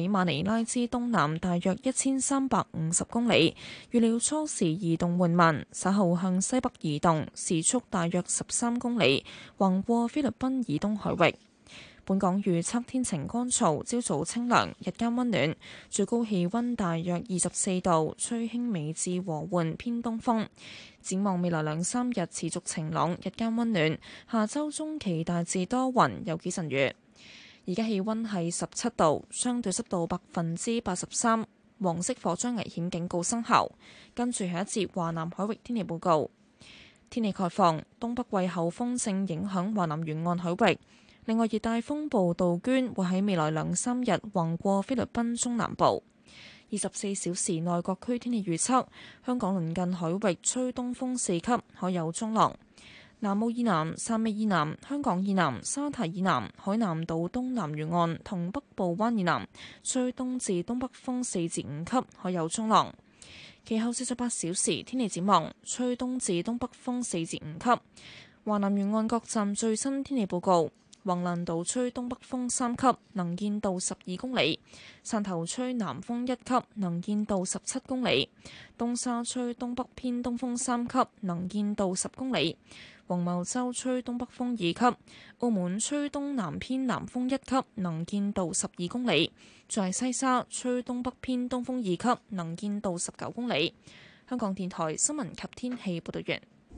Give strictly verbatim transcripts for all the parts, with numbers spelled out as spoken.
喺馬尼拉之東南大約一千三百五十公里，預料初時移動緩慢，稍後向西北移動，時速大約十三公里，橫過菲律賓以東海域。本港預測天晴乾燥，朝早清涼，日間溫暖，最高氣溫大約二十四度，吹輕微至和緩偏東風。展望未來兩三日持續晴朗，日間溫暖，下周中期大致多雲，有幾陣雨。而家氣溫係十七度，相對濕度百分之八十三，黃色火災危險警告生效。跟住係一節華南海域天氣報告。天氣概況，東北季候風正影響華南沿岸海域。另外，熱帶風暴杜鵑會喺未來兩三日橫過菲律賓中南部。二十四小時內各區天氣預測：香港鄰近海域吹東風四級，海有中浪；南澳以南、汕尾以南、香港以南、沙堤以南、海南島東南沿岸同北部灣以南吹東至東北風四至五級，海有中浪。其後四十八小時天氣展望：吹東至東北風四至五級。華南沿岸各站最新天氣報告。橫瀾島吹東北風三級，能見度十二公里；汕頭吹南風一級，能見度十七公里；東沙吹東北偏東風三級，能見度十公里；黃茅洲吹東北風二級；澳門吹東南偏南風一級，能見度十二公里；在西沙吹東北偏東風二級，能見度十九公里。香港電台新聞及天氣報道完。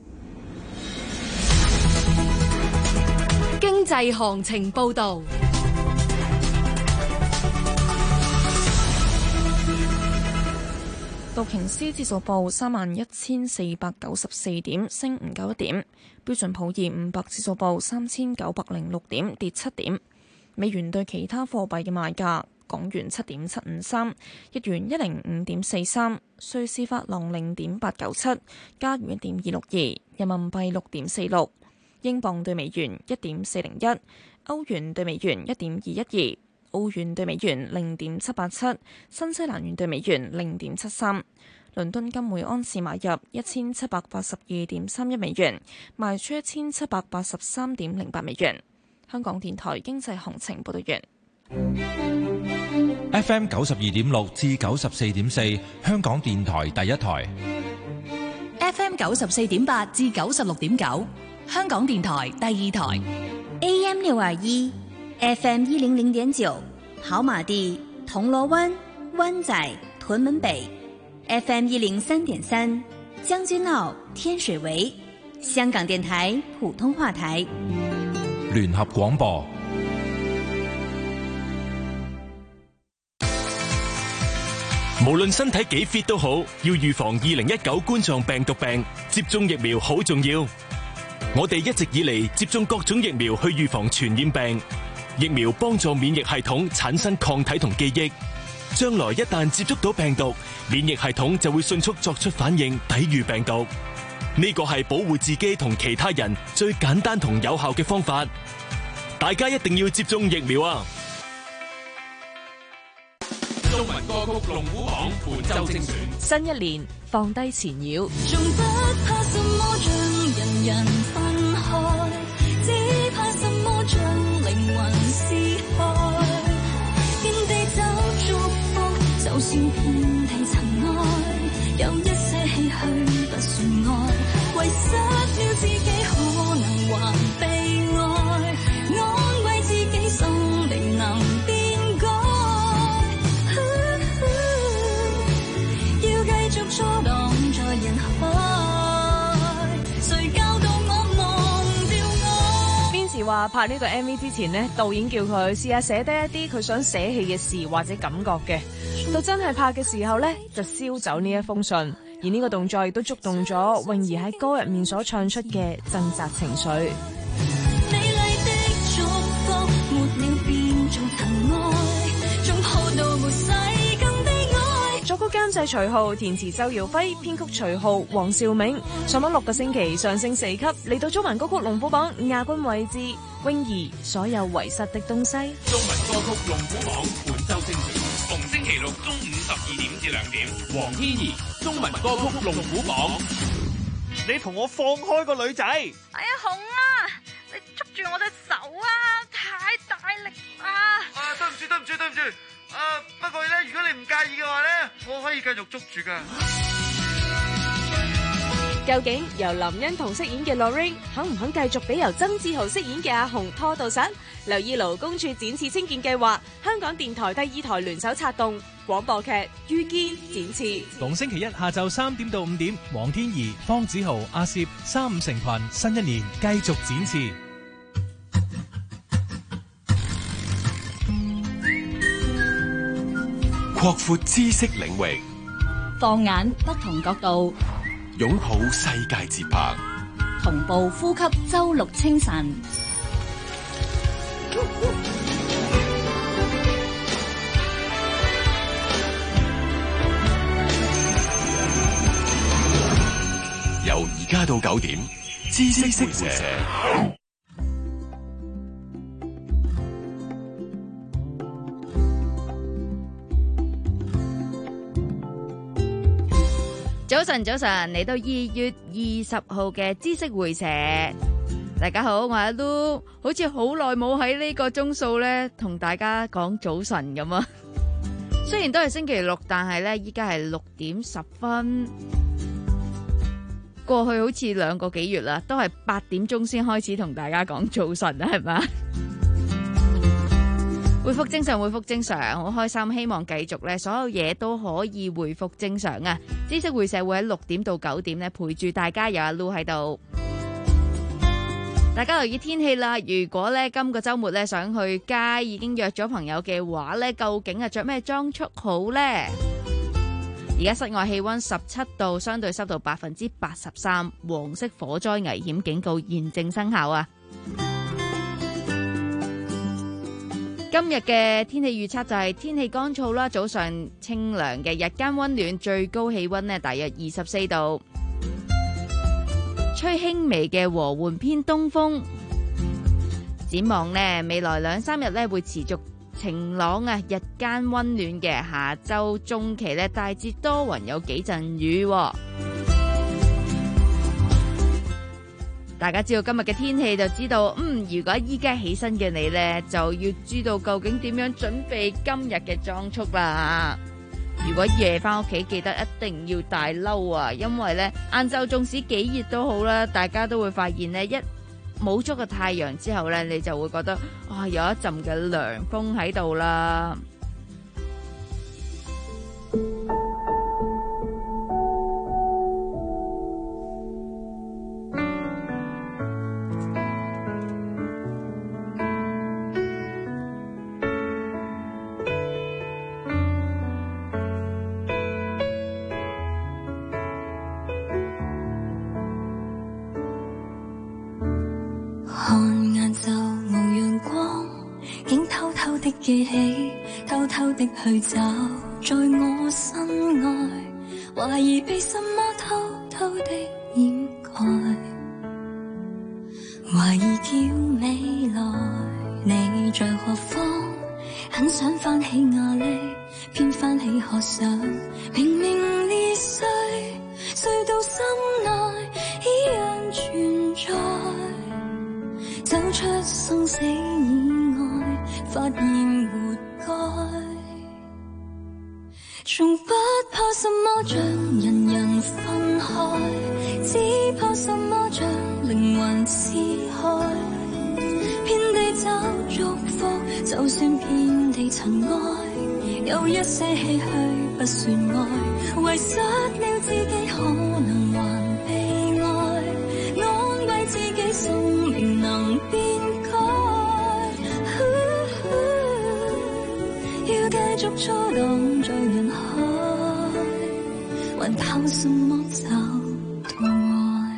經濟行情報導， 道瓊斯指數報三萬一千四百九十四點，升唔夠一點；標準普爾五百指數報三千九百零六點，跌七點。美元對其他貨幣嘅賣價：港元七點七五三，日元一零五點四三，瑞士法郎零點八九七，加元一點二六二，人民幣六點四六。英鎊對美元一點四零一，歐元對美元一點二一二，澳元對美元零點七八七，新西蘭元對美元零點七三。倫敦金每安士買入一千七百八十二點三一美元，賣出一千七百八十三點零八美元。香港電台經濟行情報道完。 F M 九十二點六至九十四點四，香港電台第一台。 F M 九十四點八至九十六點九。香港電台第二台 A M 六二一 F M 一零零點九，跑馬地、銅鑼灣、灣仔、屯門北 F M 一零三點三，將軍澳、天水圍。香港電台普通話台聯合廣播。 無論身體幾 fit 都好，要預防二零一九冠狀病毒病，接種疫苗好重要。我哋一直以嚟接種各種疫苗去預防傳染病，疫苗幫助免疫系統產生抗體同記憶，將來一旦接觸到病毒，免疫系統就會迅速作出反應，抵禦病毒。呢個係保護自己同其他人最簡單同有效嘅方法，大家一定要接種疫苗啊！ 中文歌曲龍虎榜本周精選， 新一年放低纏繞。 仲不怕什麼將人人分開，只怕什麼將靈魂撕開。遍地找祝福，就算遍地塵埃，有一些唏噓不算愛，遺失了自己可能還被愛，安慰自己心靈能變改。阻擋在人海，誰教導我忘掉我？ 邊時話拍呢個 M V 之前呢，導演叫佢試下寫低一啲佢想捨棄嘅事或者感覺嘅，到真係拍嘅時候呢，就燒走呢一封信。而呢個動作亦都觸動咗泳兒喺歌入面所唱出嘅掙扎情緒。 美麗的祝福，沒了變做塵埃，仲抱到沒世更悲哀。 作曲監製徐浩，填詞周耀輝，編曲徐浩、黃兆銘。上網六個星期上升四級，嚟到中文歌曲龍虎榜亞軍位置。泳兒所有遺失的東西。 中文歌曲龍虎榜本周精選，逢星期六中午十二點至兩點。黃天怡，中文歌曲龍虎榜。 你同我放開個女仔！ 哎呀，紅啊！你捉住我隻手啊！太大力啊！ 啊，對唔住，對唔住，對唔住。 啊，不過咧，如果你唔介意嘅話咧，我可以繼續捉住噶。 究竟由林欣彤飾演嘅 Lorraine 肯唔肯繼續俾由曾志豪飾演嘅阿紅拖到實？留意勞工處展翅青見計劃，香港電台第二台聯手策動廣播劇《遇見展翅》。 逢星期一下晝三點到五點，黃天怡、方子豪、阿攝三五成群，新一年繼續展翅。 擴闊知識領域， 放眼不同角度， 擁抱世界節拍， 同步呼吸周六清晨。 由而家到九點，知識回射。 早晨，早晨，嚟到二月二十號嘅知識回射。大家好，我係阿 Lu， 好似好耐冇喺呢個鐘數咧同大家講早晨咁啊。雖然都係星期六，但係咧依家係六點十分。過去好似兩個幾月啦，都係八點鐘先開始同大家講早晨啊，係咪？恢復正常，恢復正常，好開心，希望繼續咧，所有嘢都可以恢復正常啊！知識會社會喺六點到九點咧陪住大家，有阿 Lu 喺度。大家留意天氣啦，如果咧今個週末咧想去街，已經約咗朋友嘅話咧，究竟係着咩裝束好呢？而家室外氣溫十七度，相對濕度百分之八十三，黃色火災危險警告現正生效啊！今日嘅天氣預測就係天氣乾燥啦，早上清涼嘅，日間溫暖，最高氣溫呢大約二十四度，吹輕微嘅和緩偏東風。展望呢，未來兩三日呢會持續晴朗啊，日間溫暖嘅，下周中期呢大致多雲，有幾陣雨。大家知道今日嘅天氣就知道，嗯，如果依家起身嘅你呢，就要知道究竟點樣準備今日嘅裝束啦。如果夜翻屋企，記得一定要帶褸啊，因為呢晏晝縱使幾熱都好啦，大家都會發現呢，一冇咗個太陽之後呢，你就會覺得啊有一陣嘅涼風喺度啦。 記起偷偷的去找，在我心外，懷疑被什麼偷偷的掩蓋，懷疑叫未來你在何方，很想翻起壓力，偏翻起渴想，明明裂碎，碎到心內依樣存在，走出生死以外，發現活該，從不怕什麼將人人分開，只怕什麼將靈魂撕開，遍地找祝福，就算遍地塵埃，有一些唏噓不算愛，遺失了自己可能還被愛，安慰自己生命能變改，要繼續錯蕩在人海，還靠什麼找到愛？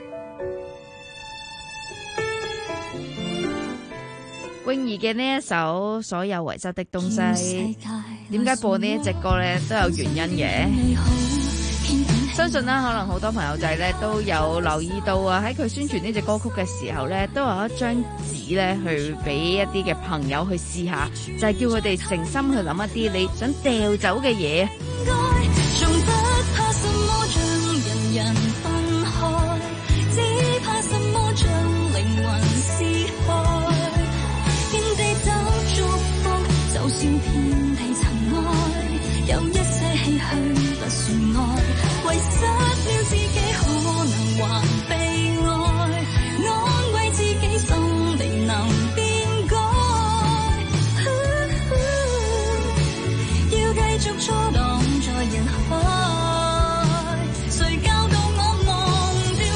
泳兒嘅呢一首《所有遺失的東西》，點解播呢一隻歌呢？都有原因嘅。相信啦，可能好多朋友仔咧都有留意到啊，喺佢宣傳呢隻歌曲嘅時候咧，都有一張紙咧去俾一啲嘅朋友去試下，就係叫佢哋誠心去諗一啲你想掉走嘅嘢。 從不怕什麼將人人分開，只怕什麼將靈魂撕開，遍地找祝福，就算遍地塵去不算愛，遺失了自己可能還被愛，安慰自己心靈能變改，要繼續阻擋在人海，誰教導我忘掉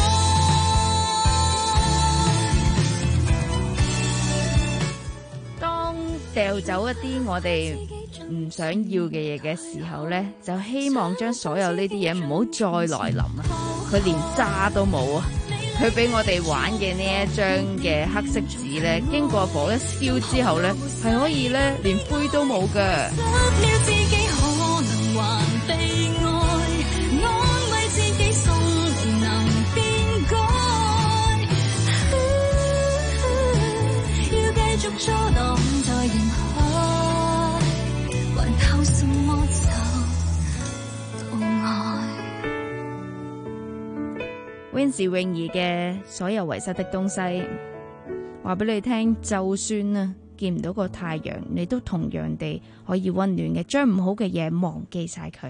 愛？當掉走一啲我哋唔想要嘅嘢嘅時候呢，就希望將所有呢啲嘢唔好再來臨啊！佢連渣都冇啊！佢俾我哋玩嘅呢一張嘅黑色紙呢，經過火一燒之後呢，係可以呢連灰都冇㗎。Wincy 泳兒嘅所有遺失的東西，話俾你聽，就算啊見唔到個太陽，你都同樣地可以溫暖嘅，將唔好嘅嘢忘記晒佢，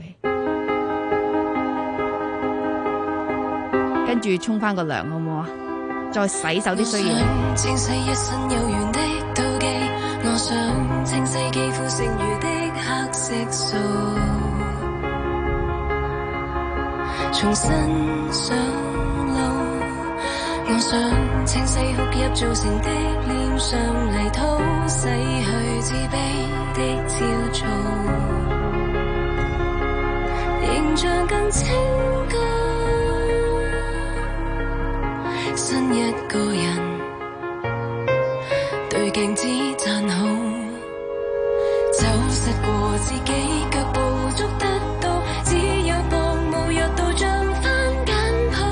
跟住沖翻個涼好唔好啊？再洗手啲需要。 清洗一身有緣的妒忌，我想清洗肌膚剩餘的黑色素，重新上路。我想清洗哭泣造成的臉上泥土，洗去自卑的焦躁，形象更清高。新一個人對鏡子讚好，走失過自己腳步捉得到，只有薄霧弱到像番梘泡，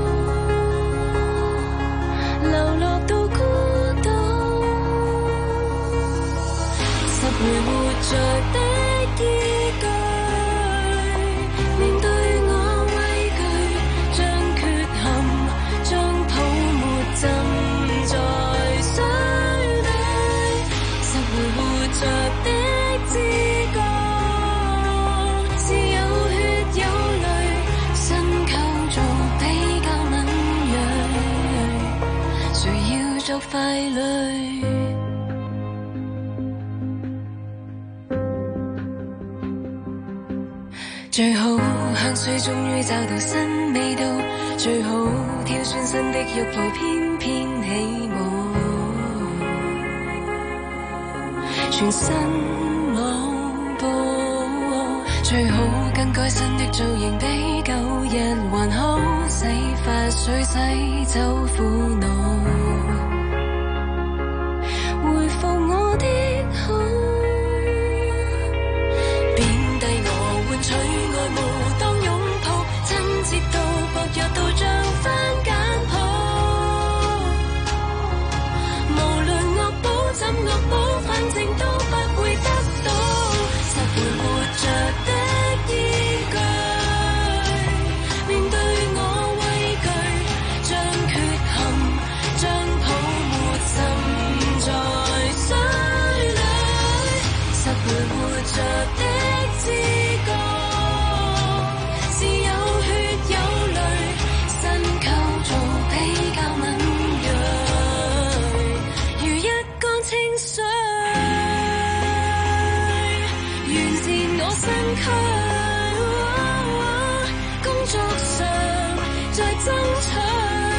流落到孤島，拾回活着的依據，面對我畏懼，將缺陷將泡沫浸在水裏，拾回活着的知覺，是有血有淚，新構造比較敏銳，誰要作傀儡？最好香水終於找到新味道，最好挑選新的浴袍翩翩起舞，全身舞步，最好更改新的造型比舊日還好，洗髮水洗走苦惱，回復我的好，貶低我換取愛慕當擁抱，親切到薄弱到像番梘泡，無論惡補怎惡補，反正都不會得到，拾回活着的依據，面對我畏懼，將缺陷將泡沫浸在水裏，拾回活着的知覺，是有血有淚，新構造比較敏銳，如一缸清水，完善我身軀，工作上在爭取，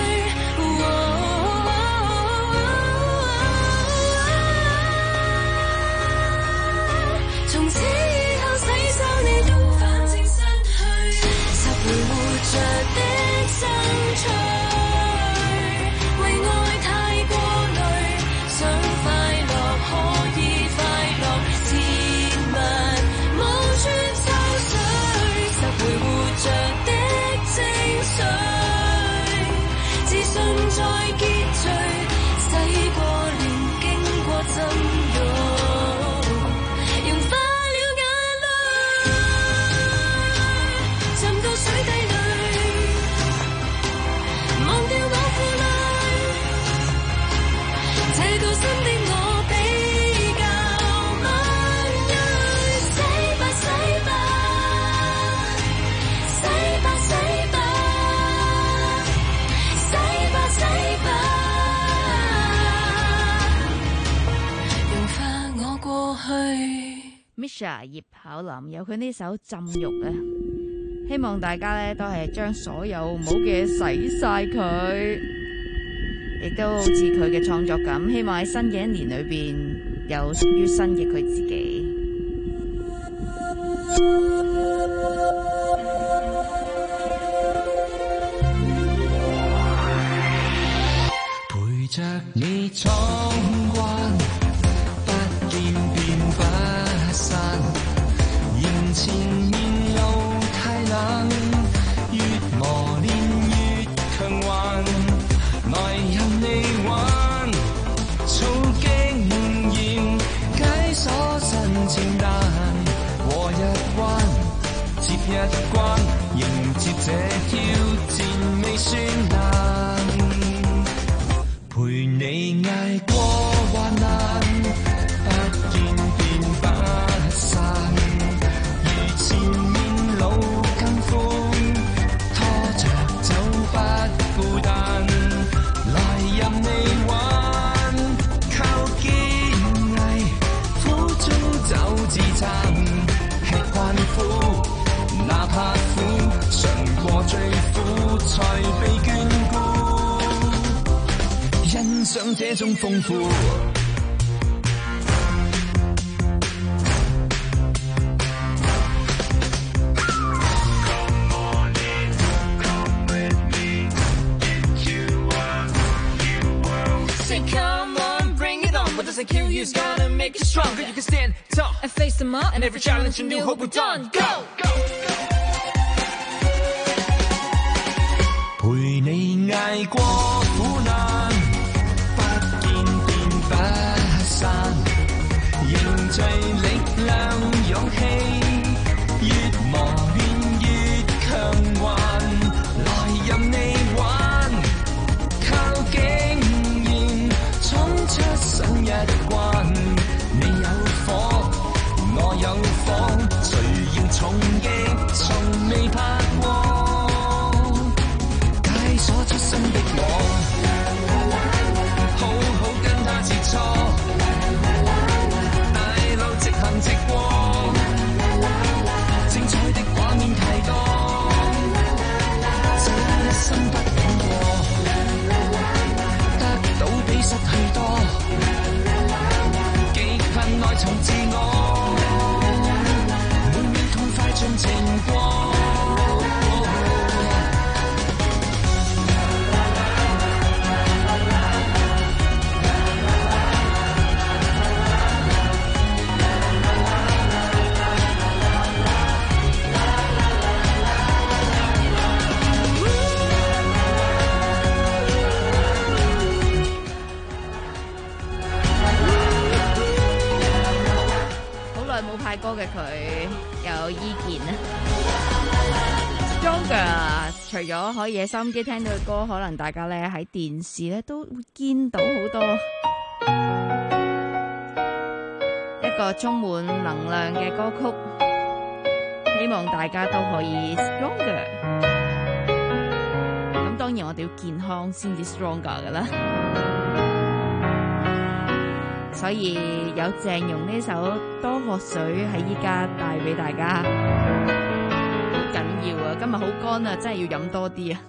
從此以後洗手你都反正失去，拾回活着的爭取，為愛太過累，想快樂可以快樂，切勿無處抽水，拾回活着的精髓，自信再結聚，洗過臉經過浸浴，融化了 Misha 葉巧琳有佢呢首浸浴啊，希望大家咧都係將所有唔好嘅洗晒佢，亦都好似佢嘅創作咁，希望喺新嘅一年裏邊有屬於新嘅佢自己。 陪着你闖關，不見變不散，迎前面路太冷，越磨練越強橫，來任你玩，儲經驗解鎖新清單，過一關接一關，迎接這挑戰未算難，陪你捱過患難，不見變不散，如前面路更寬，拖着走不孤單，來任你玩，靠堅毅，苦中走自撐，吃慣苦，哪怕苦，嘗過最苦才被眷顧。欣賞這種豐富。 Say come on, bring it on. What doesn't kill you is gonna make you stronger. You can stand tall and face them up, and every challenge a new hope we're done. Go, go, go. 陪你捱過苦難，不見變不散，凝聚力量勇氣，越磨練越強橫，來任你玩，靠經驗闖出新一關，你有火，我有火，誰要重擊，從未怕過。所出生的我，好好跟他切磋，大路直行直過，精彩的畫面太多，這一生不枉過，得到比失去多，極限內藏自我，每秒痛快盡情過。 冇派歌嘅佢有意見啊 Stronger 除咗可以喺收音機聽到嘅歌，可能大家咧喺電視咧都會見到好多一個充滿能量嘅歌曲，希望大家都可以 Stronger。 咁當然我哋要健康先至 Stronger 噶啦，所以有鄭融呢首多喝水喺依家帶俾大家，好緊要啊！今日好乾啊，真係要飲多啲啊！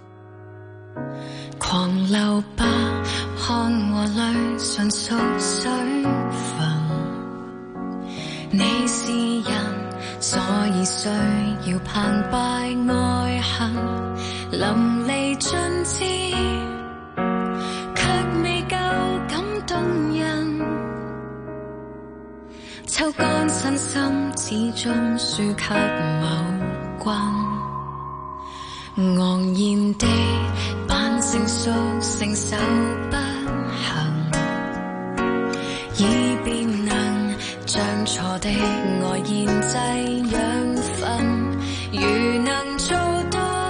狂流吧，汗和淚純屬水分。你是人，所以需要澎湃愛恨，淋漓盡致，卻未夠感動人。抽乾身心，始終輸給某君。昂然地扮成熟，承受不幸，以便能將錯的愛研製養分。如能做到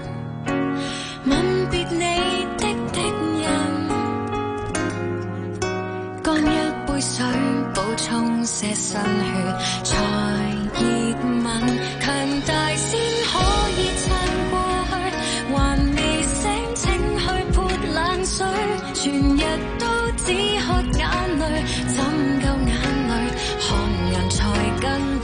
吻別你的敵人，乾一杯水補充些新血，才熱吻。強大先可以撐過去，還未醒請去潑冷水，全日都只喝眼淚，怎夠眼淚，看顏才更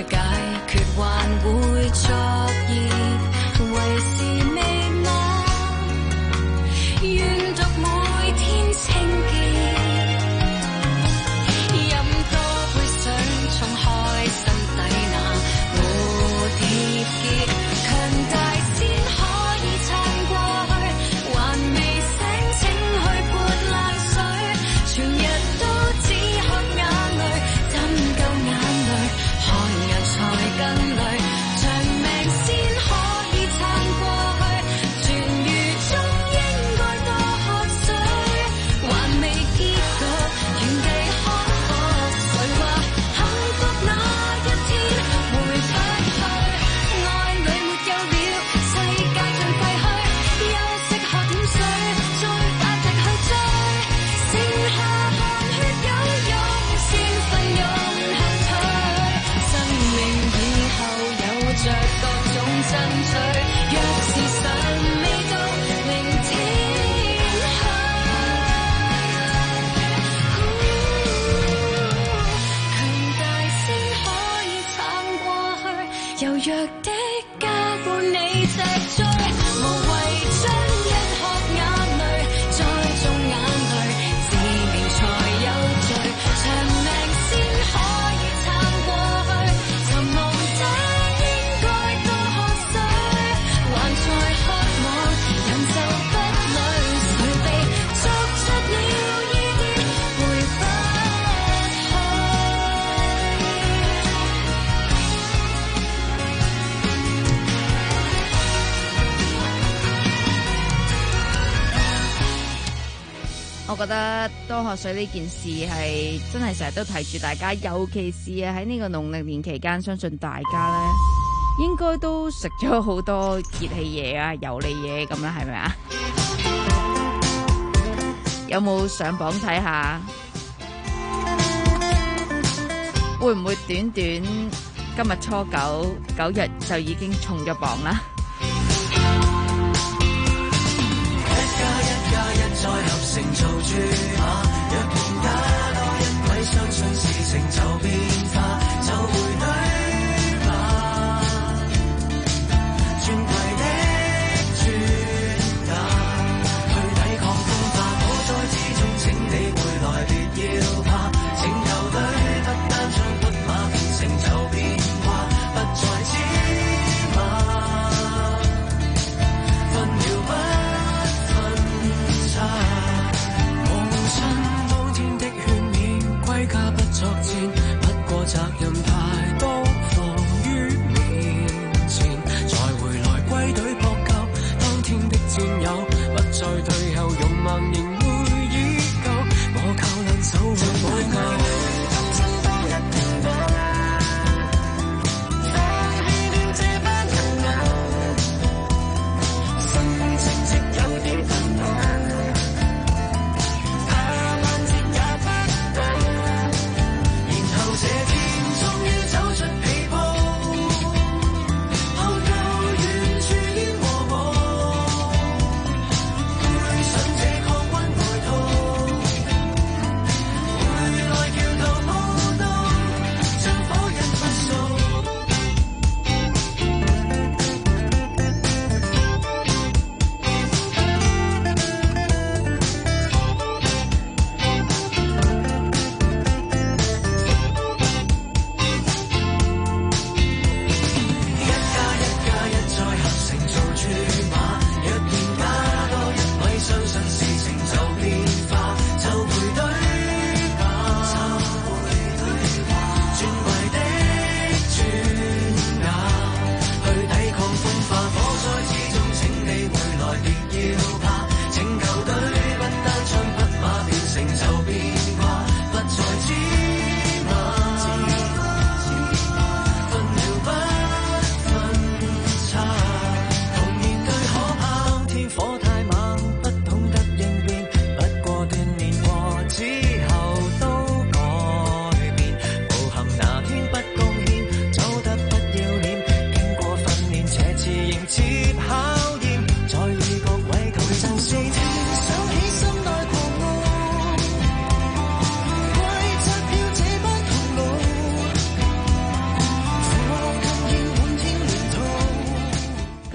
解決還會作業，為是未晚，願讀每天清潔，飲多杯水沖開心底那蝴蝶結，強大先可以撐過去，還未醒請去潑冷水，全日都只喝眼淚，怎夠眼淚，看眼才更累，長命先可以撐過去，痊癒中應該多喝水，還未結局，原地看渴，誰話幸福那一天回不去，愛裏沒有了，世界盡廢墟，休息喝點水，再發力去追，剩下汗血有用，先奮勇後退，生命以後有着各種爭取，若是尚未到聆聽去，強大先可以撐過去，柔弱的家伴你脊椎，無謂將一喝眼淚再種眼淚，治療才有罪，長命先可以撐過去，尋夢者應該多喝水，還在渴望人就不累，誰被捉出了依啲回不去。 我覺得多喝水呢件事係真係成日都提住大家，尤其是啊喺呢個農曆年期間，相信大家咧應該都食咗好多熱氣嘢啊、油膩嘢咁啦，係咪啊？有冇上榜睇下？會唔會短短今日初九九日就已經重咗榜啦？ 再合成做注碼，若然加多一位，相信事情就變化，就會對話。尊貴的專家，去抵抗風化，火災之中請你回來別要怕，請球隊不單將匹馬變成就變化，不再只馬，分秒不歸家不作戰，不過責任太多放於面前，再回來歸隊撲救當天的戰友，不再退後，勇猛仍會依舊，我靠兩手去補救。這天中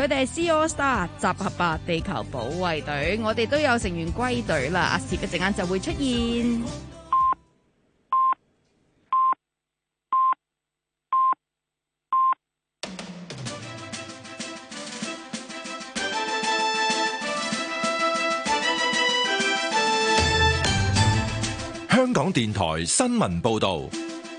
哋係 C All Star 集合吧地球保衛隊，我哋都有成員歸隊啦。阿攝一陣間就會出現。 香港電台新聞報道。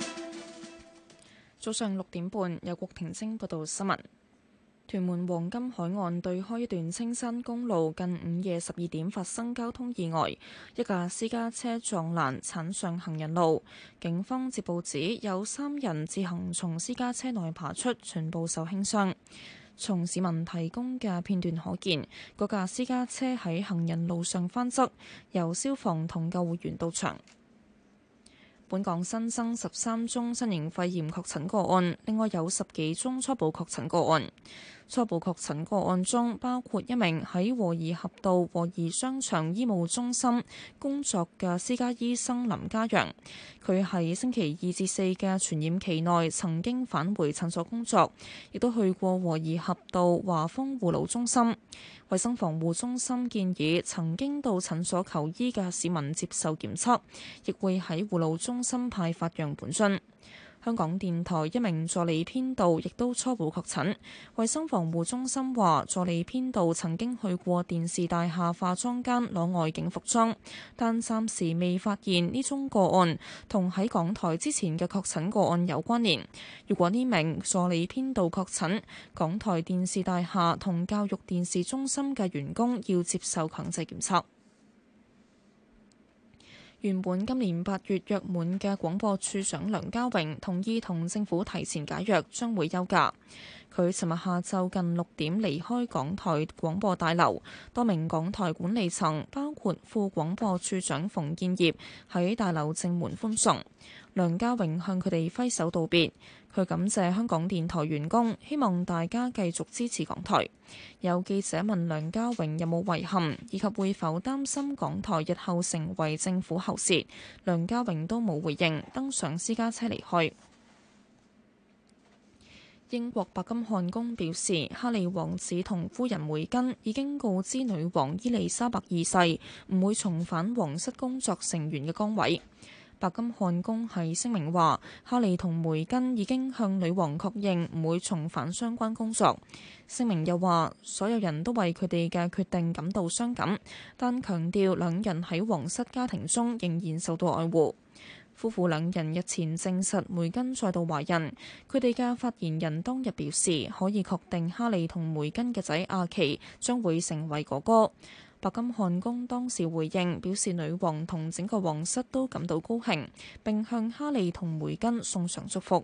早上六點半，有郭婷晶報道新聞。屯門黃金海岸對開一段青山公路近午夜十二點發生交通意外，一架私家車撞欄鏟上行人路。警方接報指有三人自行從私家車內爬出，全部受輕傷。從市民提供嘅片段可見，嗰架私家車喺行人路上翻側，由消防同救護員到場。本港新增十三宗新型肺炎確診個案，另外有十幾宗初步確診個案。初步確診個案中，包括一名喺和宜合道和宜商場醫務中心工作嘅私家醫生林家陽。佢喺星期二至四嘅傳染期內曾經返回診所工作，亦都去過和宜合道華豐護老中心。衛生防護中心建議曾經到診所求醫嘅市民接受檢測，亦會喺護老中心派發樣本樽。香港電台一名助理編導亦都初步確診。衛生防護中心話，助理編導曾經去過電視大廈化妝間攞外景服裝，但暫時未發現呢宗個案同喺港台之前嘅確診個案有關聯。如果呢名助理編導確診，港台電視大廈同教育電視中心嘅員工要接受強制檢測。原本今年八月約滿嘅廣播處長梁家榮同意同政府提前解約，將會休假。佢尋日下晝近六點離開港台廣播大樓，多名港台管理層，包括副廣播處長馮建業，喺大樓正門歡送。梁家榮向佢哋揮手道別，佢感謝香港電台員工，希望大家繼續支持港台。有記者問梁家榮有冇遺憾，以及會否擔心港台日後成為政府喉舌，梁家榮都冇回應，登上私家車離開。英國白金漢宮表示，哈利王子同夫人梅根已經告知女王伊麗莎白二世唔會重返皇室工作成員嘅崗位。白金漢宮喺聲明話，哈利同梅根已經向女王確認唔會重返相關工作。聲明又話，所有人都為佢哋嘅決定感到傷感，但強調兩人喺皇室家庭中仍然受到愛護。夫婦兩人日前證實梅根再度懷孕，佢哋嘅發言人當日表示，可以確定哈利同梅根嘅仔阿奇將會成為哥哥。白金漢宮當時回應表示，女王同整個皇室都感到高興，並向哈利同梅根送上祝福。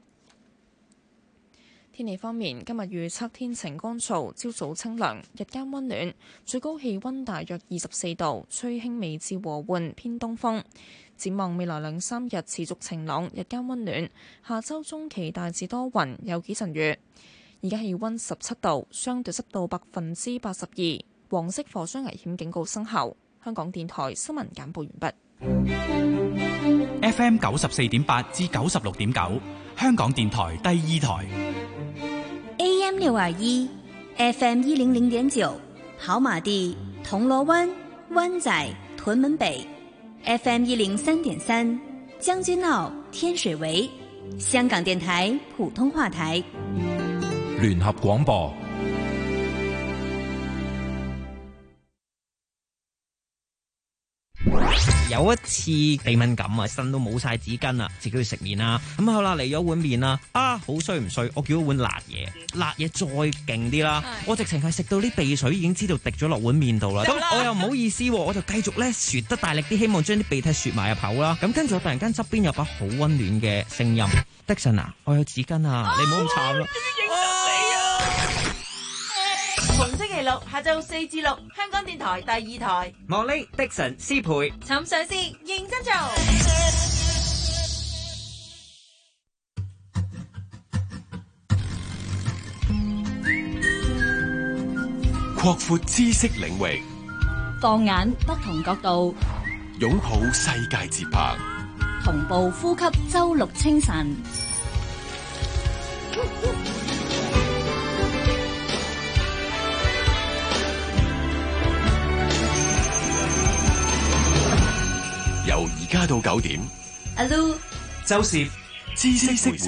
天氣方面，今日預測天晴乾燥，朝早清涼，日間溫暖，最高氣溫大約二十四度，吹輕微至和緩偏東風。展望未來兩三日持續晴朗，日間溫暖，下周中期大致多雲，有幾陣雨。而家氣溫十七度，相對濕度百分之八十二，黃色火災危險警告生效。香港電台新聞簡報完畢。 F M 九十四點八至九十六點九，香港電台第二台。 A M 六二一 ，F M 一零零點九，跑馬地、銅鑼灣、灣仔、屯門北。F M 一零三點三，將軍澳、天水圍，香港電台普通話台。 聯合廣播。 有一次鼻敏感啊，身都冇晒紙巾啊，自己去食麵啦。咁好啦，嚟咗碗麵啦，啊好衰唔衰？我叫咗碗辣嘢，辣嘢再勁啲啦。我直情係食到啲鼻水已經知道滴咗落碗麵度啦。咁我又唔好意思，我就繼續咧啜得大力啲，希望將啲鼻涕啜埋入口啦。咁跟住我突然間側邊有把好溫暖嘅聲音，迪神啊，我有紙巾啊，你唔好咁慘啦。 逢星期六下晝四至六，香港電台第二台。 莫莉、迪神、思培， 尋嘗試認真做。 擴闊知識領域， 放眼不同角度， 擁抱世界節拍， 同步呼吸周六清晨。 而家到九點， 阿 Lu、 周攝知識會社。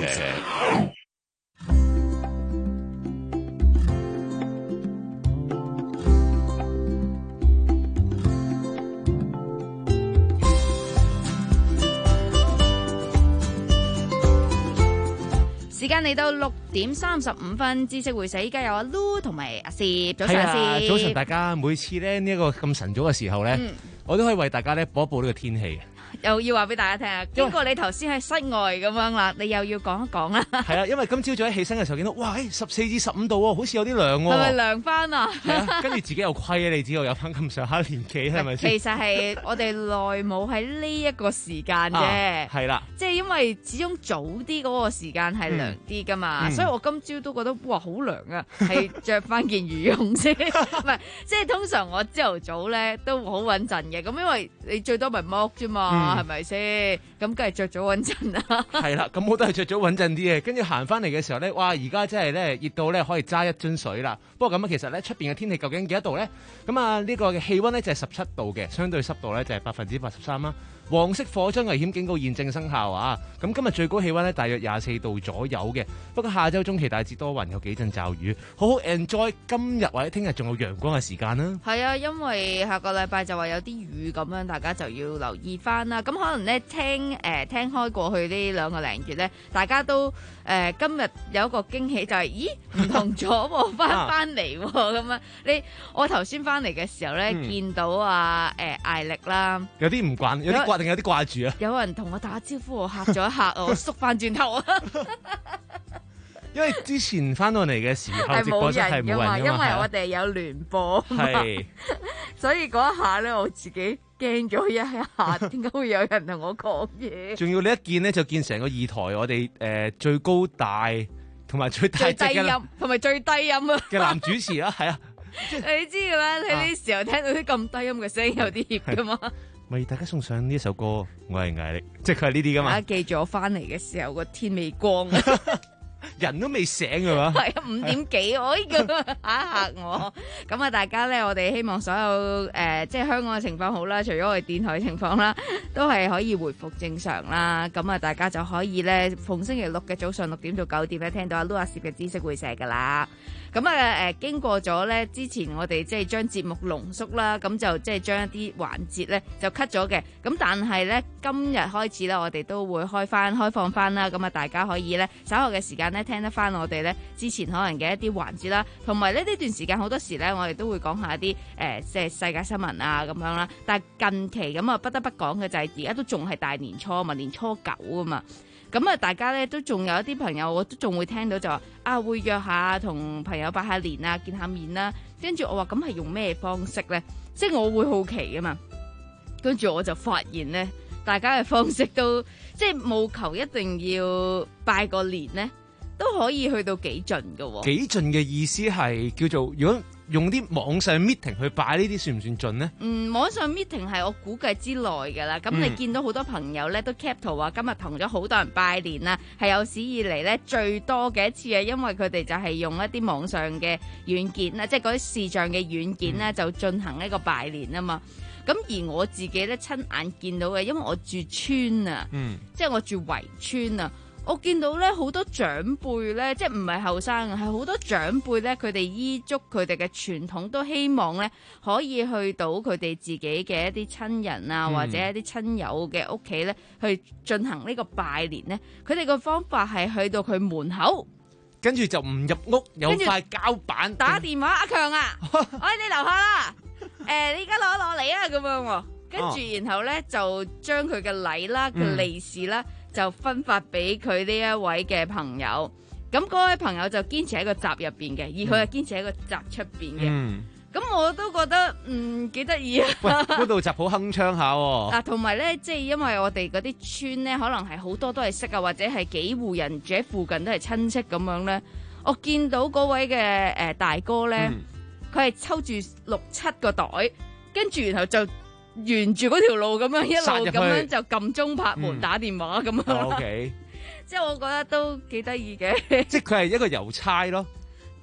時間嚟到六點三十五分，知識會社依家有阿 Lu 同埋阿攝，早晨阿攝。 早晨大家，每次咧呢一個咁晨早嘅時候咧， 嗯、 我都可以為大家咧播一播呢個天氣。 又要話俾大家聽啊！經過你頭先喺室外咁樣啦，你又要講一講啦。 係啦，因為今朝早一起身嘅時候見到，哇！十四至十五度喎，好似有啲涼喎。 係咪涼翻啊？ 係啊，跟住自己又虧啊！你知道有翻咁上下年紀係咪先？ 其實係我哋耐冇喺呢一個時間啫。係啦、啊，即係因為始終早啲嗰個時間係涼啲噶嘛，嗯、所以我今朝都覺得哇好涼啊，係着翻件羽絨先。唔係，即係通常我朝頭早咧都好穩陣嘅，咁因為你最多咪剝啫嘛，係咪先？咁梗係着咗穩陣啦。係啦， 咁我都係着咗穩陣啲嘅。跟住行翻嚟嘅時候咧，哇！而家真係咧熱到咧可以揸一樽水啦。不過咁啊，其實咧出邊嘅天氣究竟幾多度咧？咁啊呢個嘅氣溫咧就係十七度嘅，相對濕度咧就係百分之八十三啦。黃色火災危險警告現正生效啊！咁今日最高氣溫咧大約廿四度左右嘅。不過下週中期大致多雲，有幾陣驟雨，好好 enjoy 今日或者聽日仲有陽光嘅時間啦。 係啊，因為下個禮拜就話有啲雨咁樣，大家就要留意翻啦。咁可能咧聽誒、呃、聽開過去呢兩個零月咧，大家都誒、呃、今日有一個驚喜就係、是，咦唔同咗喎，翻翻嚟喎咁樣。你我頭先翻嚟嘅時候咧，嗯、見到啊誒、呃、艾力啦， 有啲唔慣，有啲掛定有啲掛住啊。 有人同我打招呼，我嚇咗一嚇，我縮翻轉頭啊。 因為之前翻到嚟嘅時候， 係冇人係冇人， 因為我哋有聯播，係，所以嗰一下咧，我自己驚咗一下，點解會有人同我講嘢？仲要你一見咧，就見成個二台，我哋誒、呃、最高大同埋最大隻最低音同埋最低音啊嘅男主持啦，係啊， 你知嘅啦，喺呢時候聽到啲咁低音嘅聲，有啲怯噶嘛。 為大家送上呢一首歌，我係艾力，即係佢係呢啲噶嘛。 大家記住我翻嚟嘅時候個天未光。 人都未醒嘅嘛， 係啊，五點幾，我呢個嚇嚇我。咁啊，大家咧，我哋希望所有誒、呃，即係香港嘅情況好啦，除咗我哋電台嘅情況啦，都係可以回復正常啦。咁啊，大家就可以咧，逢星期六嘅早上六點到九點咧，聽到阿 Lu 阿攝嘅知識會社噶啦。咁啊誒，經過咗咧，之前我哋即係將節目濃縮啦，咁就即係將一啲環節咧就 cut 咗嘅。咁但係咧，今日開始咧，我哋都會開翻開放翻啦。咁啊，大家可以咧稍後嘅時間咧聽得翻我哋咧之前可能嘅一啲環節啦，同埋咧呢段時間好多時咧，我哋都會講下一啲誒即係世界新聞啊咁樣啦。但係近期咁啊，不得不講嘅就係而家都仲係大年初啊嘛，年初九啊嘛。咁啊，大家咧都仲有一啲朋友，我都仲會聽到就話啊，會約下同朋友拜下年啊，見下面啦。跟住我話咁係用咩方式咧？即係我會好奇啊嘛。跟住我就發現咧，大家嘅方式都即係務求一定要拜個年咧，都可以去到幾盡㗎喎。 幾盡嘅意思係叫做如果用啲網上 meeting 去拜呢啲算唔算盡呢？ 嗯，網上 meeting 係我估計之內㗎啦。咁你見到好多朋友咧都 cap 圖話今日同咗好多人拜年啦，係有史以嚟咧最多嘅一次啊！因為佢哋就係用一啲網上嘅軟件啦，即係嗰啲視像嘅軟件咧，就進行一個拜年啊嘛。咁而我自己咧親眼見到嘅，因為我住村啊，嗯、即係我住圍村啊。我見到咧好多長輩咧，即係唔係後生啊，係好多長輩咧，佢哋依足佢哋嘅傳統，都希望咧可以去到佢哋自己嘅一啲親人啊，嗯、或者一啲親友嘅屋企咧，去進行呢個拜年咧。佢哋個方法係去到佢門口， 跟住就唔入屋，有塊膠板打電話，阿強啊，我喺你樓下啦，誒、呃，你而家攞攞嚟啊，咁樣喎。跟住然後咧就將佢嘅禮啦、嘅利是啦。嗯就分發俾佢呢一位嘅朋友，咁嗰位朋友就堅持喺個閘入邊嘅，而佢係堅持喺個閘出邊嘅。咁、嗯、我都覺得嗯幾得意啊！ 喂，嗰度閘好鏗鏘下喎。 嗱，同埋咧，即係因為我哋嗰啲村咧，可能係好多都係識啊，或者係幾戶人住喺附近都係親戚咁樣咧。我見到嗰位嘅誒、呃、大哥咧，佢係、嗯、抽住六七個袋，跟住然後就。沿住嗰條路咁樣一路咁樣就撳鐘拍門、嗯、打電話咁樣， okay. 即係我覺得都幾得意嘅。 即係佢係一個郵差咯，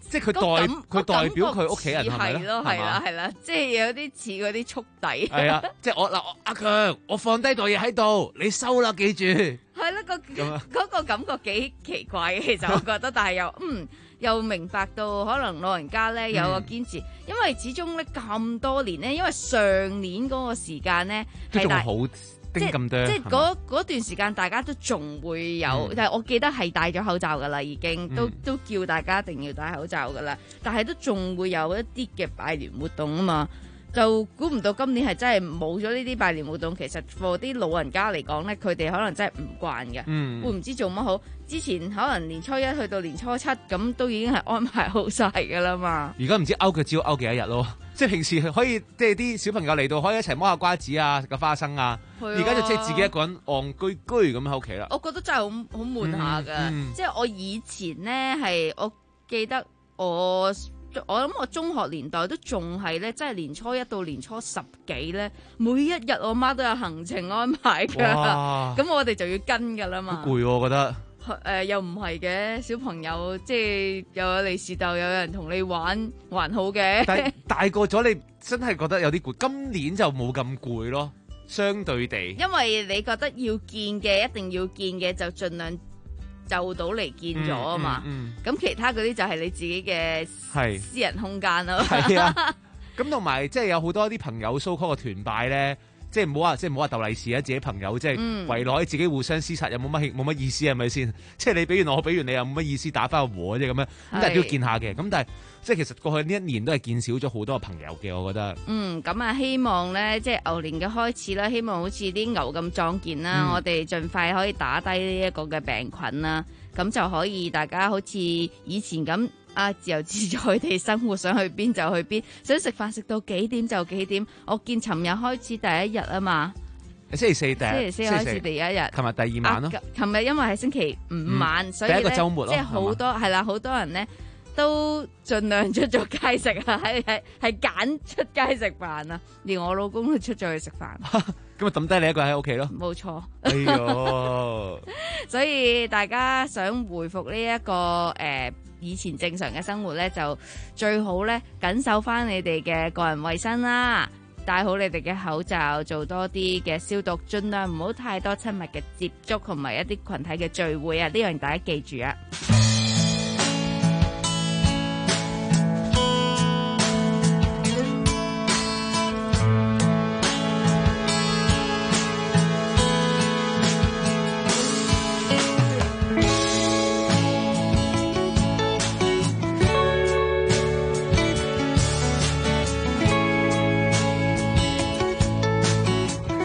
即係佢代佢代表佢屋企人係咪咧？ 係咯，係啦，係啦，即係有啲似嗰啲速遞。 係啊，即係我嗱，阿強，我放低袋嘢喺度，你收啦，記住。 係啦，個嗰個感覺幾奇怪嘅，其實我覺得，但係又嗯又明白到可能老人家咧有個堅持，因為始終咧咁多年咧，因為上年嗰個時間咧係大。即係即係嗰嗰段時間，大家都仲會有，嗯、但係我記得係戴咗口罩噶啦，已經都、嗯、都叫大家一定要戴口罩噶啦。但係都仲會有一啲嘅拜年活動啊嘛，就估唔到今年係真係冇咗呢啲拜年活動。其實 for 啲老人家嚟講咧，佢哋可能真係唔慣嘅，嗯、會唔知做乜好。之前可能年初一去到年初七咁，都已經係安排好晒噶啦嘛。 而家唔知勾腳趾勾幾多日咯。即係平時可以，即係啲小朋友嚟到可以一齊摸下瓜子啊，食個花生啊。而家、啊、就即係自己一個人戇居居咁喺屋企啦。 我覺得真係好好悶下㗎。嗯嗯、即係我以前咧係，我記得我我諗我中學年代都仲係咧，即係年初一到年初十幾咧，每一日我媽都有行程安排㗎。咁我哋就要跟㗎啦嘛。好攰喎，我覺得。誒、呃、又唔係嘅，小朋友即係又有利是逗，有人同你玩，還好嘅。 但係大個咗，你真係覺得有啲攰。今年就冇咁攰咯，相對地。因為你覺得要見嘅一定要見嘅，就盡量就到嚟見咗啊嘛。咁、嗯嗯嗯、其他嗰啲就係你自己嘅私人空間咯。係啊，咁同埋即係有好多啲朋友 so call 嘅團拜咧。即係唔好話，即係唔好話鬥利是啊！自己朋友即係圍內自己互相廝殺，又冇乜冇乜意思係咪先？即係你俾完我，我俾完你，又冇乜意思，打翻個和啫咁樣。咁但係都要見下嘅。咁但係即係其實過去呢一年都係見少咗好多朋友嘅，我覺得。嗯，咁啊，希望咧即係牛年嘅開始啦，希望好似啲牛咁壯健啦，嗯、我哋盡快可以打低呢一個嘅病菌啦，咁就可以大家好似以前咁。啊！自由自在地生活，想去邊就去邊，想食飯食到幾點就幾點。我見尋日開始第一日啊嘛，星期四第星期四開始第一日，琴日第二晚咯。琴日、啊、因為係星期五晚，嗯、所以咧即係好多係啦，好多人咧都盡量出咗街食啊，係係係揀出街食飯啊，連我老公都出咗去食飯。咁啊抌低你一個喺屋企咯，冇錯。哎呦，所以大家想回復呢一個誒。呃以前正常嘅生活咧，就最好咧緊守翻你哋嘅個人衛生啦，戴好你哋嘅口罩，做多啲嘅消毒，盡量唔好太多親密嘅接觸同埋一啲群體嘅聚會啊！呢樣大家記住啊！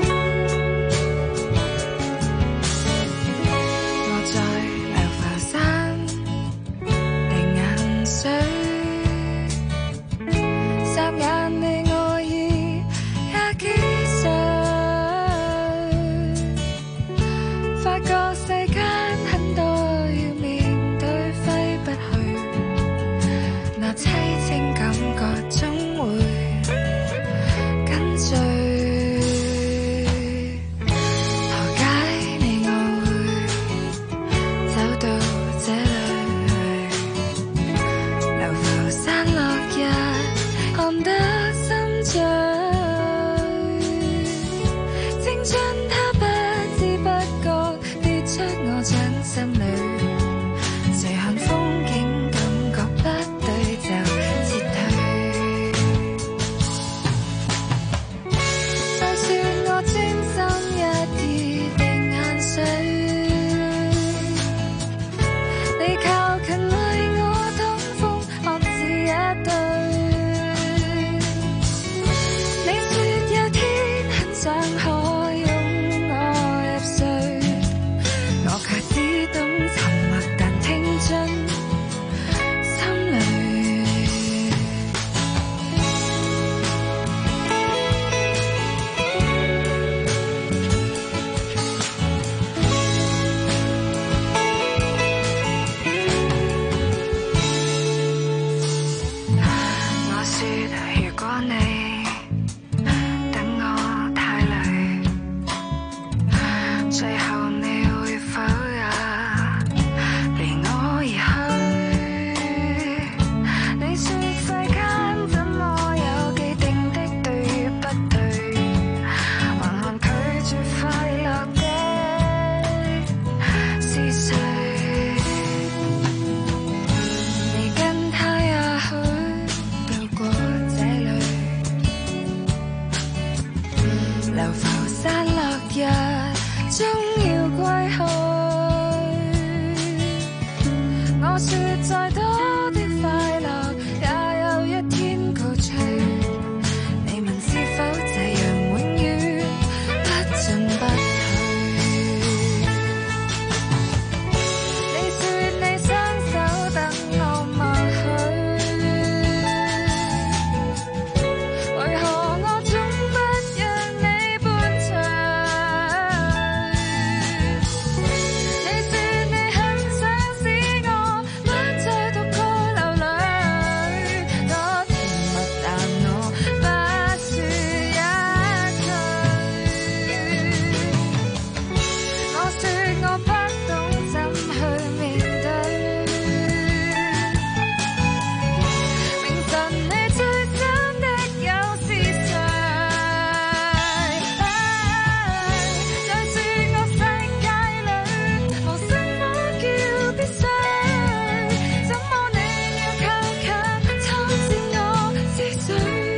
我在 Alpha 山說再多的快樂，也有一天告吹。你問是否這樣永遠不進不退？你說你雙手等我默許，為何我總不讓你伴隨？你說你很想使我不再獨個流淚，多甜蜜但我不說一句。我說我不懂怎去面對，明晨你最想的又是誰？在說我世界裏無什麼叫必須，怎麼你要靠近侵佔我思緒？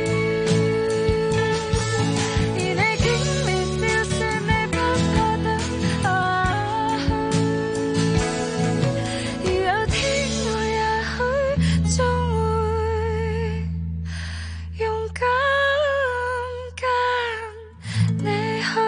而你竟微笑說你不覺得啊虛，如有天我也許終會勇敢跟你去。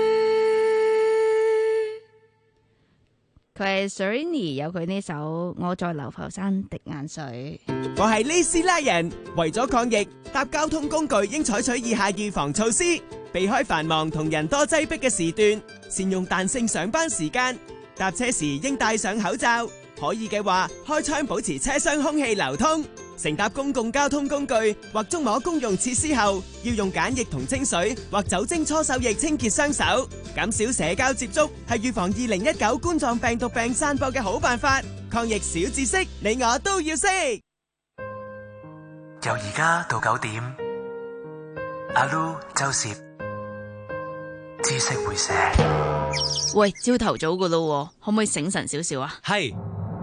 佢係 Serrini 有佢呢首《我在流浮山滴眼水》。 我係呢斯拉人，為咗抗疫，搭交通工具應採取以下預防措施：避開繁忙同人多擠迫嘅時段，善用彈性上班時間，搭車時應戴上口罩，可以嘅話開窗保持車廂空氣流通。乘搭公共交通工具或觸摸公用設施後，要用梘液同清水或酒精搓手液清潔雙手，減少社交接觸，係預防二零一九冠狀病毒病散播嘅好辦法。抗疫小知識，你我都要識。 由而家到九點，阿 Lu 周攝知識會寫。 喂，朝頭早噶咯，可唔可以醒神少少啊？ 係。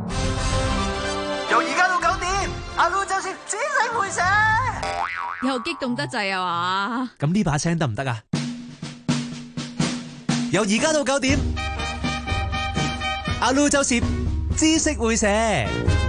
由而家到九點，阿 Lu 周攝知識會寫。 又激動得滯啊嘛？ 咁呢把聲得唔得啊？由而家到九點，阿 Lu 周攝知識會寫。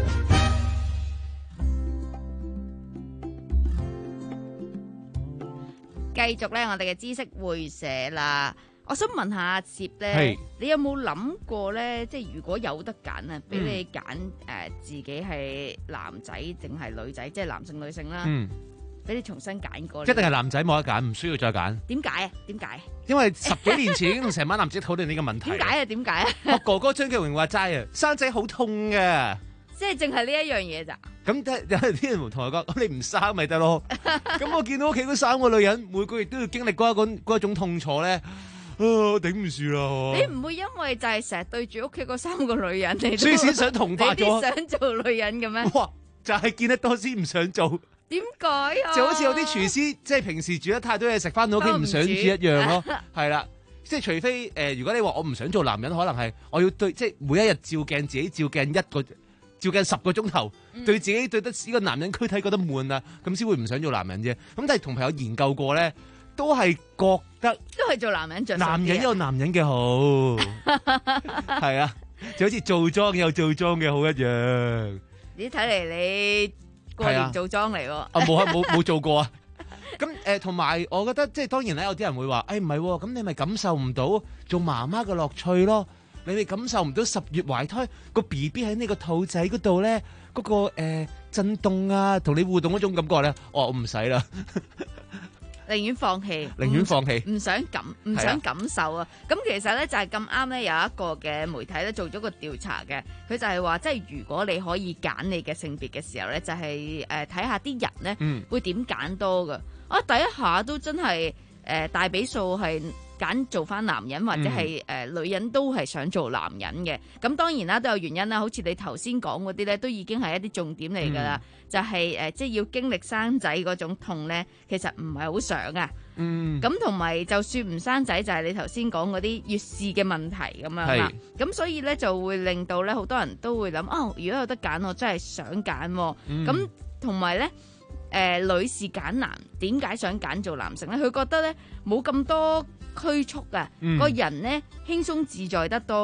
繼續咧，我哋嘅知識會寫啦。我想問下阿攝咧係， 你有冇諗過咧？即係如果有得揀啊，俾你揀誒、 嗯呃，自己係男仔定係女仔，即係男性女性啦， 嗯， 俾你重新揀過。 一定係男仔冇得揀，唔需要再揀。 點解啊？點解？ 因為十幾年前已經同成班男仔討論呢個問題。 點解啊？點解啊？ 我哥哥張繼榮話齋啊，生仔好痛嘅。 即係淨係呢一樣嘢咋？ 咁有啲人同我講，咁你唔生咪得咯？咁我見到屋企嗰三個女人，每個月都要經歷嗰一種嗰一種痛楚咧，啊，我頂唔住啦！ 你唔會因為就係成日對住屋企嗰三個女人，你所以先想同化咗， 你想做女人嘅咩？ 哇！就係見得多先唔想做。 點解啊？ 就好似有啲廚師，即係平時煮得太多嘢食，翻到屋企唔想煮一樣咯。係啦，即係除非誒，如果你話我唔想做男人，可能係我要對，即係每一日照鏡自己照鏡一個。照近十個鐘頭，嗯、對自己對得呢個男人軀體覺得悶啊，咁先會唔想做男人啫。咁但係同朋友研究過咧，都係覺得都係做男人着。 男人有男人嘅好，係啊，就好似做裝有做裝嘅好一樣。 你睇嚟你過年做裝嚟喎？ 啊冇啊冇冇做過啊。咁誒同埋我覺得即係當然咧，有啲人會話誒唔係喎，咁你咪感受唔到做媽媽嘅樂趣咯。你哋感受唔到十月懷胎個 B B 喺呢個肚仔嗰度咧，嗰、嗰個誒、呃、震動啊，同你互動嗰種感覺咧，我唔使啦， 寧願放棄， 寧願放棄， 唔想感唔想感受啊！咁其實咧就係咁啱咧，有一個嘅媒體咧做咗個調查嘅，佢就係話，即係如果你可以揀你嘅性別嘅時候咧，就係誒睇下啲人咧、嗯、會點揀多噶。啊，第一下都真係誒、呃、大比數係。揀做翻男人或者係誒、呃、女人都係想做男人嘅，咁當然啦都有原因啦，好似你頭先講嗰啲咧，都已經係一啲重點嚟㗎啦，就係、是、誒、呃、即係要經歷生仔嗰種痛咧，其實唔係好想啊。嗯，咁同埋就算唔生仔，就係、是、你頭先講嗰啲月事嘅問題咁樣啦。咁所以咧就會令到咧好多人都會諗，哦，如果有得揀，我真係想揀、啊。咁同埋咧。誒、呃、女士揀男，點解想揀做男性咧？佢覺得咧冇咁多拘束啊，嗯、個人咧輕鬆自在得多嘅。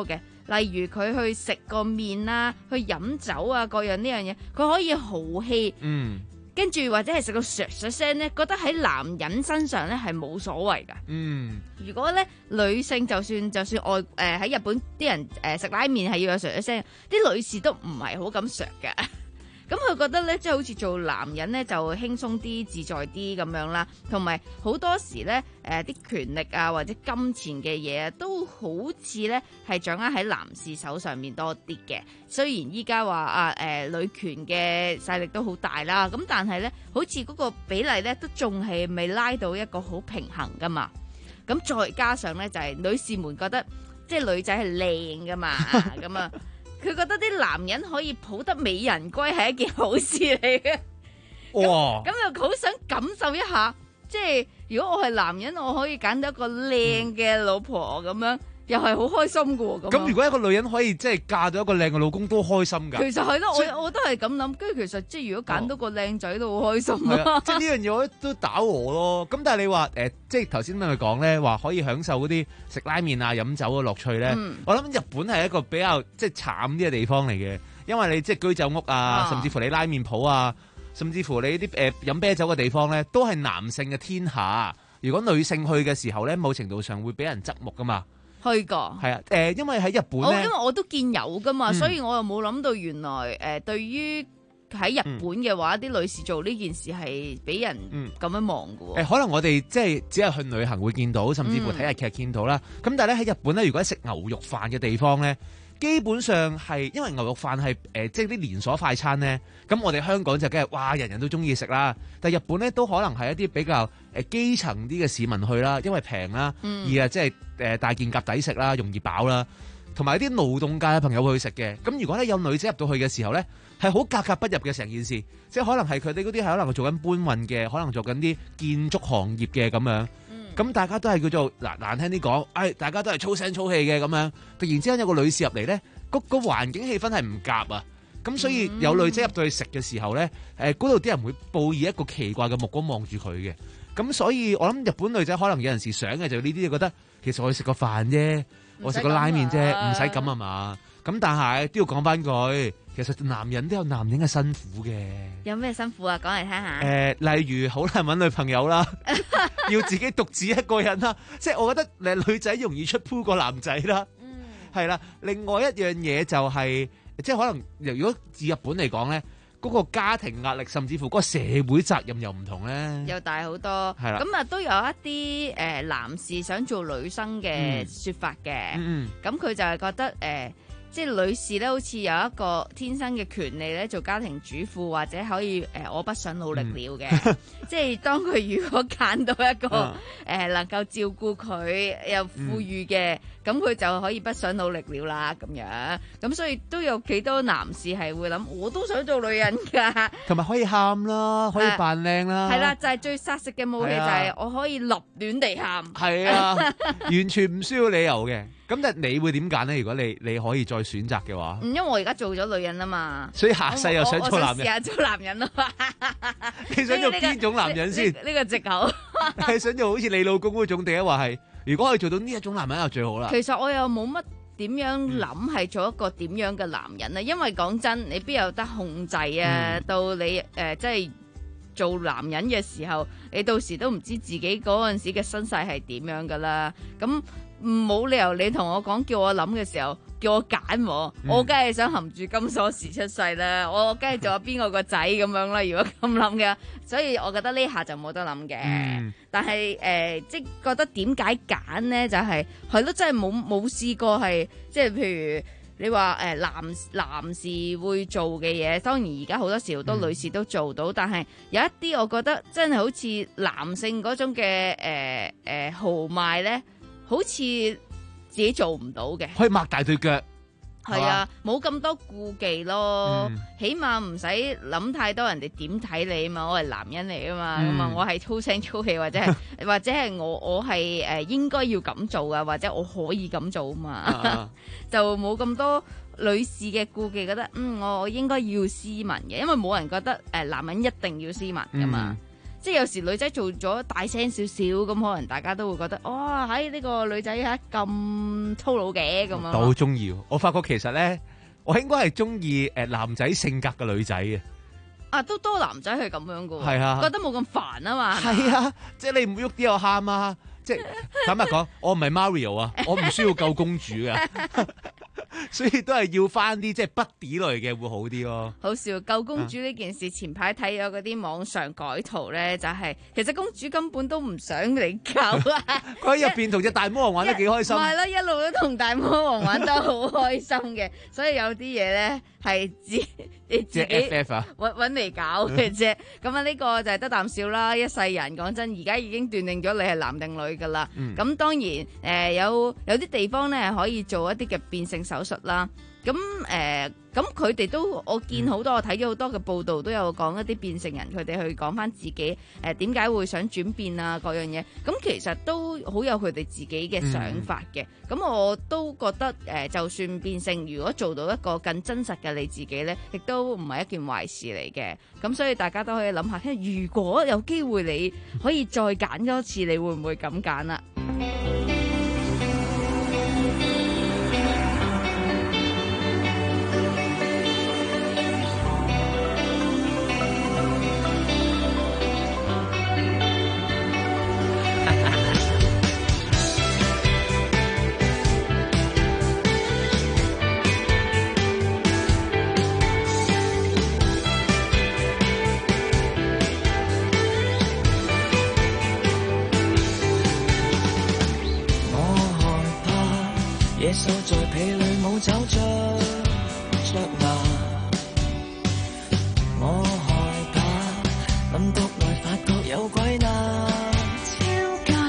例如佢去食個麵啦，去飲酒啊，各樣呢樣嘢，佢可以豪氣。 嗯。 跟住或者係食到唰唰聲咧，覺得喺男人身上咧係冇所謂㗎。 嗯， 如果咧女性就算就算外誒喺、呃、日本啲人誒食、呃、拉麵係要有唰唰聲，啲女士都唔係好咁唰嘅。咁佢覺得咧，即係好似做男人咧就輕鬆啲、自在啲咁樣啦，同埋好多時咧誒啲權力啊或者金錢嘅嘢啊，都好似咧係掌握喺男士手上面多啲嘅。雖然依家話啊誒、呃、女權嘅勢力都好大啦，咁但係咧好似嗰個比例咧都仲係未拉到一個好平衡噶嘛。咁再加上咧就係、是、女士們覺得即係女仔係靚噶嘛，咁啊。佢覺得啲男人可以抱得美人歸係一件好事嚟嘅， 哇！ 咁又好想感受一下，即係如果我係男人，我可以揀到一個靚嘅老婆咁樣，又係好開心嘅喎。 咁如果一個女人可以即係嫁到一個靚嘅老公，都開心㗎。 其實係咯，我我都係咁諗。跟住其實即係如果揀到個靚仔都好開心啊！ 即係呢樣嘢我都打和咯。咁但係你話誒、呃，即係頭先咪講咧，話可以享受嗰啲食拉麵啊、飲酒嘅樂趣咧。嗯、我諗日本係一個比較即係慘啲嘅地方嚟嘅，因為你即係居酒屋啊，啊甚至乎你拉麵鋪啊，甚至乎你啲誒飲啤酒嘅地方咧，都係男性嘅天下。如果女性去嘅時候咧，某程度上會俾人側目噶嘛。 去過係啊，誒、呃，因為喺日本咧， 因為我都見有噶嘛， 嗯、 所以我又冇諗到原來誒、呃，對於喺日本嘅話，啲、嗯、女士做呢件事係俾人咁樣望嘅喎。誒、 呃，可能我哋即係只係去旅行會見到，甚至乎睇日劇見到啦。咁、嗯、但係咧喺日本咧，如果食牛肉飯嘅地方咧，基本上係因為牛肉飯係誒、呃，即係啲連鎖快餐咧。咁我哋香港就梗係哇，人人都中意食啦。但係日本咧都可能係一啲比較誒基層啲嘅市民去啦，因為平啦，嗯、而啊即係誒大件夾抵食啦，容易飽啦，同埋啲勞動界嘅朋友去食嘅。咁如果咧有女仔入到去嘅時候咧，係好格格不入嘅成件事，即係可能係佢哋嗰啲係可能做緊搬運嘅，可能做緊啲建築行業嘅咁樣。咁、嗯、大家都係叫做嗱難聽啲講，誒、哎、大家都係粗聲粗氣嘅咁樣。突然之間有個女士入嚟咧，個個環境氣氛係唔夾啊！咁所以有女仔入到去食嘅時候咧，誒嗰度啲人會報以一個奇怪嘅目光望住佢嘅。咁所以我諗日本女仔可能有陣時想嘅就呢啲，覺得其實我去食個飯啫，我食個拉麵啫，唔使咁啊嘛。咁但係都要講翻句，其實男人都有男人嘅辛苦嘅。 有咩辛苦啊？講嚟聽下。誒、 呃，例如好難揾女朋友啦，要自己獨自一個人啦。即係我覺得誒女仔容易出鋪過男仔啦。嗯。係啦，另外一樣嘢就係、是。即係可能，如果以日本嚟講咧，嗰、那個家庭壓力，甚至乎嗰個社會責任又唔同咧， 又大好多。 係啦， 咁啊都有一啲誒、呃、男士想做女生嘅説法嘅。嗯，咁佢就係覺得誒。呃即係女士咧，好似有一個天生嘅權利咧，做家庭主婦或者可以誒、呃，我不想努力了嘅。嗯、即係當佢如果揀到一個誒、嗯呃、能夠照顧佢又富裕嘅，咁佢、嗯、就可以不想努力了啦咁樣。咁所以都有幾多男士係會諗，我都想做女人㗎。 同埋可以喊啦，可以扮靚啦。 係啦、啊，就係、是、最殺食嘅武器就係我可以立亂地喊。 係啊，完全唔需要理由嘅。咁但係你會點揀咧？如果你你可以再選擇嘅話， 嗯，因為我而家做咗女人啊嘛， 所以下世又想做男人。我試下做男人咯。 你想做邊種男人先？ 呢、這個藉口。 你係想做好似你老公嗰種，定係話係？如果可以做到呢一種男人就最好啦。 其實我又冇乜點樣諗係做一個點樣嘅男人啊，嗯、因為講真，你邊有得控制啊？嗯、到你誒、呃，即係做男人嘅時候，你到時都唔知自己嗰陣時嘅身世係點樣噶啦。咁冇理由你同我講叫我諗嘅時候，叫我揀我，嗯、我梗係想含住金鎖匙出世啦，我梗係做邊個個仔咁樣啦。如果咁諗嘅，所以我覺得呢下就冇得諗嘅。嗯、但係誒、呃，即係覺得點解揀咧？就係係咯，真係冇冇試過係，即係譬如你話誒、呃、男男士會做嘅嘢，當然而家好多時好多女士都做到，嗯、但係有一啲我覺得真係好似男性嗰種嘅誒誒豪邁咧。好似自己做唔到嘅， 可以擘大對腳， 係啊，冇咁多顧忌咯，嗯、起碼唔使諗太多人哋點睇你啊嘛，我係男人嚟啊嘛，咁啊、嗯、我係粗聲粗氣或者係或者係我我係誒應該要咁做噶，或者我可以咁做啊嘛，啊就冇咁多女士嘅顧忌，覺得嗯我我應該要斯文嘅，因為冇人覺得誒、呃、男人一定要斯文噶嘛。嗯即係有時女仔做咗大聲少少，咁可能大家都會覺得，哇，喺呢個女仔嚇咁粗魯嘅咁樣。 都好中意，我發覺其實咧，我應該係中意誒男仔性格嘅女仔嘅。 啊，都多男仔係咁樣噶， 係啊， 覺得冇咁煩啊嘛。 係啊，即係你唔喐啲又喊啊！即係坦白講，我唔係 Mario 啊，我唔需要救公主嘅，所以都係要翻啲即係 buddy 類嘅會好啲咯。 好笑，救公主呢件事，前排睇咗嗰啲網上改圖咧，就係、是、其實公主根本都唔想你救啊！ 佢喺入邊同隻大魔王玩得幾開心。 係咯，一路都同大魔王玩得好開心嘅，所以有啲嘢咧係自你自己 F F 啊， 揾揾嚟搞嘅啫。咁啊，呢個就係得啖笑啦。一世人講真，而家已經斷定咗你係男定女噶啦。咁、嗯、當然誒、呃、有有啲地方咧可以做一啲嘅變性手術啦。咁誒咁佢哋都我見好多，我睇咗好多嘅報道，都有講一啲變性人佢哋去講翻自己誒點解會想轉變啊各樣嘢。咁其實都好有佢哋自己嘅想法嘅。咁、嗯、我都覺得誒、呃，就算變性，如果做到一個更真實嘅你自己咧，亦都唔係一件壞事嚟嘅。咁所以大家都可以諗下，如果有機會你可以再揀多次，你會唔會咁揀啊？ 野獸在被裏冇找着着牙，我害怕諗國內發覺有鬼難招架，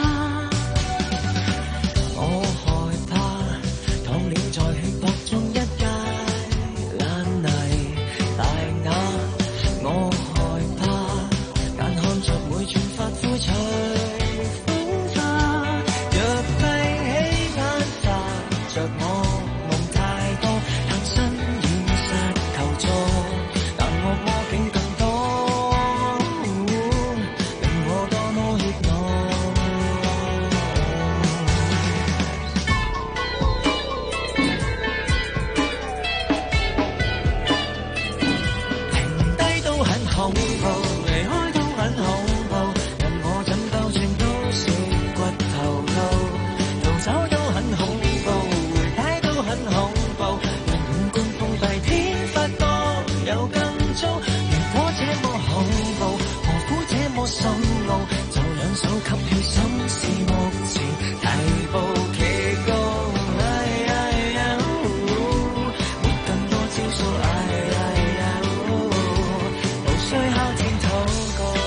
我害怕躺了在血泊中一介爛泥大牙，我害怕眼看着每寸髮膚隨風化，若閉起眼着我夢太多，探身現實求助，但惡魔竟更多，令我多麼怯懦。停低都很恐怖，離開都很恐怖，任我怎鬥轉都是骨頭套，逃走都很恐怖。很恐怖，讓五官封閉，天發覺有更糟。如果這麼恐怖，何苦這麼深奧？就兩手給血心是目前提步企高。哎哎呀，沒更多招數，哎哎呀，無需敲天禱告。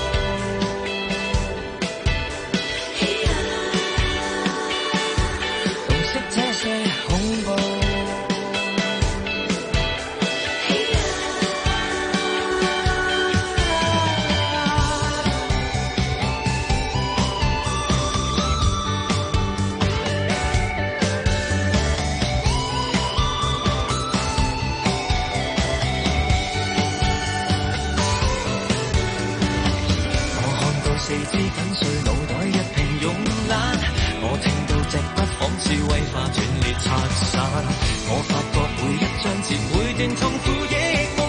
洞悉這些恐怖。四肢粉碎，腦袋一片慵懶。我聽到脊骨仿似威化斷裂拆散。我發覺每一章節每段痛苦亦無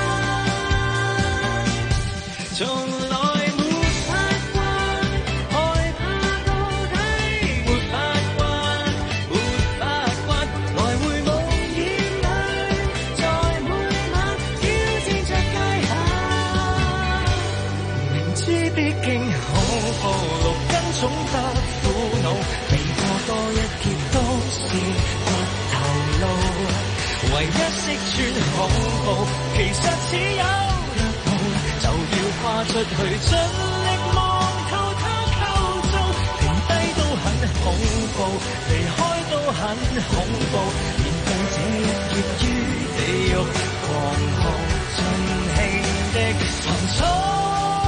間，從來沒法慣，害怕到底沒法慣，沒法慣，來回夢魘裏，在每晚挑戰着界限，明知必經恐怖，六根總得苦惱，避過多一劫都是骨頭路，唯一識穿恐怖，其實只有腳步，就要跨出去，盡力望透它構造，停低都很恐怖，離開都很恐怖，面對這一劫於地獄狂號，盡興的尋找。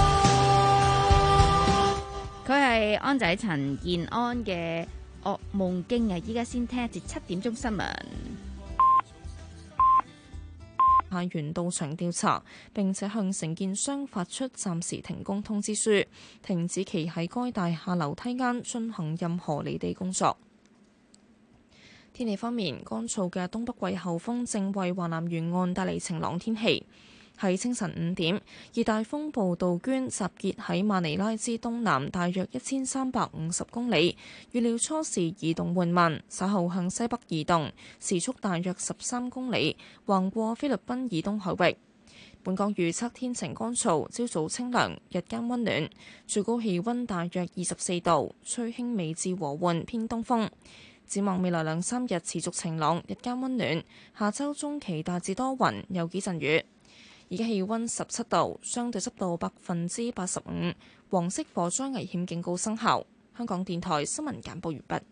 佢係安仔陳健安嘅噩夢經啊！依家先聽一節七點鐘新聞。 派員到場調查，並且向承建商發出暫時停工通知書，停止其喺該大廈樓梯間進行任何離地工作。天氣方面，乾燥嘅東北季候風正為華南沿岸帶嚟晴朗天氣。喺清晨五點，熱帶風暴杜鵑集結喺馬尼拉之東南大約一千三百五十公里，預料初時移動緩慢，稍後向西北移動，時速大約十三公里，橫過菲律賓以東海域。本港預測天晴乾燥，朝早清涼，日間温暖，最高氣温大約二十四度，吹輕微至和緩偏東風。展望未來兩三日持續晴朗，日間温暖，下週中期大致多雲，有幾陣雨。而家氣温十七度，相對濕度百分之八十五，黃色火災危險警告生效。香港電台新聞簡報完畢。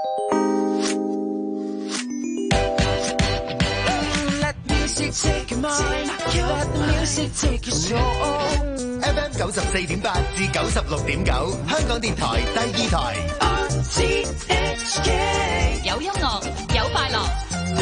F M 九十四點八至九十六點九，香港電台第二台。 有音樂，有快樂。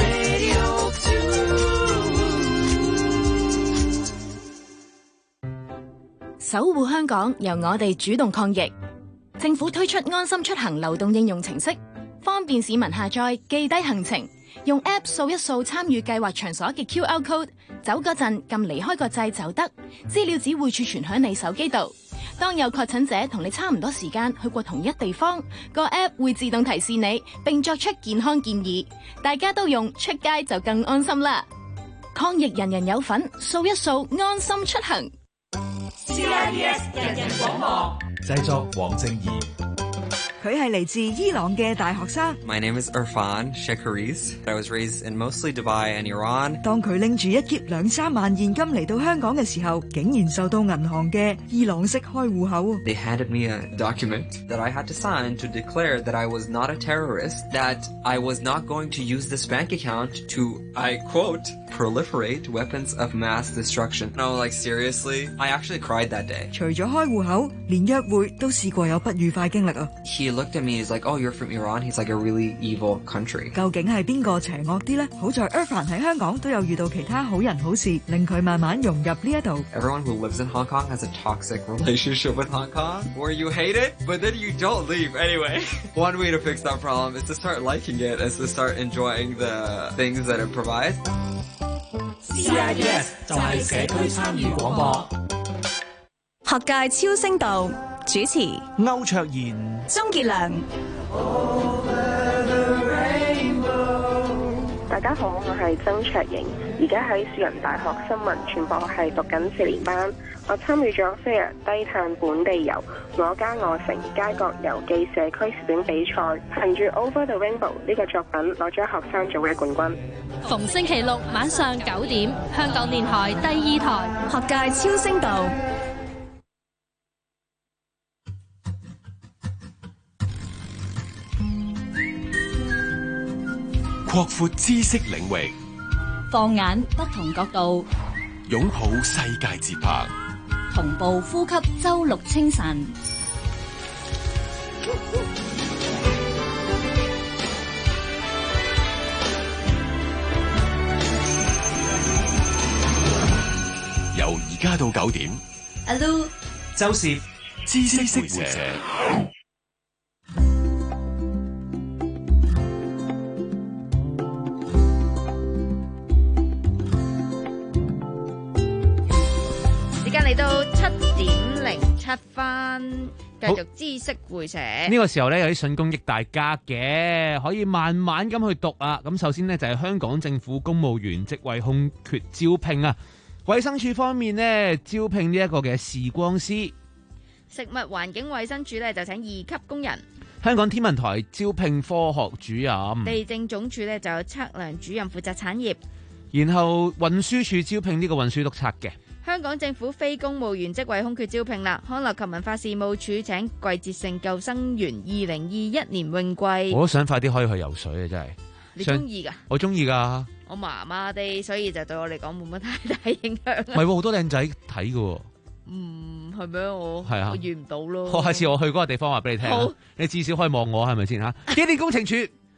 守護香港，由我哋主動抗疫。政府推出安心出行流動應用程式，方便市民下載記低行程，用 App 掃一掃參與計劃場所嘅 Q R code， 走嗰陣撳離開個掣就得，資料只會儲存喺你手機度。當有確診者同你差唔多時間去過同一地方，個 App 會自動提示你，並作出健康建議。大家都用，出街就更安心啦！抗疫人人有份，掃一掃安心出行。 C I B S 人人廣播製作黃正義。 佢係嚟自伊朗嘅大學生。 My name is Irfan Shekharis. I was raised in mostly Dubai and Iran. 當佢拎住一篋兩三萬現金嚟到香港嘅時候，竟然受到銀行嘅伊朗式開戶口。 They handed me a document that I had to sign to declare that I was not a terrorist, that I was not going to use this bank account to, I quote, proliferate weapons of mass destruction. No, like seriously? I actually cried that day. 除咗開戶口，連約會都試過有不愉快經歷啊。 He looked at me, he's like, oh, you're from Iran? He's like a really evil country. 究竟係邊個邪惡啲呢？好在 Irfan 喺香港都有遇到其他好人好事，令佢慢慢融入呢一度。 Everyone who lives in Hong Kong has a toxic relationship with Hong Kong, where you hate it, but then you don't leave anyway. One way to fix that problem is to start liking it, is to start enjoying the things that it provides. C I B S 就係社區參與廣播。 學界超聲道主持歐卓然、 鍾傑良。 大家好，我係曾卓瑩，而家喺樹仁大學新聞傳播系讀緊四年班。我參與咗 Fair 低碳本地遊我家我城街角遊記社區攝影比賽，憑住 Over the Rainbow 呢個作品攞咗學生組嘅冠軍。 逢星期六晚上九點，香港電台第二台學界超聲道。 擴闊知識領域， 放眼不同角度， 擁抱世界節拍， 同步呼吸周六清晨。 由而家到九點， 阿 Lu、 周攝知識會者。 嚟到七點零七分，繼續知識會社。 呢、這個時候咧有啲信公益大家嘅，可以慢慢咁去讀啊。咁首先呢，就係、是、香港政府公務員職位空缺招聘啊。衛生署方面呢，招聘呢一個嘅視光師。 食物環境衛生署咧就請二級工人。 香港天文台招聘科學主任。 地政總署咧就有測量主任負責產業。 然後運輸署招聘呢個運輸督察嘅。 香港政府非公務員職位空缺招聘啦，康樂及文化事務署請季節性救生員二零二一年泳季。 我都想快啲可以去游水啊！真係， 你中意噶？ 我中意噶。 我麻麻地，所以就對我嚟講冇乜太大影響。 唔係，好多靚仔睇噶。 嗯，係咩？我係啊， 我遇唔到咯。 我下次我去嗰個地方話俾你聽。好，你至少可以望我係咪先吓？機電工程署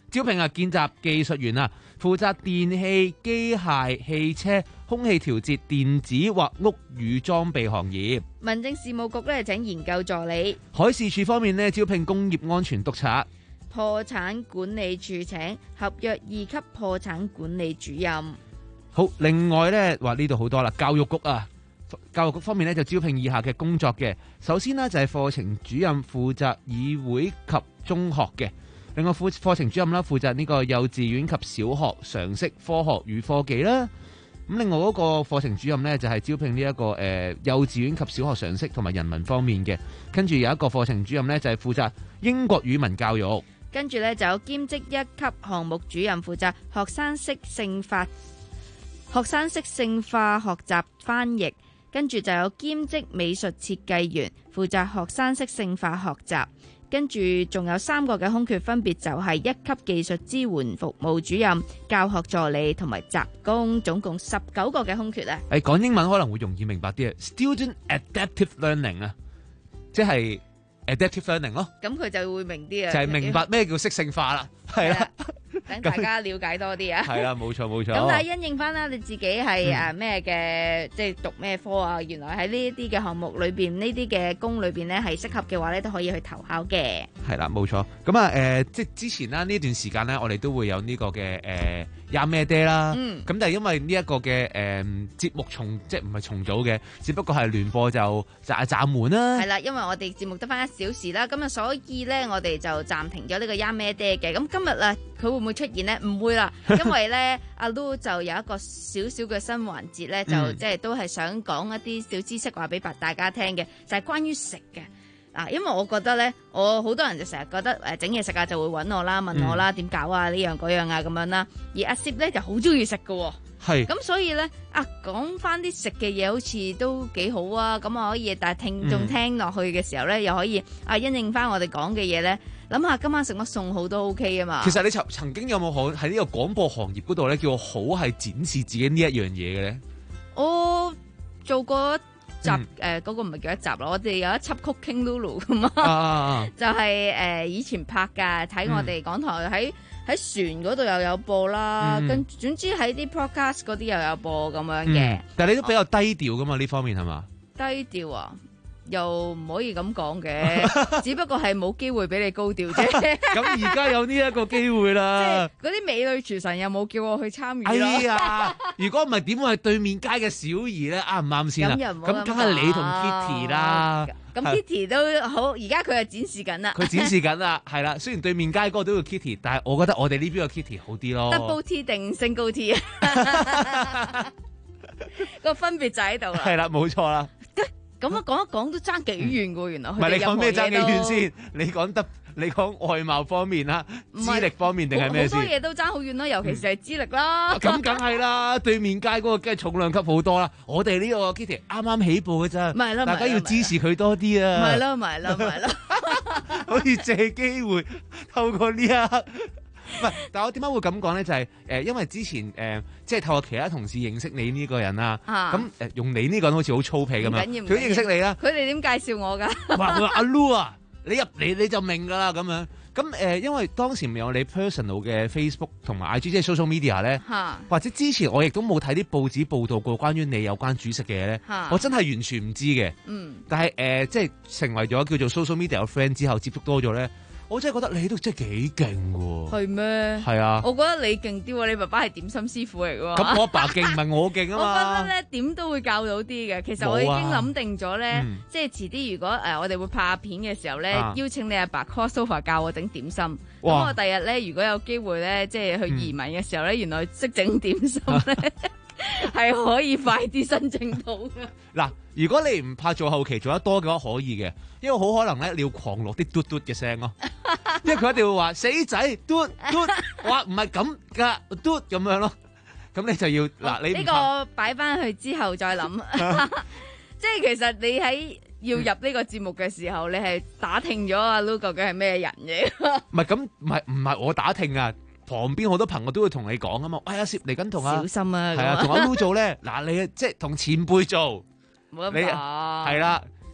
招聘啊見習技術員啊，負責電器、機械、汽車、空氣調節、電子或屋宇裝備行業。 民政事務局咧請研究助理。 海事處方面呢，招聘工業安全督察。 破產管理處請合約二級破產管理主任。 好，另外呢，話呢度好多啦，教育局啊，教育局方面呢，就招聘以下嘅工作嘅。首先呢，就係課程主任，負責議會及中學嘅。另外課課程主任啦，負責呢個幼稚園及小學常識科學與科技啦。咁另外嗰個課程主任呢，就係招聘呢一個誒幼稚園及小學常識同埋人文方面嘅。跟住有一個課程主任呢，就係負責英國語文教育。 跟住咧就有兼職一級項目主任，負責學生適性化學生適性化學習翻譯。跟住就有兼職美術設計員，負責學生適性化學習。跟住仲有三個嘅空缺，分別就係一級技術支援服務主任、教學助理同埋雜工，總共十九個嘅空缺啊！ 誒，講英文可能會容易明白啲啊 ，Student Adaptive Learning 啊，即係 Adaptive Learning 咯。 咁佢就會明啲啊， 就係明白咩叫適性化啦，係啦。 等大家了解多啲啊！ 係啦，冇錯冇錯。 咁但係因應翻啦，你自己係誒咩嘅，即係讀咩科啊？原來喺呢一啲嘅項目裏邊，呢啲嘅工裏邊咧係適合嘅話咧，都可以去投考嘅。 係啦，冇錯。咁啊誒，即係之前啦，呢段時間咧，我哋都會有呢個嘅誒廿咩爹啦。嗯。咁但係因為呢一個嘅誒節目重，即係唔係重組嘅，只不過係聯播就暫暫緩啦。 係啦，因為我哋節目得翻一小時啦，咁啊，所以咧我哋就暫停咗呢個廿咩爹嘅。咁今日啊，佢會唔會出現呢？唔會啦，因為咧阿 Lu 就有一個少少嘅新環節咧，就即係都係想講一啲小知識話俾大家聽嘅，就係關於食嘅。嗱，因為我覺得咧，我好多人就成日覺得誒整嘢食啊，就會揾我啦，問我啦點搞啊，呢樣嗰樣啊咁樣啦。而阿 Sir 咧就好中意食嘅，係咁所以咧啊講翻啲食嘅嘢好似都幾好啊，咁啊可以，但係聽眾聽落去嘅時候咧，又可以啊因應翻我哋講嘅嘢咧。諗下今晚食乜餸好都 OK 啊嘛！ 其實你曾曾經有冇可喺呢個廣播行業嗰度咧，叫我好係展示自己呢一樣嘢嘅咧？ 我做過一集誒，嗰、 嗯呃嗰個唔係叫一集咯，我哋有一輯 Cooking Lulu 噶嘛， 啊啊就係、是、誒、呃、以前拍㗎，睇我哋港台喺喺船嗰度又有播啦，跟、嗯、總之喺啲 podcast 嗰啲又有播咁樣嘅、嗯。 但係你都比較低調噶嘛？呢、啊、方面係嘛？ 低調啊！又唔可以咁講嘅，只不過係冇機會俾你高調啫。 咁而家有呢一個機會啦。 即係嗰啲美女廚神又冇叫我去參與。 哎呀，如果唔係點會係對面街嘅小儀咧？啱唔啱先啊？咁梗係你同 Kitty 啦。 咁 Kitty 都好，而家佢係展示緊啦。 佢展示緊啦，係啦。雖然對面街嗰個都叫 Kitty， 但係我覺得我哋呢邊個 Kitty 好啲咯。 Double T 定 Single T 啊？個分別就喺度啦。 係啦，冇錯啦。 咁啊，講一講都爭幾遠噶，原來。 唔係你講咩爭幾遠先？你講得你講外貌方面啦，資歷方面定係咩先？ 好多嘢都爭好遠啦，尤其是係資歷啦。 咁梗係啦，對面街嗰個梗係重量級好多啦。我哋呢個 Kitty 啱啱起步嘅咋， 咪啦， 大家要支持佢多啲啊！ 咪啦，咪啦，咪啦， 可以借機會透過呢一刻。唔係，但係我點解會咁講咧？就係、是、誒、呃，因為之前誒、呃，即係透過其他同事認識你呢個人啦。咁、啊、誒、呃，用你呢個人好似好粗鄙咁樣。佢認識你啦。 佢哋點介紹我㗎？ 話佢話阿 Lu 啊，你入嚟你就明㗎啦咁樣。咁誒、呃，因為當時未有你 personal 嘅 Facebook 同埋 I G 即係 social media 咧，或者之前我亦都冇睇啲報紙報導過關於你有關煮食嘅嘢咧，我真係完全唔知嘅。嗯。但係誒、呃，即係成為咗叫做 social media 嘅 friend 之後，接觸多咗咧。我真係覺得你都真係幾勁喎！ 係咩？ 係啊！ 我覺得你勁啲喎，你爸爸係點心師傅嚟㗎。 咁我阿爸勁唔係我勁啊嘛！ 我覺得咧點都會教到啲嘅。其實我已經諗定咗咧、啊嗯，即係遲啲如果誒、呃、我哋會拍片嘅時候咧、啊，邀請你阿爸 crossover 教我整點心。咁我第日咧如果有機會咧，即係去移民嘅時候咧、嗯，原來識整點心咧。係可以快啲申請到嘅。 嗱，如果你唔怕做後期做得多嘅話，可以嘅，因為好可能咧你要狂落啲嘟嘟嘅聲咯，因為佢一定會話死仔嘟嘟，哇唔係咁噶嘟咁樣咯，咁你就要嗱你呢、這個擺翻去之後再諗，即係其實你喺要入呢個節目嘅時候，嗯、你係打聽咗阿 Lu 究竟係咩人嘅？ 唔係咁，唔係唔係我打聽啊。旁邊好多朋友都會同你講啊嘛，哎呀，攝嚟緊同啊， 小心啊， 係啊，同阿 Lu 做咧，嗱你即係同前輩做， 冇得講， 係啦，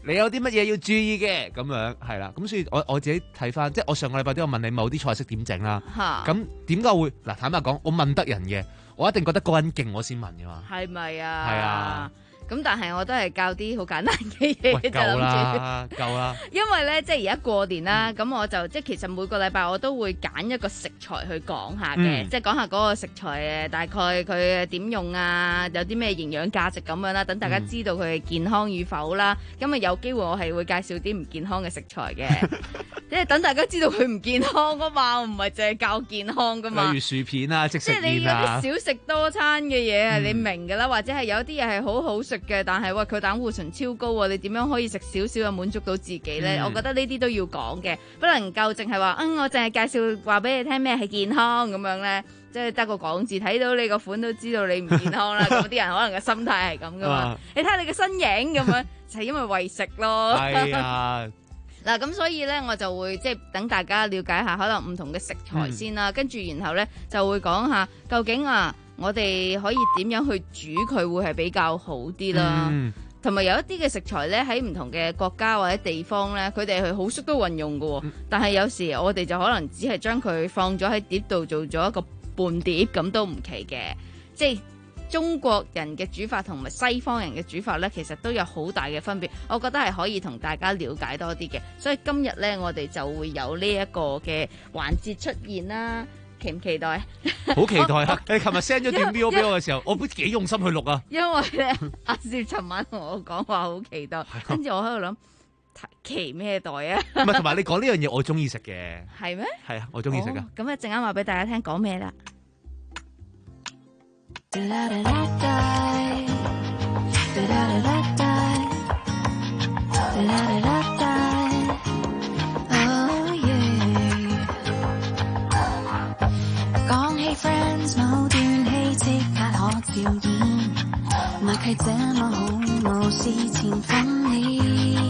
你有啲乜嘢要注意嘅咁樣係啦。咁所以我我自己睇翻，即係我上個禮拜都有問你某啲菜式點整啦。咁點解會嗱？坦白講，我問得人嘅，我一定覺得嗰個人勁，我先問嘅嘛。 係咪啊？ 係啊。 咁但係我都係教啲好簡單嘅嘢，就夠啦， 諗住夠啦。 因為咧，即係而家過年啦，咁、嗯、我就即係其實每個禮拜我都會揀一個食材去講下嘅，嗯、即係講下嗰個食材誒，大概佢點用啊，有啲咩營養價值咁樣啦，等大家知道佢嘅健康與否啦。咁啊、嗯、有機會我係會介紹啲唔健康嘅食材嘅，即係等大家知道佢唔健康噶嘛，我唔係淨係教健康噶嘛。 例如薯片啊，即食麵啊， 即係你有啲少食多餐嘅嘢啊， 嗯、 你明噶啦，或者係有啲嘢係好好食嘅，但係喂佢膽固醇超高喎，你點樣可以食少少就滿足到自己咧？嗯、我覺得呢啲都要講嘅，不能夠淨係話嗯我淨係介紹話俾你聽咩係健康咁樣咧，即係得個講字，睇到你個款都知道你唔健康啦。咁啲人可能嘅心態係咁噶嘛，啊、你睇下你嘅身影咁樣，就係因為為食咯。係啊。嗱，咁所以咧，我就會即係等大家了解下可能唔同嘅食材先啦，跟住、嗯、然後咧就會講下究竟啊，我哋可以點樣去煮佢會係比較好啲啦。同埋、嗯、有一啲嘅食材咧喺唔同嘅國家或者地方咧，佢哋係好識得運用嘅，嗯、但係有時我哋就可能只係將佢放咗喺碟度做咗一個半碟，咁都唔奇嘅，即係。中國人嘅煮法同埋西方人嘅煮法呢，其實都有好大嘅分別。我覺得係可以同大家了解多啲嘅，所以今日呢，我哋就會有呢一個嘅環節出現啦。期唔期待？ 好期待啊！你琴日 send 咗段 video 俾我嘅時候，我都幾用心去錄啊。因為呢，阿少尋晚同我講話好期待，跟住我喺度諗期咩待啊？ 唔係，同埋你講呢樣嘢，我中意食嘅。係咩？係啊，我中意食噶。 咁啊，陣間話俾大家聽講咩啦？ 講起 friends 某段戲即刻可照演，默契這麼好，無事前訓練，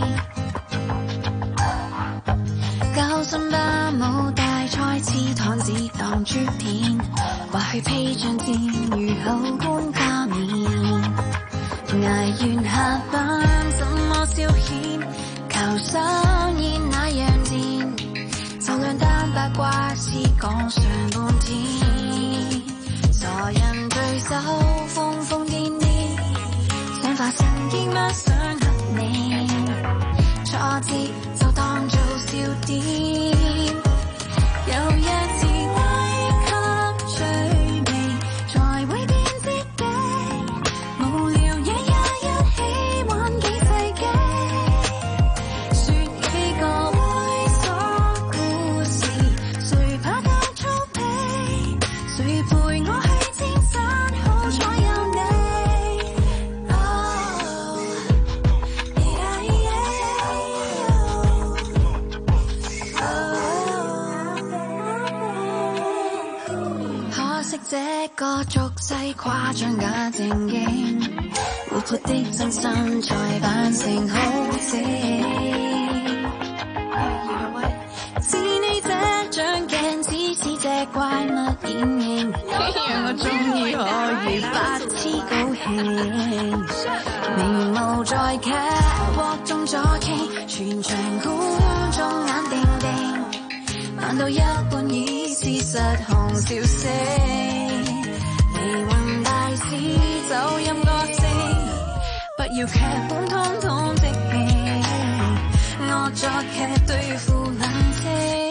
交心吧冇大賽次堂子當豬片，或許披上戰如後官加冕，捱完下班怎麼消遣，求生宴那樣賤，就兩單八卦是講上半天，傻人對手瘋瘋癲癲，想發神經不想嚇你，挫折就當做笑點，有一次低級趣味才會變知己，無聊夜也一起玩幾世紀，說幾個猥瑣故事，誰怕夠粗鄙，誰陪我去千山，好彩有你。可惜這個俗世誇張假正經，活潑的真身材扮成好正。是你這張鏡只似隻怪物演形，讓我終於可以不知高興。明無在劇鑊中左傾，全場觀眾眼定定，扮到一半已是實行笑聲。離魂大師走音樂性，不要劇本通通即興，我作劇對付冷靜。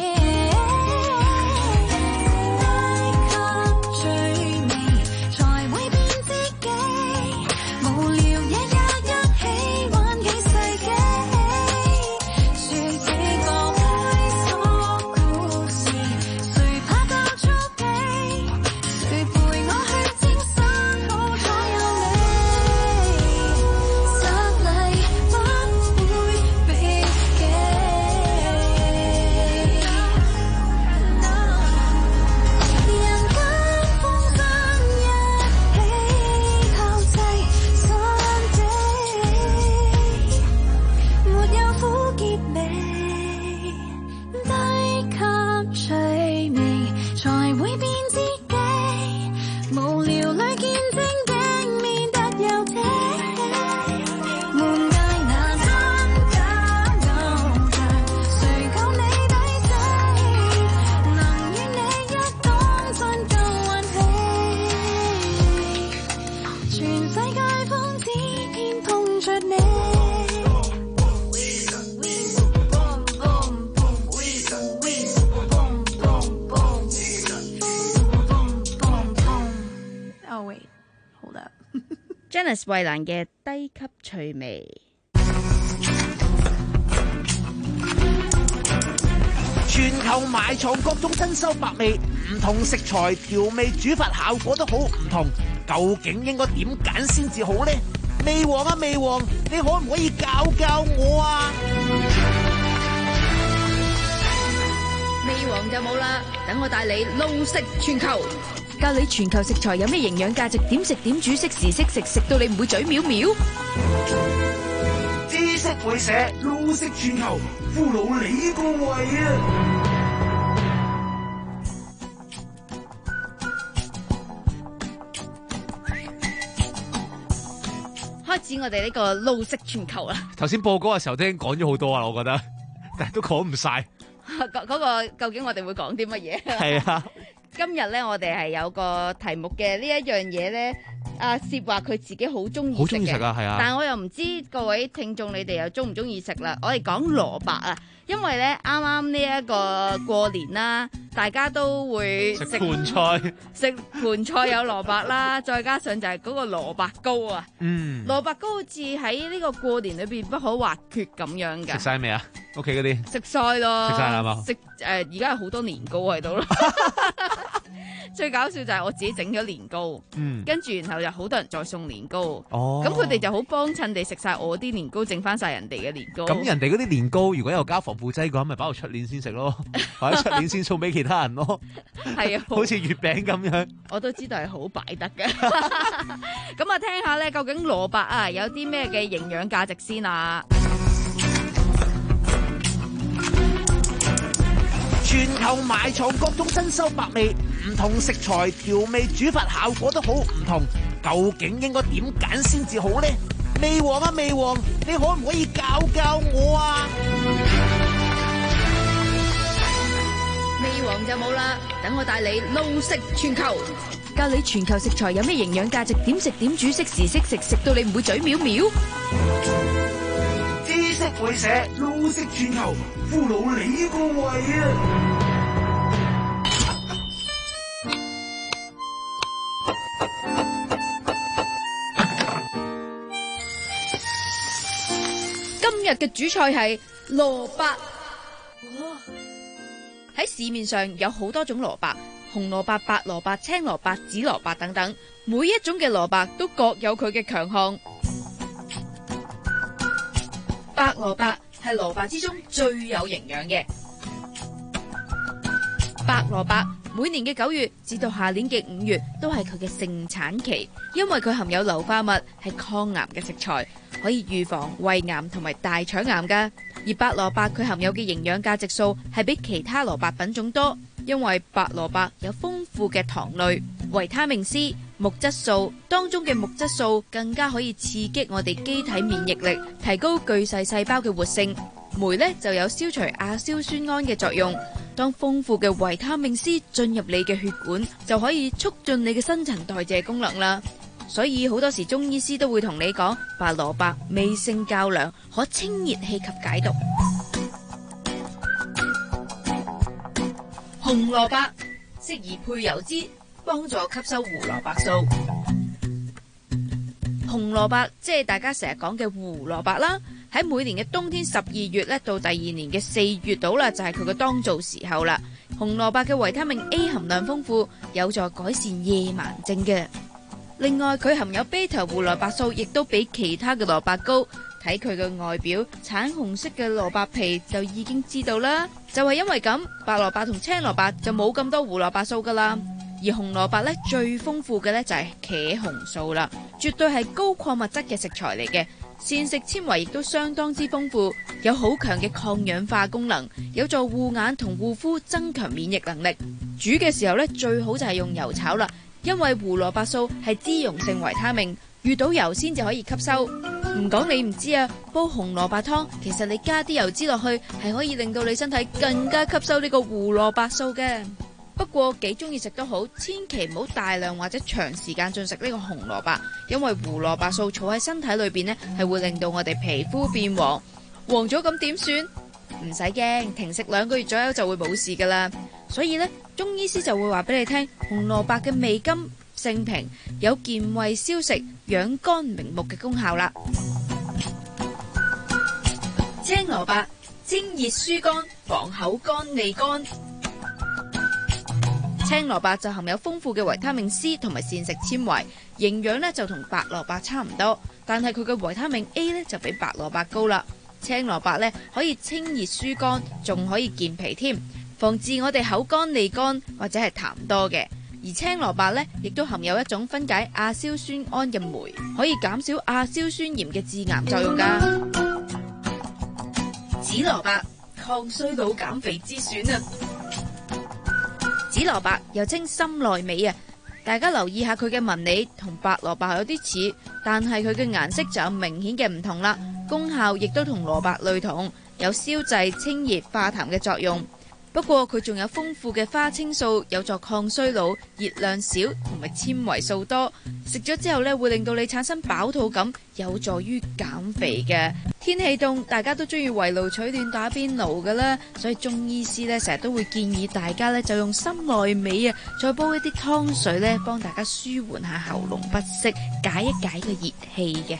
Janice 衛蘭嘅低級趣味。 全球埋藏各種珍饈百味，唔同食材調味煮法效果都好唔同，究竟應該點揀先至好呢？味王啊味王，你可唔可以教教我啊？ 味王就冇啦，等我帶你路食全球，教你全球食材有咩營養價值，點食點煮，適時適食，食到你唔會嘴藐藐。 知識會寫，路食全球，俘虜你個胃啊！ 開始我哋呢個路食全球啦。 頭先播歌嘅時候都已經講咗好多啦，我覺得，但係都講唔晒。 嗰嗰個究竟我哋會講啲乜嘢？ 係啊， 今日咧我哋係有個題目嘅呢一樣嘢咧。阿攝話佢自己好中意食嘅， 好中意食啊，係啊！ 但係我又唔知各位聽眾你哋又中唔中意食啦。我哋講蘿蔔啊，因為咧啱啱呢一個過年啦，大家都會食盤菜， 食盤菜有蘿蔔啦，再加上就係嗰個蘿蔔糕啊。嗯，蘿蔔糕好似喺呢個過年裏邊不可或缺咁樣㗎。 食晒未啊？屋企嗰啲食晒咯， 食晒啦嘛？ 食誒而家有好多年糕喺度咯。最搞笑就係我自己整咗年糕，嗯，跟住然後就好多人再送年糕，哦，咁佢哋就好幫襯地食晒我啲年糕，剩翻晒人哋嘅年糕。 咁人哋嗰啲年糕如果有加防腐劑嘅話，咪擺到出年先食咯，或者出年先送俾其他人咯。係啊，好似月餅咁樣。 我都知道係好擺得嘅。咁啊，聽下咧，究竟蘿蔔啊有啲咩嘅營養價值先啊？ 全球埋藏各種珍饈百味，唔同食材調味煮法效果都好唔同，究竟應該點揀先至好呢？味王啊味王，你可唔可以教教我啊？ 味王就冇啦，等我帶你路食全球，教你全球食材有咩營養價值，點食點煮，適時適食，食到你唔會嘴藐藐。 知識會寫，路食全球，俘虜你個胃啊！ 今日嘅主菜係蘿蔔。喺市面上有好多種蘿蔔，紅蘿蔔、白蘿蔔、青蘿蔔、紫蘿蔔等等，每一種嘅蘿蔔都各有佢嘅強項。白蘿蔔係蘿蔔之中最有營養嘅。白蘿蔔每年嘅九月至到下年嘅五月都係佢嘅盛產期，因為佢含有硫化物，係抗癌嘅食材，可以預防胃癌同埋大腸癌㗎。而白蘿蔔佢含有嘅營養價值數係比其他蘿蔔品種多，因為白蘿蔔有豐富嘅糖類、維他命 C、木質素，當中嘅木質素更加可以刺激我哋機體免疫力，提高巨細細胞嘅活性。酶呢就有消除亞硝酸胺嘅作用。當豐富嘅維他命 C 進入你嘅血管，就可以促進你嘅新陳代謝功能啦。所以好多時中醫師都會同你講，白蘿蔔味性較涼，可清熱氣及解毒。紅蘿蔔適宜配油脂，幫助吸收胡蘿蔔素。紅蘿蔔即係大家成日講嘅胡蘿蔔啦。喺每年嘅冬天十二月咧，到第二年嘅四月到啦，就係佢嘅當造時候啦。紅蘿蔔嘅維他命 A 含量豐富，有助改善夜盲症嘅。另外，佢含有 β 胡蘿蔔素，亦都比其他嘅蘿蔔高。睇佢嘅外表，橙紅色嘅蘿蔔皮就已經知道啦。就係因為咁，白蘿蔔同青蘿蔔就冇咁多胡蘿蔔素噶啦。而紅蘿蔔咧最豐富嘅咧就係茄紅素啦，絕對係高礦物質嘅食材嚟嘅。膳食纖維亦都相當之豐富，有好強嘅抗氧化功能，有助護眼同護膚，增強免疫能力。煮嘅時候咧最好就係用油炒啦，因為胡蘿蔔素係脂溶性維他命，遇到油先至可以吸收。唔講你唔知啊，煲紅蘿蔔湯其實你加啲油脂落去係可以令到你身體更加吸收呢個胡蘿蔔素嘅。不過幾中意食都好，千祈唔好大量或者長時間進食呢個紅蘿蔔，因為胡蘿蔔素儲喺身體裏邊呢，係會令到我哋皮膚變黃，黃咗咁點算？唔使驚，停食兩個月左右就會冇事噶啦。所以呢，中醫師就會話俾你聽，紅蘿蔔嘅味甘， 性平，有健胃消食、養肝明目嘅功效啦。 青蘿蔔清熱疏肝，防口乾脷乾。 青蘿蔔就含有豐富嘅維他命 C 同埋膳食纖維，營養呢就同白蘿蔔差唔多，但係佢嘅維他命 A 呢就比白蘿蔔高啦。青蘿蔔呢可以清熱疏肝，仲可以健脾添，防治我哋口乾脷乾或者係痰多嘅。而青蘿蔔呢亦都含有一種分解亞硝酸胺嘅酶，可以減少亞硝酸鹽嘅致癌作用噶。 紫蘿蔔抗衰老減肥之選啊！ 紫蘿蔔又稱心內美啊，大家留意下佢嘅紋理同白蘿蔔有啲似，但係佢嘅顏色就有明顯嘅唔同啦。功效亦都同蘿蔔類同，有消滯、清熱、化痰嘅作用。不過佢仲有豐富嘅花青素，有助抗衰老，熱量少同埋纖維素多，食咗之後呢會令到你產生飽肚感，有助於減肥嘅。天氣凍，大家都中意圍爐取暖打邊爐噶啦，所以中醫師呢成日都會建議大家呢就用心內美啊，再煲一啲湯水呢幫大家舒緩下喉嚨不適，解一解個熱氣嘅。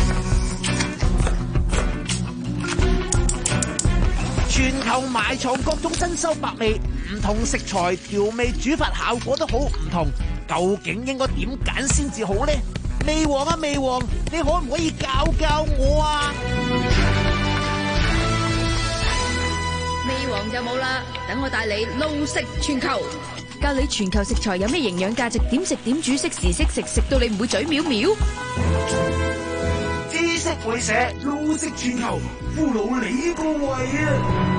全球埋藏各種珍饈百味，唔同食材調味煮法效果都好唔同，究竟應該點揀先至好呢？味王啊味王，你可唔可以教教我啊？ 味王就冇啦，等我帶你路食全球，教你全球食材有咩營養價值，點食點煮，適時適食，食到你唔會嘴藐藐。 知識會寫，路食全球，俘虜你個胃啊！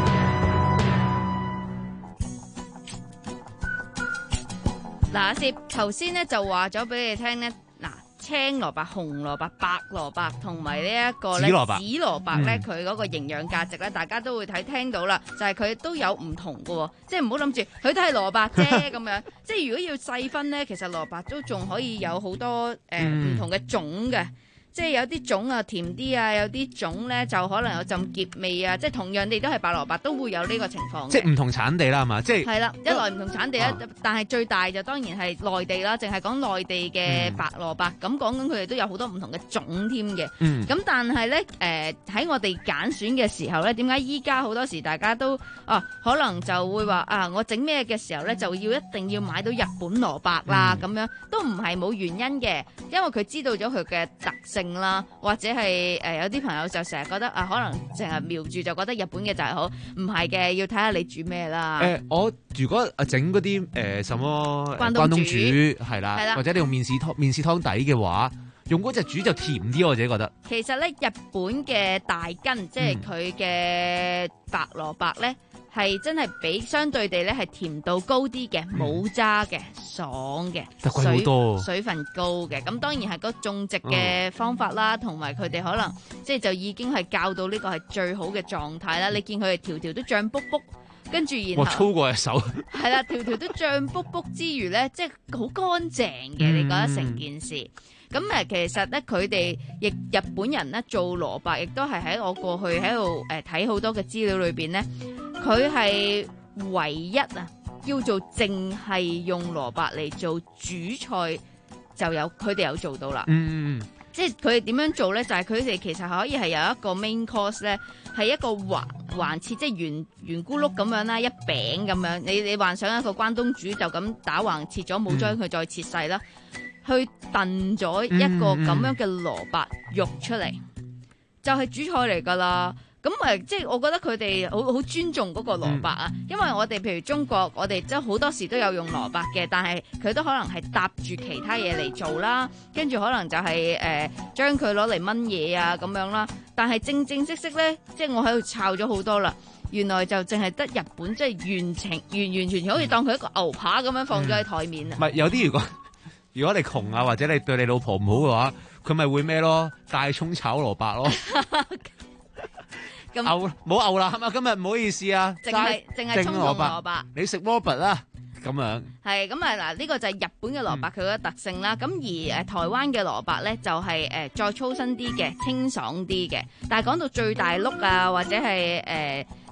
嗱，阿攝頭先咧就話咗俾你聽咧，嗱，青蘿蔔、紅蘿蔔、白蘿蔔同埋呢一個咧紫蘿蔔咧，佢嗰個營養價值咧，大家都會睇聽到啦，就係佢都有唔同嘅，即係唔好諗住佢都係蘿蔔啫咁樣，即係如果要細分咧，其實蘿蔔都仲可以有好多誒唔、呃、同嘅種嘅。即係有啲種啊甜啲啊，有啲種咧就可能有陣澀味啊，即係同樣地都係白蘿蔔都會有呢個情況嘅。 即係唔同產地啦，係嘛？即係係啦，一來唔同產地啦，啊、但係最大就當然係內地啦，淨係講內地嘅白蘿蔔，咁講緊佢哋都有好多唔同嘅種添嘅。嗯。咁但係咧，誒、呃、喺我哋揀選嘅時候咧，點解依家好多時大家都啊可能就會話啊，我整咩嘅時候咧就要一定要買到日本蘿蔔啦，咁、嗯、樣都唔係冇原因嘅，因為佢知道咗佢嘅特性啦，或者係誒、呃、有啲朋友就成日覺得啊，可能成日瞄住就覺得日本嘅就係好，唔係嘅，要睇下你煮咩啦。誒、 呃，我如果啊整嗰啲誒什麼關東煮係啦，或者你用麵豉湯麵豉湯底嘅話，用嗰隻煮就甜啲，我自己覺得。其實咧，日本嘅大根，即係佢嘅白蘿蔔咧。係真係比相對地咧係甜度高啲嘅，冇渣嘅，爽嘅，水水分高嘅。咁當然係個種植嘅方法啦，同埋佢哋可能即係就已經係教到呢個係最好嘅狀態啦。你見佢哋條條都脹卜卜，跟住然後粗過隻手， 係啦，條條都脹卜卜之餘咧，即係好乾淨嘅。你覺得成件事？咁誒，其實咧，佢哋亦日本人咧做蘿蔔，亦都係喺我過去喺度誒睇好多嘅資料裏邊咧。佢係唯一啊，叫做淨係用蘿蔔嚟做主菜，就有佢哋有做到啦。嗯嗯，即係佢哋點樣做咧？就係佢哋其實可以係有一個 main course 咧，係一個橫橫切，即係圓圓咕碌咁樣啦，一餅咁樣。你你幻想一個關東煮就咁打橫切咗，冇將佢再切細啦，去燉咗一個咁樣嘅蘿蔔肉出嚟，就係主菜嚟噶啦。咁誒，即係我覺得佢哋好好尊重嗰個蘿蔔啊，因為我哋譬如中國，我哋即係好多時都有用蘿蔔嘅，但係佢都可能係搭住其他嘢嚟做啦，跟住可能就係誒將佢攞嚟炆嘢啊咁樣啦。但係正正式式咧，即係我喺度抄咗好多啦，原來就淨係得日本即係完情完完全全好似當佢一個牛扒咁樣放咗喺台面啊。唔係、 嗯、有啲如果如果你窮啊，或者你對你老婆唔好嘅話，佢咪會咩咯？大葱炒蘿蔔咯。牛冇牛腩啊！今日唔好意思啊，淨係淨係葱同蘿蔔，你食蘿蔔啦咁樣。係咁啊嗱，呢個就係日本嘅蘿蔔佢嘅特性啦。咁、嗯、而誒台灣嘅蘿蔔咧就係、是、誒、呃、再粗身啲嘅，清爽啲嘅。但係講到最大碌啊，或者係誒、呃、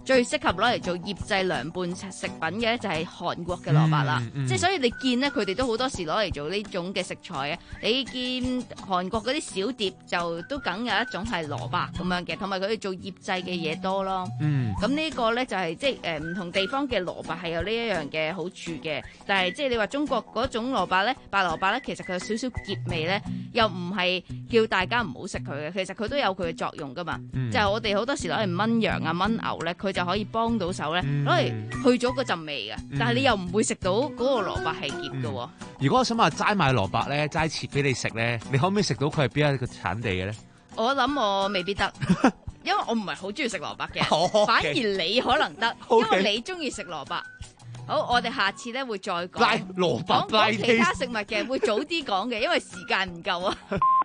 最適合攞嚟做醃製涼拌食品嘅咧就係韓國嘅蘿蔔啦。 嗯嗯、 即係所以你見咧，佢哋都好多時攞嚟做呢種嘅食材嘅。你見韓國嗰啲小碟就都梗有一種係蘿蔔咁樣嘅，同埋佢哋做醃製嘅嘢多咯。 嗯， 咁呢個咧就係、是、即係誒唔同地方嘅蘿蔔係有呢一樣嘅好處嘅，但係即係你話中國嗰種蘿蔔咧，白蘿蔔咧，其實佢有少少澀味咧，又唔係叫大家唔好食佢嘅，其實佢都有佢嘅作用噶嘛。嗯、就係我哋好多時攞嚟炆羊啊、炆牛咧，佢就可以幫到手咧，攞嚟、嗯、去咗嗰陣味嘅。嗯、但係你又唔會食到嗰個蘿蔔係澀嘅。 如果我想話齋買蘿蔔咧，齋切俾你食咧，你可唔可以食到佢係邊一個產地嘅咧？ 我諗我未必得。因為我唔係好中意食蘿蔔嘅，oh, okay. 反而你可能得，okay. 因為你中意食蘿蔔。好，我哋下次咧會再講蘿蔔講其他食物嘅，會早啲講嘅，因為時間唔夠啊。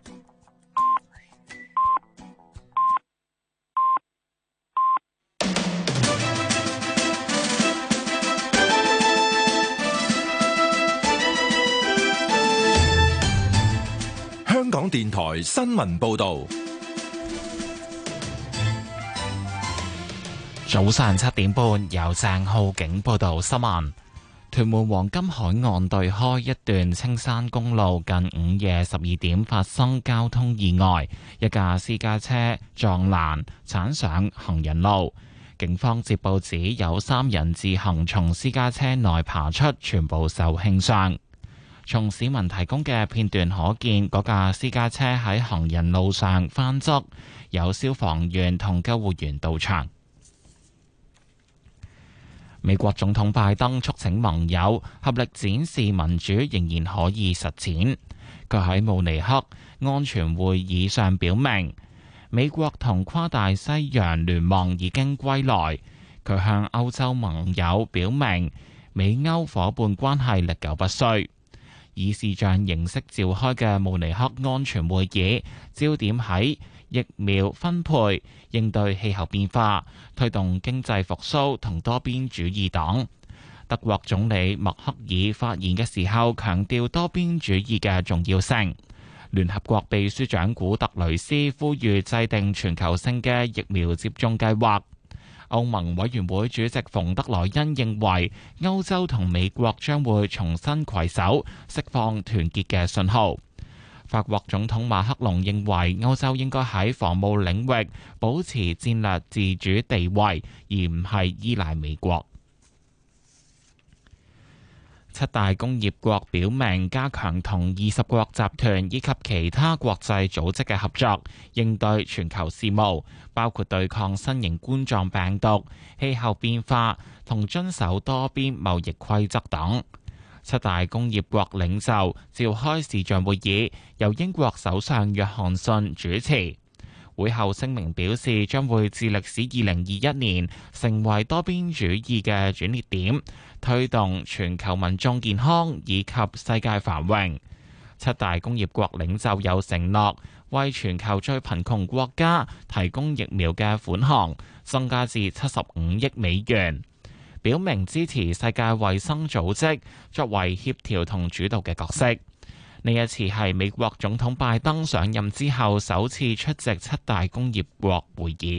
香港電台新聞報道。 早上七點半，由鄭浩景報道新聞。屯門黃金海岸對開一段青山公路近午夜十二點發生交通意外，一架私家車撞欄鏟上行人路。警方接報指有三人自行從私家車內爬出，全部受輕傷。從市民提供嘅片段可見，嗰架私家車喺行人路上翻側，有消防員同救護員到場。美國總統拜登促請盟友合力展示民主仍然可以實踐。佢喺慕尼黑安全會議上表明，美國同跨大西洋聯盟已經歸來。佢向歐洲盟友表明，美歐夥伴關係歷久不衰。以視像形式召開嘅慕尼黑安全會議，焦點喺疫苗分配、應對氣候變化、推動經濟復甦同多邊主義等。德國總理默克爾發言嘅時候強調多邊主義嘅重要性。聯合國秘書長古特雷斯呼籲制定全球性嘅疫苗接種計劃。歐盟委員會主席馮德萊恩認為，歐洲同美國將會重新攜手，釋放團結嘅信號。法國總統馬克龍認為，歐洲應該喺防務領域保持戰略自主地位，而唔係依賴美國。七大工業國表明加強同二十國集團以及其他國際組織嘅合作，應對全球事務，包括對抗新型冠狀病毒、氣候變化同遵守多邊貿易規則等。七大工業國領袖召開視像會議，由英國首相約翰遜主持。會後聲明表示，將會致力使二零二一年成為多邊主義嘅轉捩點，推動全球民眾健康以及世界繁榮。七大工業國領袖有承諾為全球最貧窮國家提供疫苗嘅款項增加至七十五億美元，表明支持世界衛生組織作為協調同主導嘅角色。呢一次係美國總統拜登上任之後首次出席七大工業國會議。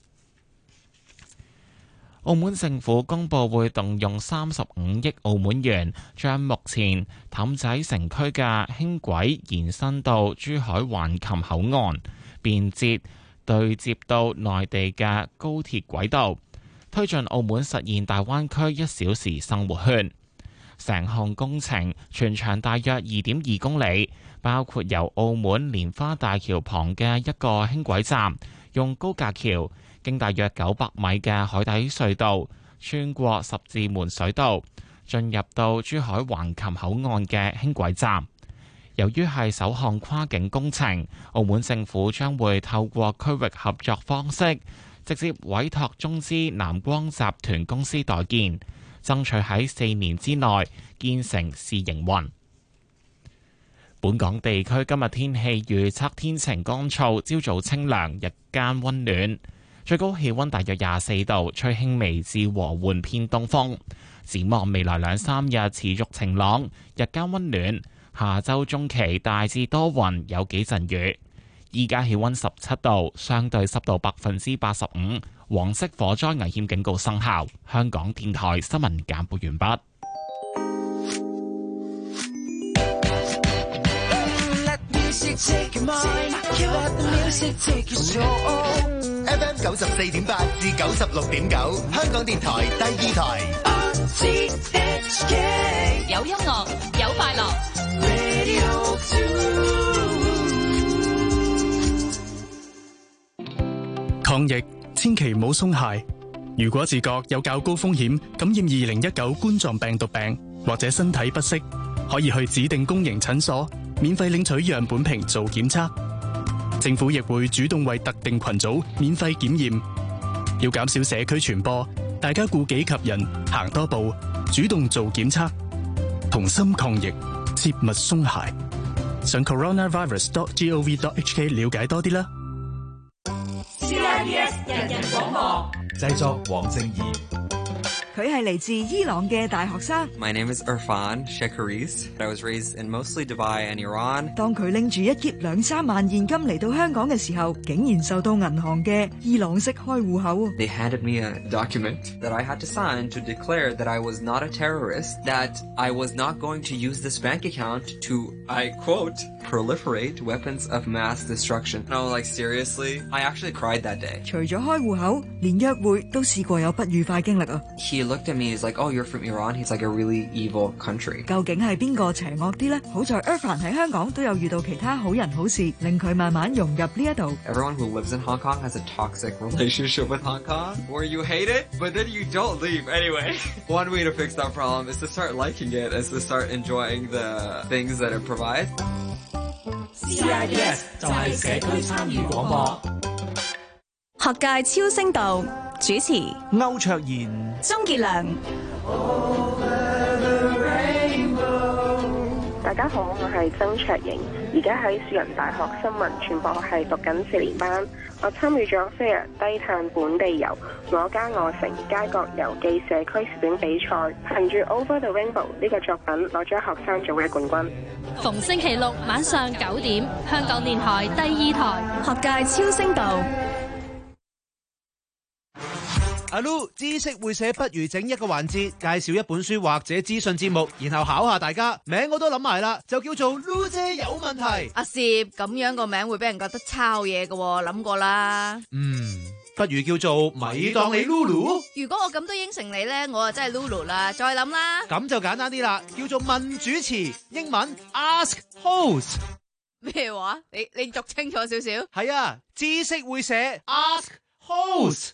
澳門政府公布會動用三十五億澳門元，將目前氹仔城區嘅輕軌延伸到珠海橫琴口岸，便捷對接到內地嘅高鐵軌道，推進澳門實現大灣區一小時生活圈。成項工程全長大約二點二公里，包括由澳門蓮花大橋旁嘅一個輕軌站，用高架橋經大約九百米嘅海底隧道，穿過十字門水道，進入到珠海橫琴口岸嘅輕軌站。由於係首項跨境工程，澳門政府將會透過區域合作方式，直接委託中資南光集團公司代建，爭取喺四年之內建成試營運。本港地區今日天氣預測天晴乾燥，朝早清涼，日間溫暖，最高氣溫大約廿四度，吹輕微至和緩偏東風。展望未來兩三日持續晴朗，日間溫暖。下周中期大致多雲，有幾陣雨。 依家氣溫十七度，相對濕度百分之八十五，黃色火災危險警告生效。香港電台新聞簡報完畢。 F M 九十四點八至九十六點九，香港電台第二台。 有音樂，有快樂。 抗疫千祈唔好鬆懈。如果自覺有較高風險感染二零一九冠狀病毒病，或者身體不適，可以去指定公營診所免費領取樣本瓶做檢測。政府亦會主動為特定群組免費檢驗。要減少社區傳播，大家顧己及人，行多步，主動做檢測，同心抗疫，切勿鬆懈。上 coronavirus dot gov dot hk 了解多啲啦。 C I B S 人人廣播， 製作黃正義。 佢係嚟自伊朗嘅大學生。 My name is Irfan Shekharis. I was raised in mostly Dubai and Iran. 當佢拎住一篋兩三萬現金嚟到香港嘅時候，竟然受到銀行嘅伊朗式開戶口。 They handed me a document that I had to sign to declare that I was not a terrorist, that I was not going to use this bank account to, I quote, proliferate weapons of mass destruction. No, like seriously? I actually cried that day. 除咗開戶口，連約會都試過有不愉快經歷啊。 He looked at me, he's like, oh, you're from Iran? He's like a really evil country. 究竟係邊個邪惡啲呢？好在 Irfan 喺香港都有遇到其他好人好事，令佢慢慢融入呢一度。 Everyone who lives in Hong Kong has a toxic relationship with Hong Kong, where you hate it, but then you don't leave anyway. One way to fix that problem is to start liking it, is to start enjoying the things that it provides. C I B S 就係社區參與廣播。 學界超聲道主持歐卓然、 鍾傑良。 大家好，我係曾卓瑩，而家喺樹仁大學新聞傳播系讀緊四年班。我參與咗 Fair 低碳本地遊我家我城街角遊記社區攝影比賽，憑住 Over the Rainbow 呢個作品攞咗學生組嘅冠軍。 逢星期六晚上九點，香港電台第二台學界超聲道。 阿 Lu 知識會寫，不如整一個環節，介紹一本書或者資訊節目，然後考下大家。名我都諗埋啦，就叫做 Lu 姐有問題。 阿攝咁樣個名會俾人覺得抄嘢嘅，諗過啦。 嗯，不如叫做咪當你 Lulu。 如果我咁都應承你咧，我就真係 Lulu 啦。再諗啦。 咁就簡單啲啦，叫做問主持，英文 Ask Host。 咩話？你你讀清楚少少。 係啊，知識會寫 Ask Host。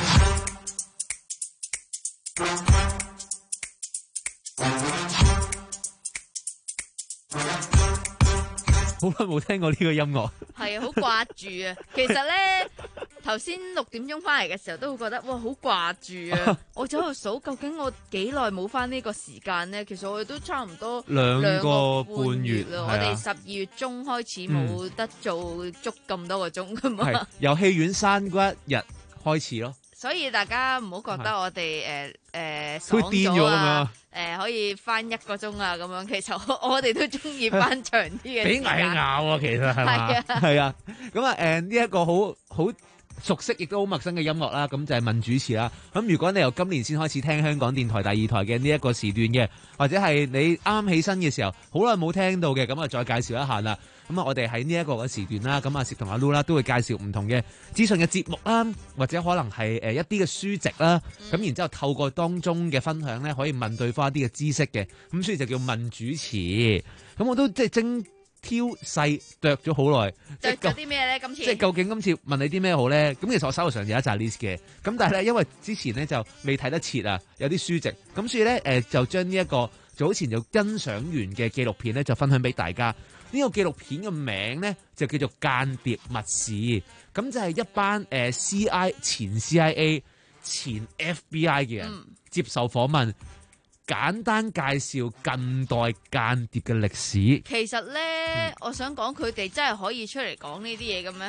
好耐冇聽過呢個音樂， 係啊，好掛住啊！其實咧，頭先六點鐘翻嚟嘅時候都會覺得哇，好掛住啊！我走去數究竟我幾耐冇翻呢個時間咧？其實我哋都差唔多兩個半月啦。 我哋十二月中開始冇得做足咁多個鐘噶嘛。係由戲院閂嗰一日開始咯。 所以大家唔好覺得我哋誒誒爽咗啊！ 誒、呃、可以翻一個鐘啊咁樣，其實我我哋都中意翻長啲嘅。 俾蟻咬啊，其實係嘛？係啊，咁啊誒呢一個好好熟悉亦都好陌生嘅音樂啦，咁就係問主持啦。咁如果你由今年先開始聽香港電台第二台嘅呢一個時段嘅，或者係你啱啱起身嘅時候，好耐冇聽到嘅，咁啊再介紹一下啦。咁啊，我哋喺呢一個嘅時段啦，咁阿攝同阿 Lu 啦都會介紹唔同嘅資訊嘅節目啦，或者可能係誒一啲嘅書籍啦，咁、嗯、然之後透過當中嘅分享咧，可以問對方一啲嘅知識嘅，咁所以就叫問主持。咁我都即係精挑細琢咗好耐， 即係啲咩咧？今次即係究竟今次問你啲咩好咧？咁其實我手頭上有一紮 list 嘅，咁但係咧因為之前咧就未睇得切啊，有啲書籍，咁所以咧誒、呃、就將呢一個早前就欣賞完嘅紀錄片咧就分享俾大家。呢、這個紀錄片嘅名咧就叫做《間諜密事》，咁就係一班誒、呃、C I 前 C I A 前 F B I 嘅人、嗯、接受訪問，簡單介紹近代間諜嘅歷史。 其實咧、嗯，我想講佢哋真係可以出嚟講呢啲嘢嘅咩？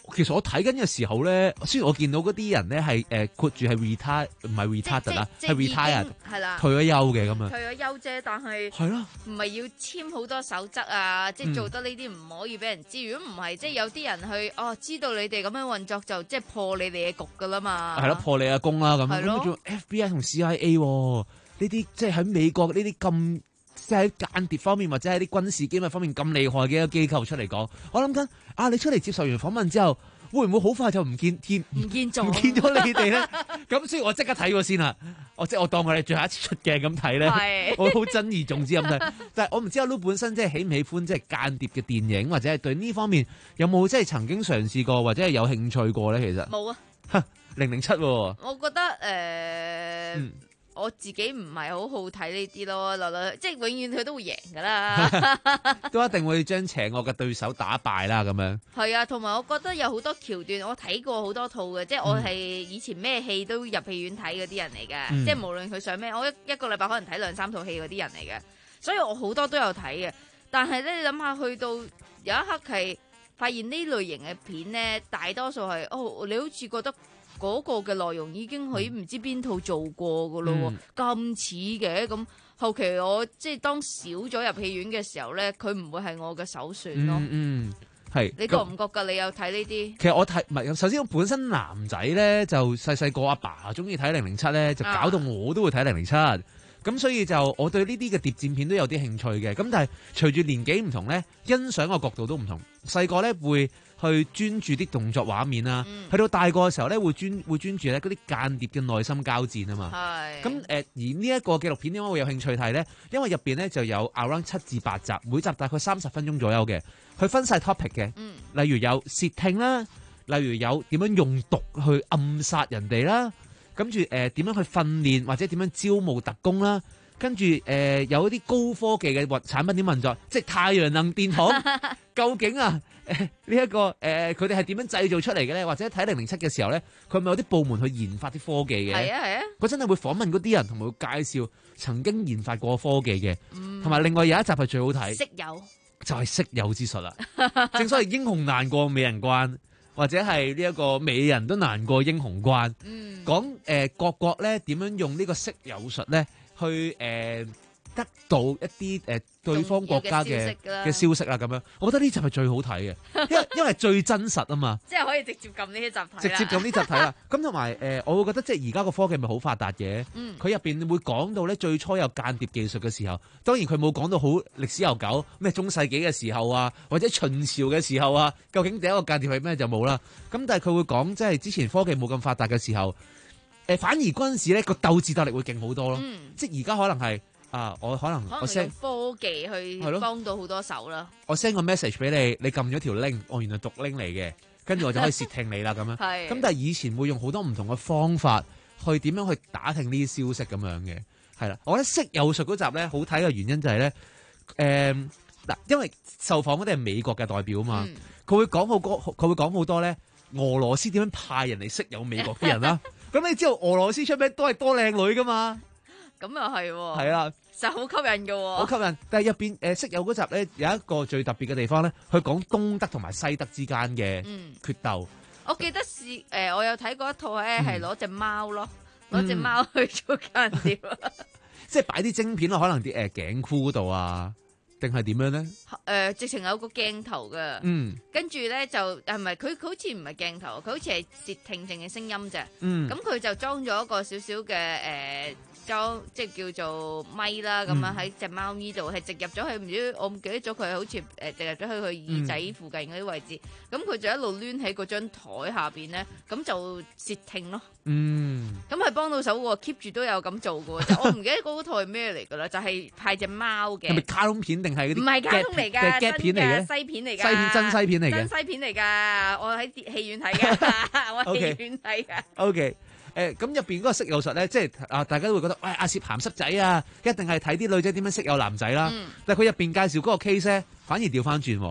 其實我睇緊嘅時候咧，雖然我見到嗰啲人咧係誒括住係 retire 唔係 retire 啦，係 retire 係啦， 退咗休嘅咁樣。 退咗休啫，但係係咯， 唔係要簽好多守則啊，即係做得呢啲唔可以俾人知。如果唔係，即係有啲人去哦，知道你哋咁樣運作就即係破你哋嘅局噶啦嘛。 係咯，破你阿公啦咁。 係咯。 咁仲 F B I 同 C I A 呢啲，即係喺美國呢啲咁。即係喺間諜方面或者喺啲軍事機密方面咁厲害嘅一個機構出嚟講，我諗緊啊，你出嚟接受完訪問之後，會唔會好快就唔見見唔見咗唔見咗你哋咧？咁所以我即刻睇過先啦，我即係我當我哋最後一次出鏡咁睇咧，我好珍而重之咁睇。但係我唔知阿 Lu 本身即係喜唔喜歡即係間諜嘅電影，或者係對呢方面有冇即係曾經嘗試過或者係有興趣過咧？其實冇啊， 零零七。 我覺得誒。呃嗯我自己唔係好好睇呢啲咯，落落即係永遠佢都會贏噶啦， 都一定會將邪惡嘅對手打敗啦咁樣。 係啊，同埋我覺得有好多橋段，我睇過好多套嘅，即係我係以前咩戲都入戲院睇嗰啲人嚟嘅，嗯、即係無論佢上咩，我一一個禮拜可能睇兩三套戲嗰啲人嚟嘅，所以我好多都有睇嘅。但係咧，你諗下去到有一刻係發現呢類型嘅片咧，大多數係哦，你好似覺得。嗰個嘅內容已經喺唔知邊套做過噶咯，咁似嘅咁後期我即係當少咗入戲院嘅時候咧，佢唔會係我嘅首選咯。 嗯嗯，係。 你覺唔覺㗎？你有睇呢啲？ 其實我睇唔係，首先我本身男仔咧就細細個阿爸中意睇零零七咧，就搞到我都會睇零零七。咁所以就我對呢啲嘅諜戰片都有啲興趣嘅。咁但係隨住年紀唔同咧，欣賞嘅角度都唔同。細個咧會去專注啲動作畫面啦，嗯、去到大個嘅時候咧會專會專注咧嗰啲間諜嘅內心交戰啊嘛。係。咁誒，而呢一個紀錄片點解會有興趣睇咧？因為入邊咧就有 around 七至八集，每集大概三十分鐘左右嘅，佢分晒 topic 嘅。嗯。例如有竊聽啦，例如有點樣用毒去暗殺人哋啦。跟住誒點樣去訓練或者點樣招募特工啦，跟住誒、呃、有一啲高科技嘅產品點運作，即係太陽能電筒，究竟啊誒呢一個誒佢哋係點樣製造出嚟嘅咧？或者睇零零七嘅時候咧，佢咪有啲部門去研發啲科技嘅？係啊係啊，嗰陣係會訪問嗰啲人，同埋會介紹曾經研發過科技嘅，同埋、嗯、另外有一集係最好睇，識友就係識友之術啦。正所謂英雄難過美人關。或者係呢一個美人都難過英雄關，嗯、講誒、呃、各國咧點樣用呢個識友術咧去誒、呃、得到一啲誒、呃、對方國家嘅嘅消息啦咁樣，我覺得呢集係最好睇嘅，因為因為最真實啊嘛， 即係可以直接撳呢一集睇， 直接撳呢集睇啦。咁同埋誒，我會覺得即係而家個科技咪好發達嘅，佢入邊會講到咧最初有間諜技術嘅時候，當然佢冇講到好歷史悠久，咩中世紀嘅時候啊，或者秦朝嘅時候啊，究竟第一個間諜係咩就冇啦。咁但係佢會講即係之前科技冇咁發達嘅時候，誒、呃、反而嗰陣時咧個鬥智鬥力會勁好多咯，嗯、即係而家可能係。啊！我可能我 send 科技去幫到好多手啦。 我 send 個 message 俾你，你撳咗條 link，哦，原來毒 link 嚟嘅，跟住我就可以竊聽你啦咁樣。係。咁但係以前會用好多唔同嘅方法去點樣去打聽呢啲消息咁樣嘅，係啦。我覺得識友術嗰集咧好睇嘅原因就係、是、咧，誒、呃、嗱，因為受訪嗰啲係美國嘅代表啊嘛，佢、嗯、會講好多，佢會講好多咧俄羅斯點樣派人嚟識友美國啲人啦。咁你知道俄羅斯出名都係多靚女噶嘛？ 咁又係喎。係啊。 就好吸引㗎喎， 好吸引。但係入邊誒識友嗰集咧有一個最特別嘅地方咧，佢講東德同埋西德之間嘅決鬥。 嗯、我記得是誒、呃，我有睇過一套咧，係攞隻貓咯，攞隻貓去做間諜， 即係擺啲晶片咯，可能啲誒頸箍嗰度啊，定係點樣咧？誒、 呃，直情有個鏡頭㗎，嗯，跟住咧就係咪佢佢好似唔係鏡頭，佢好似係竊聽淨嘅聲音啫，嗯，咁佢就裝咗一個少少嘅誒。呃裝即係叫做咪啦，咁樣喺隻貓咪度係直入咗去，唔知我唔記得咗佢好似誒直入咗去佢耳仔附近嗰啲位置，咁佢、嗯、就一路攣喺嗰張台下邊咧，咁就竊聽咯。嗯，咁係幫到手喎 ，keep 住都有咁做嘅喎。就我唔記得嗰套係咩嚟㗎啦，就係、是、派隻貓嘅。係咪卡通片定係嗰啲？唔係卡通嚟㗎，真嘅西片嚟㗎。西片真西片嚟嘅。真西片嚟㗎，我喺戲院睇㗎，我喺戲院睇㗎。O K。誒咁入邊嗰個識友術咧，即係啊，大家都會覺得，喂，阿攝鹹濕仔啊，一定係睇啲女仔點樣識友男仔啦。嗯、但係佢入邊介紹嗰個 case 咧，反而調翻轉，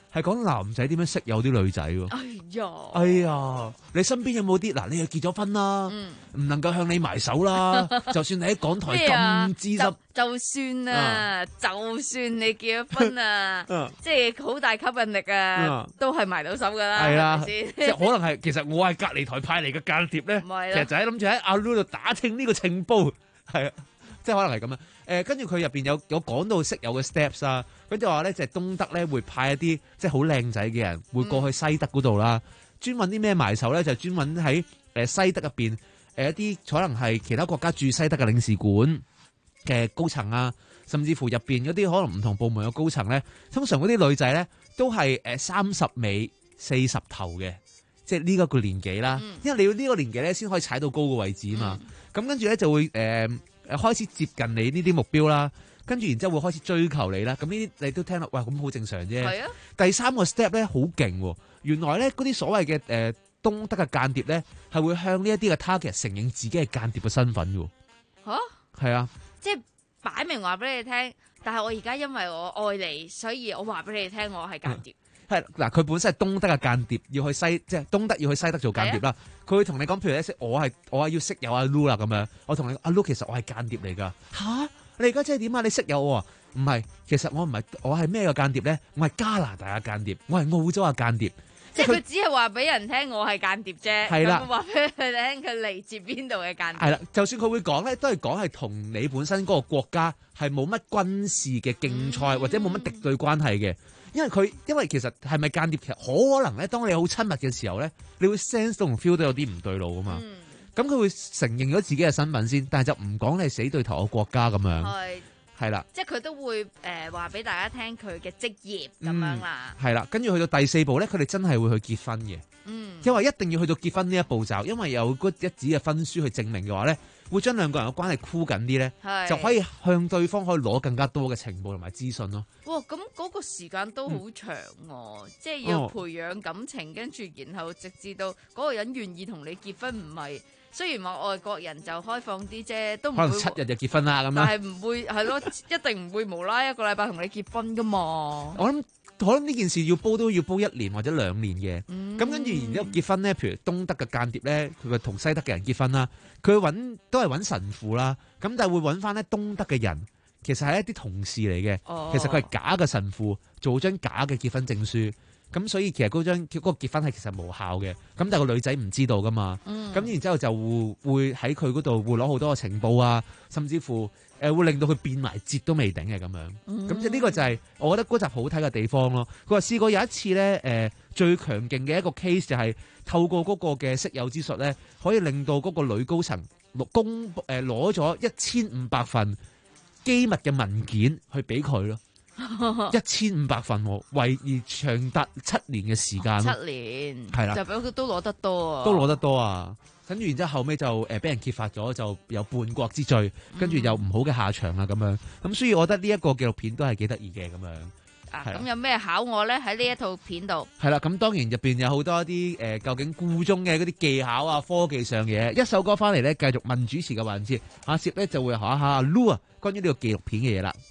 係講男仔點樣識有啲女仔喎。 哎呀， 哎呀，你身邊有冇啲嗱？你又結咗婚啦，唔、嗯、能夠向你埋手啦。就算你喺港台咁資深， 就算啊，啊就算你結咗婚啊，啊即係好大吸引力啊，啊都係埋到手噶啦。係啊， 即係可能係，其實我係隔離台派嚟嘅間諜咧，其實就係諗住喺阿 Lu 度打聽呢個情報，係啊。即係可能係咁啊！誒，跟住佢入邊有有講到識友嘅 steps 啊，跟住話咧就係東德咧會派一啲即係好靚仔嘅人會過去西德嗰度啦，專揾啲咩埋手咧就專揾喺誒西德入邊誒一啲可能係其他國家駐西德嘅領事館嘅高層啊，甚至乎入邊嗰啲可能唔同部門嘅高層咧，通常嗰啲女仔咧都係誒三十尾四十頭嘅，即係呢個個年紀啦，嗯、因為你要呢個年紀咧先可以踩到高個位置啊嘛，咁、嗯、跟住咧就會誒。呃誒開始接近你呢啲目標啦，跟住然之後會開始追求你啦。咁呢啲你都聽到，喂咁好正常啫。係啊。第三個 step 咧好勁喎，原來咧嗰啲所謂嘅誒、呃、東德嘅間諜咧係會向呢一啲嘅 target 承認自己係間諜嘅身份嘅。嚇、啊？係啊。即係擺明話俾你聽，但係我而家因為我愛你，所以我話俾你聽我係間諜。係、嗯、嗱，佢本身係東德嘅間諜，要去西即係東德要去西德做間諜啦。佢、啊、會同你講，譬如咧識我係我係要識有阿 Lu 啦咁樣，我同你阿 Lu 其實我係間諜嚟㗎。吓？你而家即係點啊？你識有我啊？唔係，其實我唔係，我係咩嘅間諜咧？我係加拿大嘅間諜，我係澳洲嘅間諜。即係佢只係話俾人聽我係間諜啫，係啦，話俾佢聽佢嚟自邊度嘅間諜。係啦，就算佢會講咧，都係講係同你本身嗰個國家係冇乜軍事嘅競賽、嗯、或者冇乜敵對關係嘅。因為佢，因為其實係咪間諜，其實可能咧，當你好親密嘅時候咧，你會 sense 到同 feel 到有啲唔對路噶嘛。咁、嗯、佢會承認咗自己嘅身份先，但係就唔講你係死對頭嘅國家咁樣。係係啦，即係佢都會誒話俾大家聽佢嘅職業咁樣啦。係、嗯、啦，跟住去到第四步咧，佢哋真係會去結婚嘅。嗯，因為一定要去到結婚呢一步驟，因為有嗰一紙嘅婚書去證明嘅話咧，會將兩個人嘅關係箍緊啲咧，就可以向對方可以攞更加多嘅情報同埋資訊咯。哇，咁嗰個時間都好長喎、嗯，即係要培養感情，跟、哦、住然後直至到嗰個人願意同你結婚，唔係雖然話外國人就開放啲啫，都唔會可能七日就結婚啦咁樣，但係唔會係咯，一定唔會無啦一個禮拜同你結婚噶嘛。我諗。可能呢件事要煲都要煲一年或者兩年嘅，咁、嗯、跟住然之後結婚咧，譬如東德嘅間諜咧，佢同西德嘅人結婚啦，佢揾都係揾神父啦，咁但係會揾翻咧東德嘅人，其實係一啲同事嚟嘅、哦，其實佢係假嘅神父，做張假嘅結婚證書，咁所以其實嗰張嗰個結婚係其實無效嘅，咁但係個女仔唔知道噶嘛，咁、嗯、然之後就會會喺佢嗰度會攞好多嘅情報啊，甚至乎。誒會令到佢變埋節都未定嘅咁樣，咁即係呢個就係我覺得嗰集好睇嘅地方咯。佢話試過有一次咧，誒、呃、最強勁嘅一個 case 就係透過嗰個嘅識友之術咧，可以令到嗰個女高層公誒攞咗一千五百份機密嘅文件去俾佢咯，一千五百份喎，為而長達七年嘅時間。七年係啦，就俾佢都攞得多啊，都攞得多啊。跟住然之後後尾就誒俾人揭發咗，就有叛國之罪，跟住有唔好嘅下場啊咁樣。咁所以我覺得呢一個紀錄片都係幾得意嘅咁樣。啊，咁有咩考我咧？喺呢一套片度係啦，咁當然入邊有好多啲誒、呃，究竟故中嘅嗰啲技巧啊、科技上嘅嘢。一首歌翻嚟咧，繼續問主持嘅環節，阿攝咧就會考下阿 Lu 啊，關於呢個紀錄片嘅嘢啦。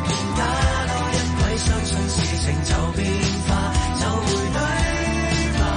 相信事情就變化，就會對。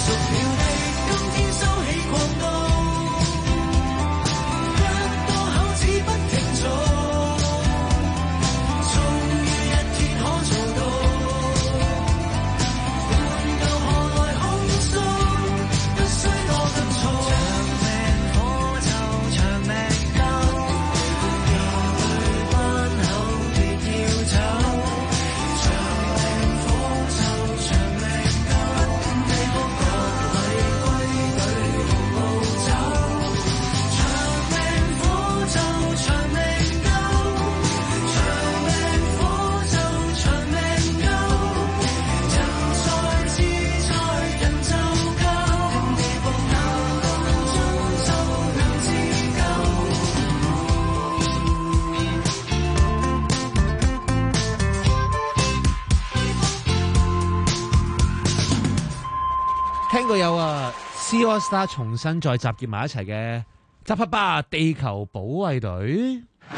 熟了的今天收起廣告，一多口只不停做，終於一天可做到，半夠何來控訴，不需多急躁，長命火就長命夠，อย่า去關口別跳走，長命火就長命夠，地方各位歸隊同步走，長命火就長命夠，長命火就長命夠，人在自在人就夠，地方流動中就能自救。 聽過有啊 C AllStar 重新再集結埋一齊嘅集合吧地球保衛隊。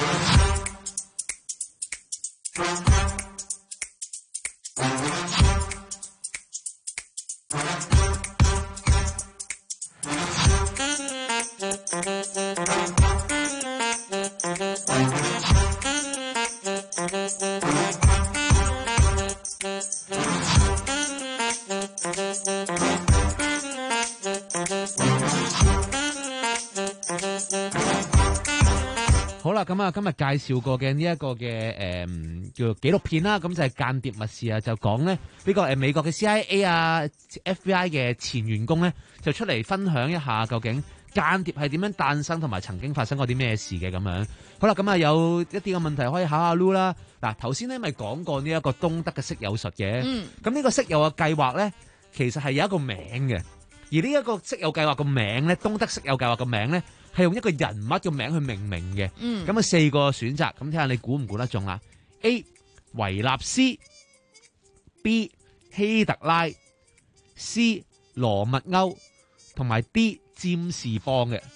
好啦，咁啊，今日介紹過嘅呢一個嘅誒、嗯、叫做紀錄片啦，咁就係間諜密事啊，就講咧呢個誒美國嘅 C I A 啊、F B I 嘅前員工咧，就出嚟分享一下究竟間諜係點樣誕生，同埋曾經發生過啲咩事嘅咁樣。好啦，咁啊有一啲嘅問題可以考下 Lu 啦。嗱，頭先咧咪講過呢一個東德嘅色誘術嘅， 嗯， 咁呢個色誘嘅計劃咧，其實係有一個名嘅，而呢一個色誘計劃個名咧，東德色誘計劃個名咧，係用一個人物嘅名去命名嘅， 嗯， 咁啊四個選擇，咁睇下你估唔估得中啦 ？A. 維納斯 ，B. 希特拉 ，C. 羅密歐，同埋 D. 占士邦嘅。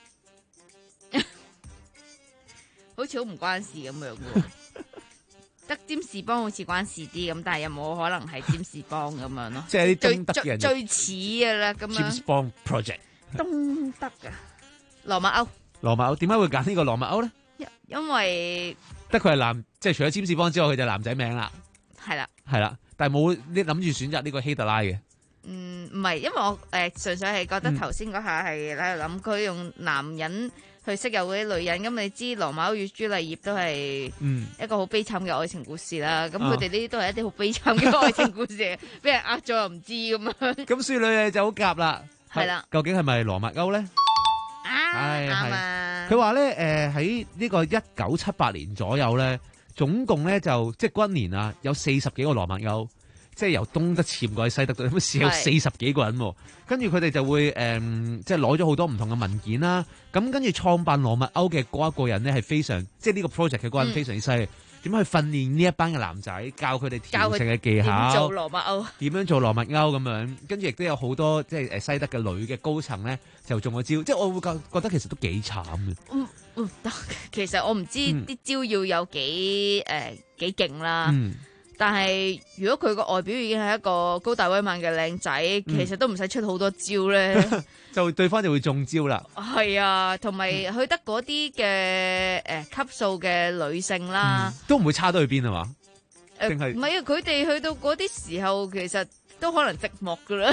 好似好唔關事咁樣嘅，得占士邦好似關事啲咁，但係有冇可能係占士邦咁樣咯？ 即係啲東德嘅人最最似嘅啦，咁樣。 James Bond Project。 東德啊，羅密歐。 羅密歐點解會揀呢個羅密歐咧？ 因因為得佢係男，即係除咗占士邦之外，佢就係男仔名啦。 係啦， 係啦，但係冇你諗住選擇呢個希特拉嘅。 嗯，唔係，因為我誒純粹係覺得頭先嗰下係喺度諗，佢用男人去識有嗰啲女人，咁你知羅密歐與朱麗葉都係一個好悲慘嘅愛情故事啦。咁佢哋呢啲都係一啲好悲慘嘅愛情故事，俾人呃咗又唔知咁樣。 咁所以女嘅就好夾啦。 係啦， 究竟係咪羅密歐咧？ 啊，啱啊！ 佢話咧，誒喺呢個一九七八年左右咧，總共咧就即係軍年啊，有四十幾個羅密歐。即係由東德潛過去西德度，咁試有四十幾個人喎。跟住佢哋就會誒、嗯，即係攞咗好多唔同嘅文件啦。咁跟住創辦羅密歐嘅嗰一個人咧，係非常即係呢個 project 嘅嗰人非常之犀利。點、嗯、樣去訓練呢一班嘅男仔，教佢哋調情嘅技巧， 點做羅密歐，點樣做羅密歐咁樣。跟住亦都有好多即係誒西德嘅女嘅高層咧，就中咗招。即係我會覺覺得其實都幾慘嘅。 嗯嗯，其實我唔知啲招要有幾誒幾勁啦。 嗯但係如果佢個外表已經係一個高大威猛嘅靚仔，嗯、其實都唔使出好多招咧， 就對方就會中招啦。 係啊，同埋去得嗰啲嘅誒級數嘅女性啦， 嗯、都唔會差到去邊係嘛？ 誒唔係啊，佢哋去到嗰啲時候，其實都可能寂寞噶啦。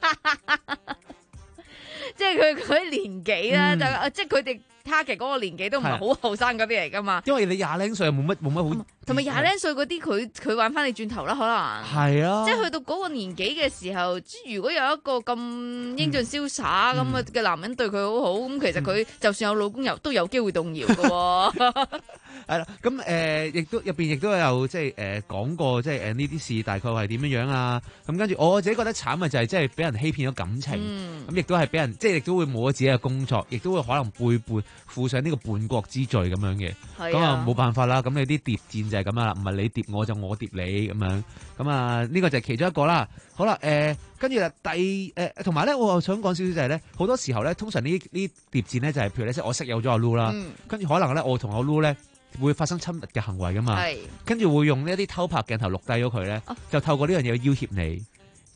即係佢嗰啲年紀啦，嗯、就即係佢哋 target 嗰個年紀都唔係好後生嗰啲嚟噶嘛。 因為你廿零歲又冇乜冇乜好， 同埋廿零歲嗰啲佢佢玩翻你轉頭啦，可能係啊。 即係去到嗰個年紀嘅時候，如果有一個咁英俊瀟灑咁嘅男人對佢好好，咁、嗯、其實佢就算有老公又都有機會動搖噶。 係啦，咁誒亦都入邊亦都有即係誒講過，即係誒呢啲事大概係點樣樣啊？咁跟住我自己覺得慘嘅就係即係俾人欺騙咗感情，咁亦都係俾人即係亦都會冇咗自己嘅工作，亦都會可能背叛負上呢個叛國之罪咁樣嘅。咁啊冇辦法啦，咁你啲諜戰就係咁樣啦，唔係你諜我就我諜你咁樣。咁啊呢個就係其中一個啦。好啦，誒跟住啦第誒同埋咧，我又想講少少就係咧，好多時候咧，通常呢呢諜戰咧就係譬如咧，即係我識有咗阿 Lu 啦，跟住可能咧我同阿 Lu 咧會發生親密嘅行為噶嘛，跟住會用呢一啲偷拍鏡頭錄低咗佢咧，就透過呢樣嘢去要挾你，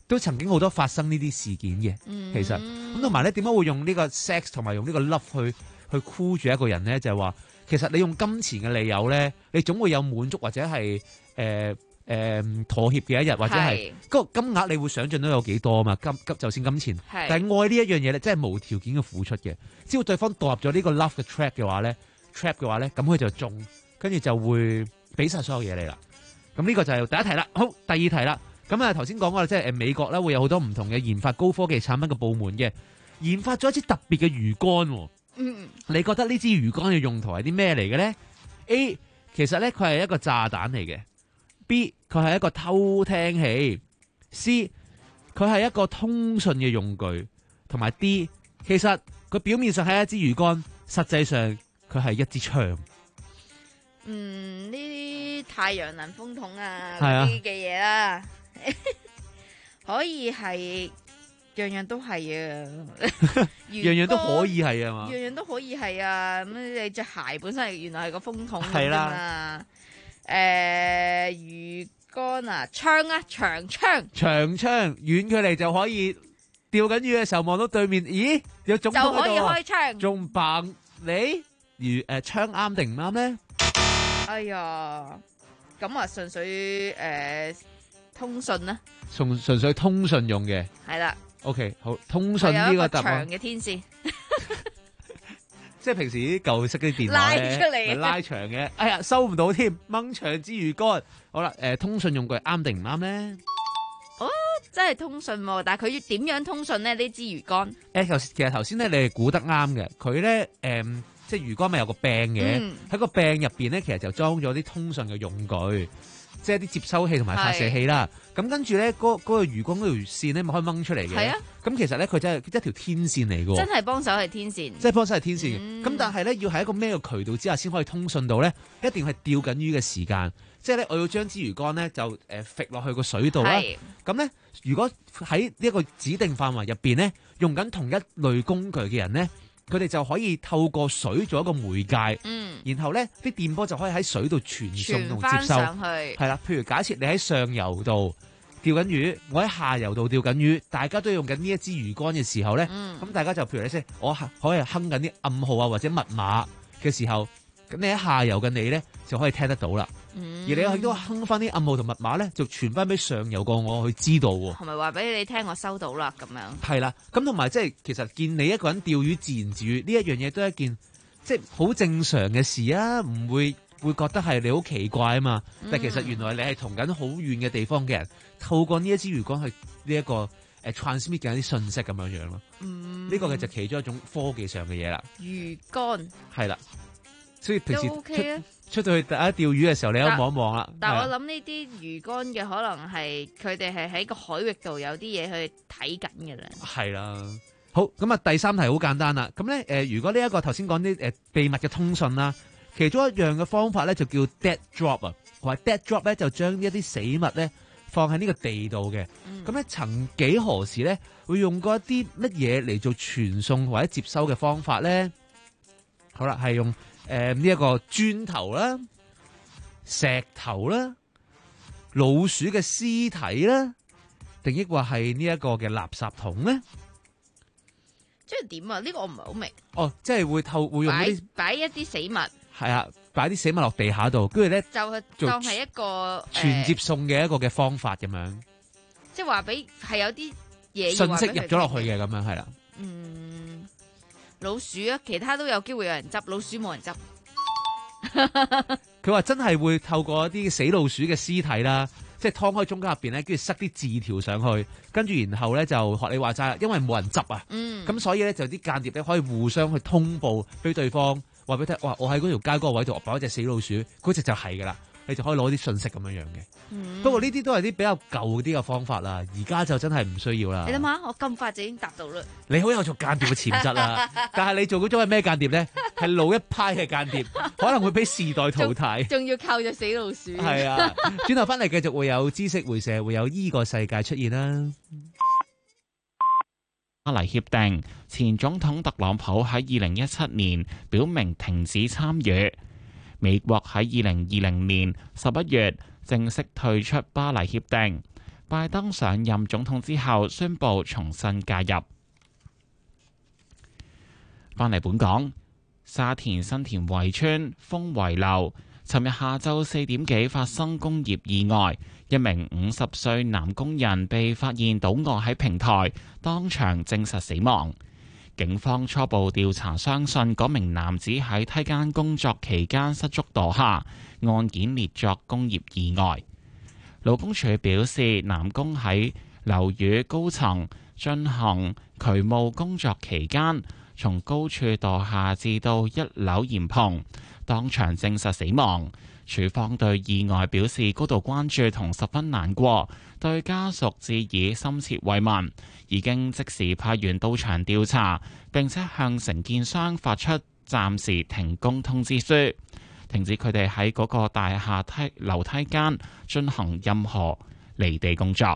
都曾經好多發生呢啲事件嘅。 嗯、 其實咁同埋咧，點解會用呢個 sex 同埋用呢個 love 去去箍住一個人咧？就係、是、話其實你用金錢嘅利誘咧，你總會有滿足或者係誒誒妥協嘅一日，或者係嗰個金額你會想象到有幾多啊嘛？金金就算金錢，但係愛呢一樣嘢咧，真係無條件嘅付出嘅。只要對方墮入咗呢個 love 嘅 trap 嘅話咧 ，trap 嘅話咧，咁佢就中，跟住就會俾晒所有嘢你啦。咁呢個就係第一題啦。好，第二題啦。咁啊頭先講過啦，即係誒美國咧會有好多唔同嘅研發高科技產品嘅部門嘅，研發咗一支特別嘅魚竿。 嗯， 你覺得呢支魚竿嘅用途係啲咩嚟嘅咧 ？A 其實咧佢係一個炸彈嚟嘅。B 佢係一個偷聽器。C 佢係一個通訊嘅用具。同埋 D 其實佢表面上係一支魚竿，實際上佢係一支槍。 嗯，呢啲太陽能風筒啊係啊嗰啲嘅嘢啦，可以係樣樣都係啊， 樣樣都可以係啊嘛， 樣樣都可以係啊。咁你隻鞋本身係原來係個風筒係啦嘛？誒、呃，魚竿啊，槍啊，長槍， 長槍遠距離就可以釣緊魚嘅時候望到對面，咦有總統就可以喺度啊開槍， 仲棒你魚誒槍啱定唔啱咧？ 哎呀，咁啊純粹誒、呃、通訊啦， 純純粹通訊用嘅。 係啦。 OK， 好，通訊呢個答長案， 嘅天線， 即係平時啲舊式啲電話拉咧出嚟咪拉長嘅。哎呀，收唔到添，掹長支魚竿。好啦，誒，通訊用具啱定唔啱咧？ 哦，真係通訊喎，但係佢要點樣通訊咧？呢支魚竿， 誒，頭其實頭先咧，你係估得啱嘅。佢咧，誒，即係魚竿咪有個柄嘅， 嗯喺個柄入邊咧，其實就裝咗啲通訊嘅用具。即係啲接收器同埋發射器啦，咁跟住咧，嗰、嗰個魚竿嗰條線咧，咪可以掹出嚟嘅。係啊， 咁其實咧，佢真係一條天線嚟嘅。 真係幫手係天線， 即係幫手係天線嘅。咁、 嗯、 但係咧，要喺一個咩嘅渠道之下先可以通訊到咧？一定係釣緊魚嘅時間。即係咧，我要將支魚竿咧就誒揈落去個水度啦。咁咧，如果喺呢一個指定範圍入邊咧，用緊同一類工具嘅人咧，佢哋就可以透過水做一個媒介，嗯、然後咧啲電波就可以喺水度傳送同接收，係啦。譬如假設你喺上游度釣緊魚，我喺下游度釣緊魚，大家都用緊呢一支魚竿嘅時候咧，咁、嗯、大家就譬如你先，我可以哼緊啲暗號啊或者密碼嘅時候，咁你喺下游嘅你咧就可以聽得到啦。嗯、而你亦都哼翻啲暗號同密碼咧，就傳翻俾上游個我去知道喎。 係咪話俾你聽我收到啦？咁樣係啦，咁同埋即係其實見你一個人釣魚自言自語呢一樣嘢都係一件即係好正常嘅事啊，唔會會覺得係你好奇怪啊嘛。嗯、但其實原來你係同緊好遠嘅地方嘅人，透過呢一支魚竿去呢一個誒、uh, transmit 緊啲信息咁樣樣咯。呢、嗯、個嘅就其中一種科技上嘅嘢啦。 魚竿係啦，所以平時都 OK 啊。 出到去大家釣魚嘅時候，你都望一望啦。 但係我諗呢啲魚竿嘅可能係佢哋係喺個海域度有啲嘢去睇緊嘅啦。係啦，好咁啊，第三題好簡單啦。咁咧誒，如果呢一個頭先講啲誒秘密嘅通訊啦，其中一樣嘅方法咧就叫 dead drop 啊。話 dead drop 咧就將一啲死物咧放喺呢個地度嘅。咁、嗯、咧曾幾何時咧會用過一啲乜嘢嚟做傳送或者接收嘅方法咧？好啦，係用。誒呢一個磚頭啦、石頭啦、老鼠嘅屍體啦，定抑或係呢一個嘅垃圾桶咧？ 即係點啊？呢、呢個我唔係好明。 哦，即係會透會用嗰啲擺一啲死物。係啊，擺啲死物落地下度，跟住咧就係當係一個傳接送嘅一個嘅方法咁樣。呃、 即係話俾係有啲嘢信息入咗落去嘅咁樣係啦。 嗯。老鼠啊，其他都有機會有人執，老鼠冇人執。 佢話真係會透過一啲死老鼠嘅屍體啦，即係劏開中間入邊咧，跟住塞啲字條上去，跟住然後咧就學你話齋啦，因為冇人執啊，咁、嗯、所以咧就啲間諜咧可以互相去通報俾對方，話俾佢聽，哇！我喺嗰條街嗰個位度擺一隻死老鼠，嗰隻就係噶啦。你就可以攞啲信息咁樣樣嘅，嗯、不過呢啲都係啲比較舊啲嘅方法啦，而家就真係唔需要啦。 你諗下，我咁快就已經答到啦。 你好有做間諜嘅潛質啦，但係你做嗰種係咩間諜咧？係老一派嘅間諜，可能會俾時代淘汰。 仲要靠隻死老鼠。 係啊，轉頭翻嚟繼續會有知識會社，會有依個世界出現啦。 巴黎協定，前總統特朗普喺二零一七年表明停止參與。美國喺二零二零年十一月正式退出巴黎協定， 拜登上任總統之後宣布重新介入。返嚟本港，沙田新田圍村豐圍樓，尋日下晝四點幾發生工業意外，一名五十歲男工人被發現倒卧喺平台，當場證實死亡。警方初步調查相信嗰名男子喺梯間工作期間失足墮下，案件列作工業意外。勞工處表示，男工喺樓宇高層進行渠務工作期間，從高處墮下至到一樓簷篷，當場證實死亡。署方對意外表示高度關注同十分難過，對家屬致以深切慰問，已經即時派員到場調查，並且向承建商發出暫時停工通知書，停止佢哋喺嗰個大廈梯樓梯間進行任何離地工作。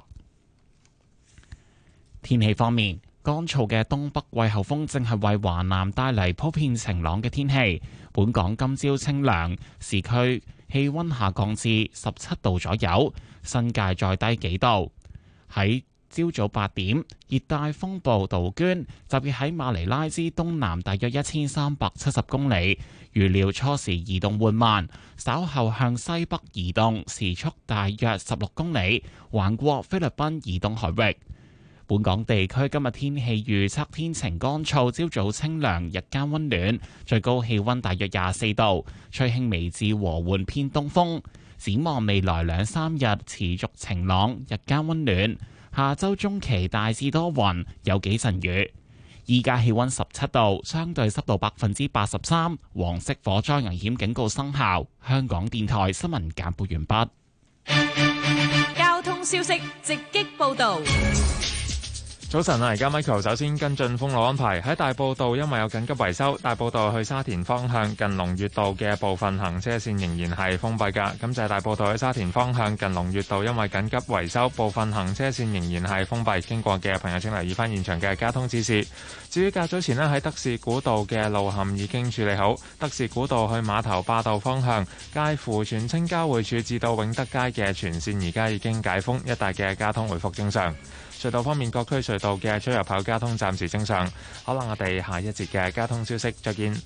天氣方面，乾燥嘅東北季候風正係為華南帶嚟普遍晴朗嘅天氣。本港今朝清涼，市區氣溫下降至十七度左右，新界再低幾度。喺朝早八點，熱帶風暴杜鵑集結喺馬尼拉之東南大約一千三百七十公里，預料初時移動緩慢，稍後向西北移動，時速大約十六公里，橫過菲律賓以東海域。本港地區今日天氣預測天晴乾燥，朝早清涼，日間溫暖，最高氣溫大約廿四度，吹輕微至和緩偏東風。展望未來兩三日持續晴朗，日間溫暖。下周中期大致多雲，有幾陣雨。依家氣溫十七度，相對濕度百分之八十三，黃色火災危險警告生效。香港電台新聞簡報完畢。 交通消息直擊報道。 早晨啊，而家 Michael 首先跟進封路安排。喺大埔道因為有緊急維修，大埔道去沙田方向近龍悅道嘅部分行車線仍然係封閉㗎。咁就係大埔道去沙田方向近龍悅道因為緊急維修，部分行車線仍然係封閉，經過嘅朋友請留意翻現場嘅交通指示。至於較早前呢，喺德士古道嘅路陷已經處理好，德士古道去碼頭壩道方向介乎荃青交匯處至到永德街嘅全線而家已經解封，一帶嘅交通回復正常。隧道方面，各區隧道嘅出入口交通暫時正常。好啦，我哋下一節嘅交通消息再見。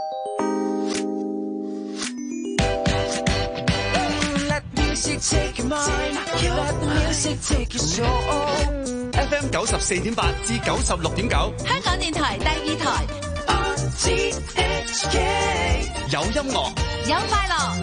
F M 九十四點八至九十六點九， 香港電台第二台。 有音樂， 有快樂。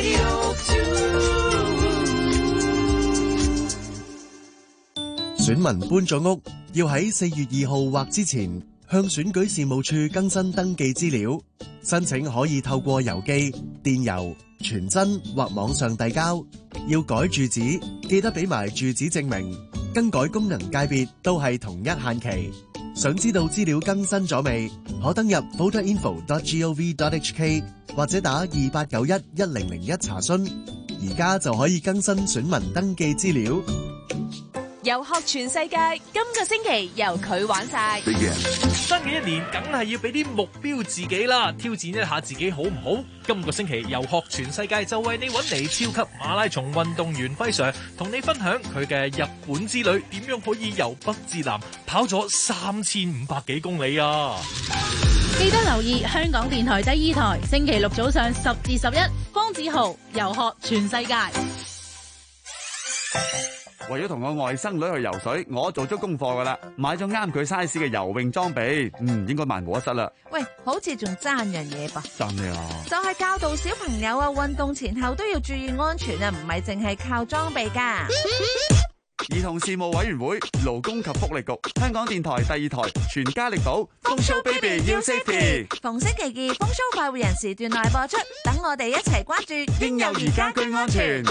選民搬咗屋，要喺四月二號或之前向選舉事務處更新登記資料。申請可以透過郵寄、電郵、傳真或網上遞交。要改住址，記得俾埋住址證明。更改功能界別都係同一限期。想知道資料更新咗未？可登入 voter info dot gov dot h k 或者打二八九一一零零一查詢。而家就可以更新選民登記資料。 遊學全世界，今個星期由佢玩晒。 新嘅一年，梗係要俾啲目標自己啦，挑戰一下自己好唔好？今個星期遊學全世界就為你揾嚟超級馬拉松運動員輝 Sir，同你分享佢嘅日本之旅，點樣可以由北至南跑咗三千五百幾公里啊！ 記得留意香港電台第二台，星期六早上十至十一，方子豪遊學全世界。 為咗同我外甥女去游水，我做咗功課噶啦，買咗啱佢 size 嘅游泳裝備，嗯，應該萬無一失啦。 喂，好似仲爭樣嘢噃？ 爭咩啊？ 就係教導小朋友啊，運動前後都要注意安全啊，唔係淨係靠裝備噶。 兒童事務委員會、勞工及福利局、香港電台第二台全家力保，風騷 baby 要 safety。 逢星期二風騷快活人時段內播出，等我哋一齊關注嬰幼兒家居安全。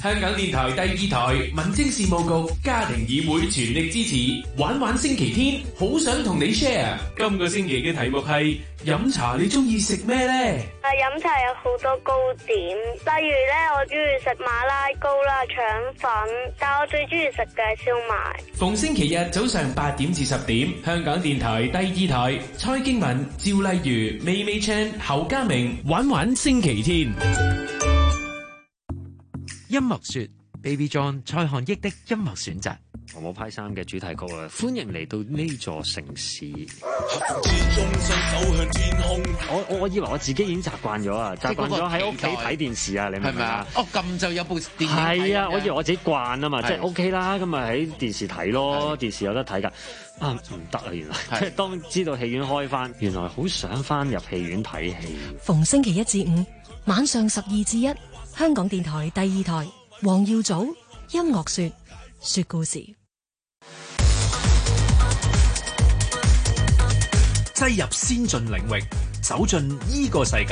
香港電台第二台民政事務局家庭議會全力支持玩玩星期天，好想同你 share。今個星期嘅題目係飲茶，你中意食咩呢？ 啊，飲茶有好多糕點，例如咧，我中意食馬拉糕啦、腸粉，但我最中意食嘅係燒賣。 逢星期日早上八點至十點，香港電台第二台，蔡經文、趙麗如、美美 Chan、侯家明玩玩星期天。 音樂說 Baby John 蔡漢益的音樂選擇， 《黃袍批三》嘅主題曲啊！歡迎嚟到呢座城市。我我我以為我自己已經習慣咗啊，習慣咗喺屋企睇電視啊，你明唔明啊？ 哦，咁就有部電影係啊！我以為我自己慣啊嘛， 係即係 OK 啦，咁咪喺電視睇咯，電視有得睇㗎。啊，唔得啊！原來即係當知道戲院開翻，原來好想翻入戲院睇戲。 逢星期一至五晚上十二至一，香港電台第二台，黃耀祖音樂說說故事。 擠入先進領域，走進依個世界。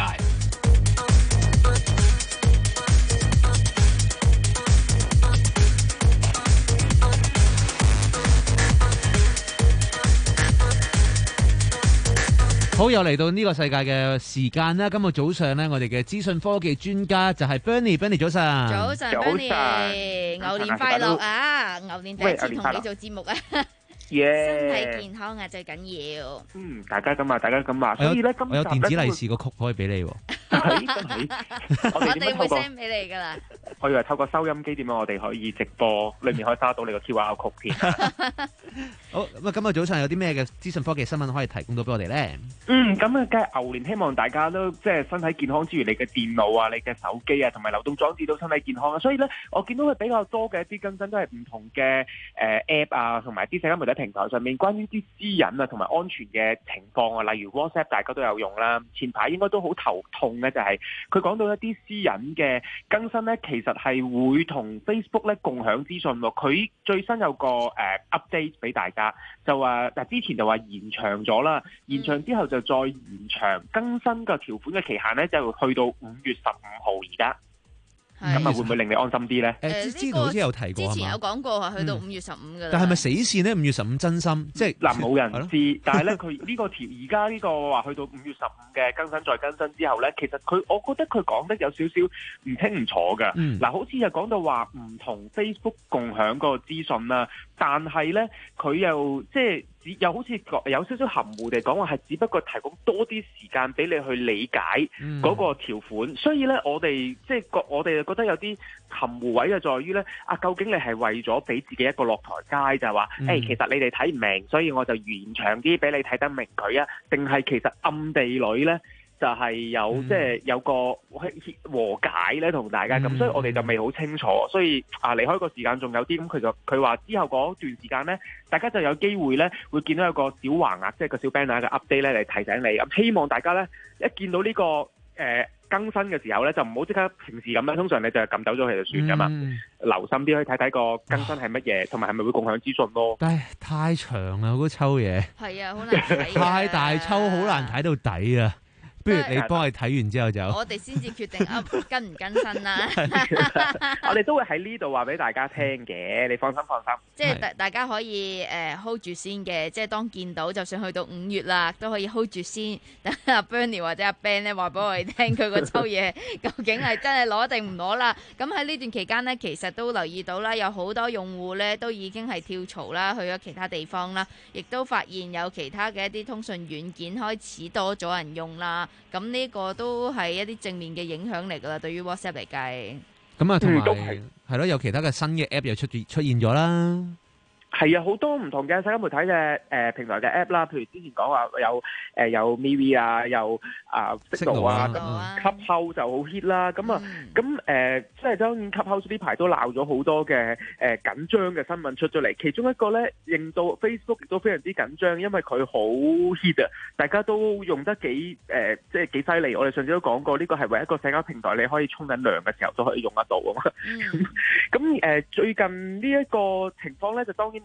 好，又嚟到呢個世界嘅時間啦！今日早上咧，我哋嘅資訊科技專家就係 Bernie，Bernie 早晨。 早晨，Bernie，牛年快樂啊！牛年第一次同你做節目啊！身體健康啊，最緊要。 嗯，大家咁啊，大家咁啊，所以咧，今我有電子利是個曲可以俾你喎。 係真係，我哋點樣透過？ 我哋會 send 俾你噶啦。 我以為透過收音機點樣，我哋可以直播，裏面可以收到你個 Q R code 添。 好咁啊！今日早上有啲咩嘅資訊科技新聞可以提供到俾我哋咧？ 嗯，咁啊，梗係牛年，希望大家都即係身體健康之餘，你嘅電腦啊、你嘅手機啊，同埋流動裝置都身體健康啊。所以咧，我見到佢比較多嘅一啲更新都係唔同嘅誒 App 啊，同埋啲社交媒體平台上面關於啲私隱啊同埋安全嘅情況啊，例如 WhatsApp 大家都有用啦。前排應該都好頭痛嘅就係佢講到一啲私隱嘅更新咧，其實係會同 Facebook 咧共享資訊喎。佢最新有個誒 update 俾大家。就話嗱，之前就話延長咗啦，延長之後就再延長更新個條款嘅期限咧，就去到五月十五號而家。咁啊，會唔會令你安心啲咧？ 誒，之前好似有提過， 之前有講過話去到五月十五㗎啦。 但係咪死線咧？五月十五真心，即係嗱，冇人知。但係咧，佢呢個條而家呢個話去到五月十五嘅更新再更新之後咧，其實佢我覺得佢講得有少少唔清唔楚㗎。嗱、嗯，好似又講到話唔同 Facebook 共享個資訊啦，但係咧佢又即係。又好似有少少含糊地講話係只不過提供多啲時間俾你去理解嗰個條款，嗯、所以咧我哋即係覺我哋覺得有啲含糊位嘅在於咧啊，究竟你係為咗俾自己一個落台階，就係話誒其實你哋睇唔明，所以我就延長啲俾你睇得明佢啊，定係其實暗地裏咧？就係有、嗯、即係有個和解咧，同大家咁，嗯、所以我哋就未好清楚，所以啊離開個時間仲有啲咁，佢就佢話之後嗰段時間咧，大家就有機會咧會見到有個小橫額，即係個小 banner 嘅 update 咧嚟提醒你，咁希望大家咧一見到呢、呢個誒、呃、更新嘅時候咧，就唔好即刻平時咁樣，通常你就係撳走咗佢就算噶嘛，嗯、留心啲去睇睇個更新係乜嘢，同埋係咪會共享資訊咯。 但係太長啦，嗰抽嘢係啊，好難睇， 太大抽，好難睇到底啊！不如你幫我睇完之後就， 我哋先至決定啊跟唔跟新啦。 我哋都會喺呢度話俾大家聽嘅，你放心放心。 即係大大家可以誒、呃、hold 住先嘅，即係當見到就算去到五月啦，都可以 hold 住先。等阿 Bernie 或者阿 Ben 咧話俾我哋聽，佢個抽嘢究竟係真係攞定唔攞啦？咁喺呢段期間呢，其實都留意到啦，有好多用戶咧都已經係跳槽啦，去咗其他地方啦，亦都發現有其他嘅一啲通訊軟件開始多咗人用啦。咁呢個都係一啲正面嘅影響嚟噶啦，對於 WhatsApp 嚟計。 咁啊，同埋係咯，有其他嘅新嘅 app 又出出現咗啦。 係啊，好多唔同嘅社交媒體嘅誒、呃、平台嘅 app 啦，譬如之前講話有誒、呃、有 MeWe 啊，有啊 Signal 啊，咁 Clubhouse 就好 hit 啦。咁啊，咁誒、呃、即係當然 Clubhouse 呢排都鬧咗好多嘅誒、呃、緊張嘅新聞出咗嚟。其中一個咧，令到 Facebook 亦都非常之緊張，因為佢好 hit 啊，大家都用得幾誒、呃、即係幾犀利。我哋上次都講過，呢、這個係唯一一個社交平台你可以沖緊涼嘅時候都可以用得到啊嘛。咁誒、嗯呃、最近呢一個情況咧，就當然令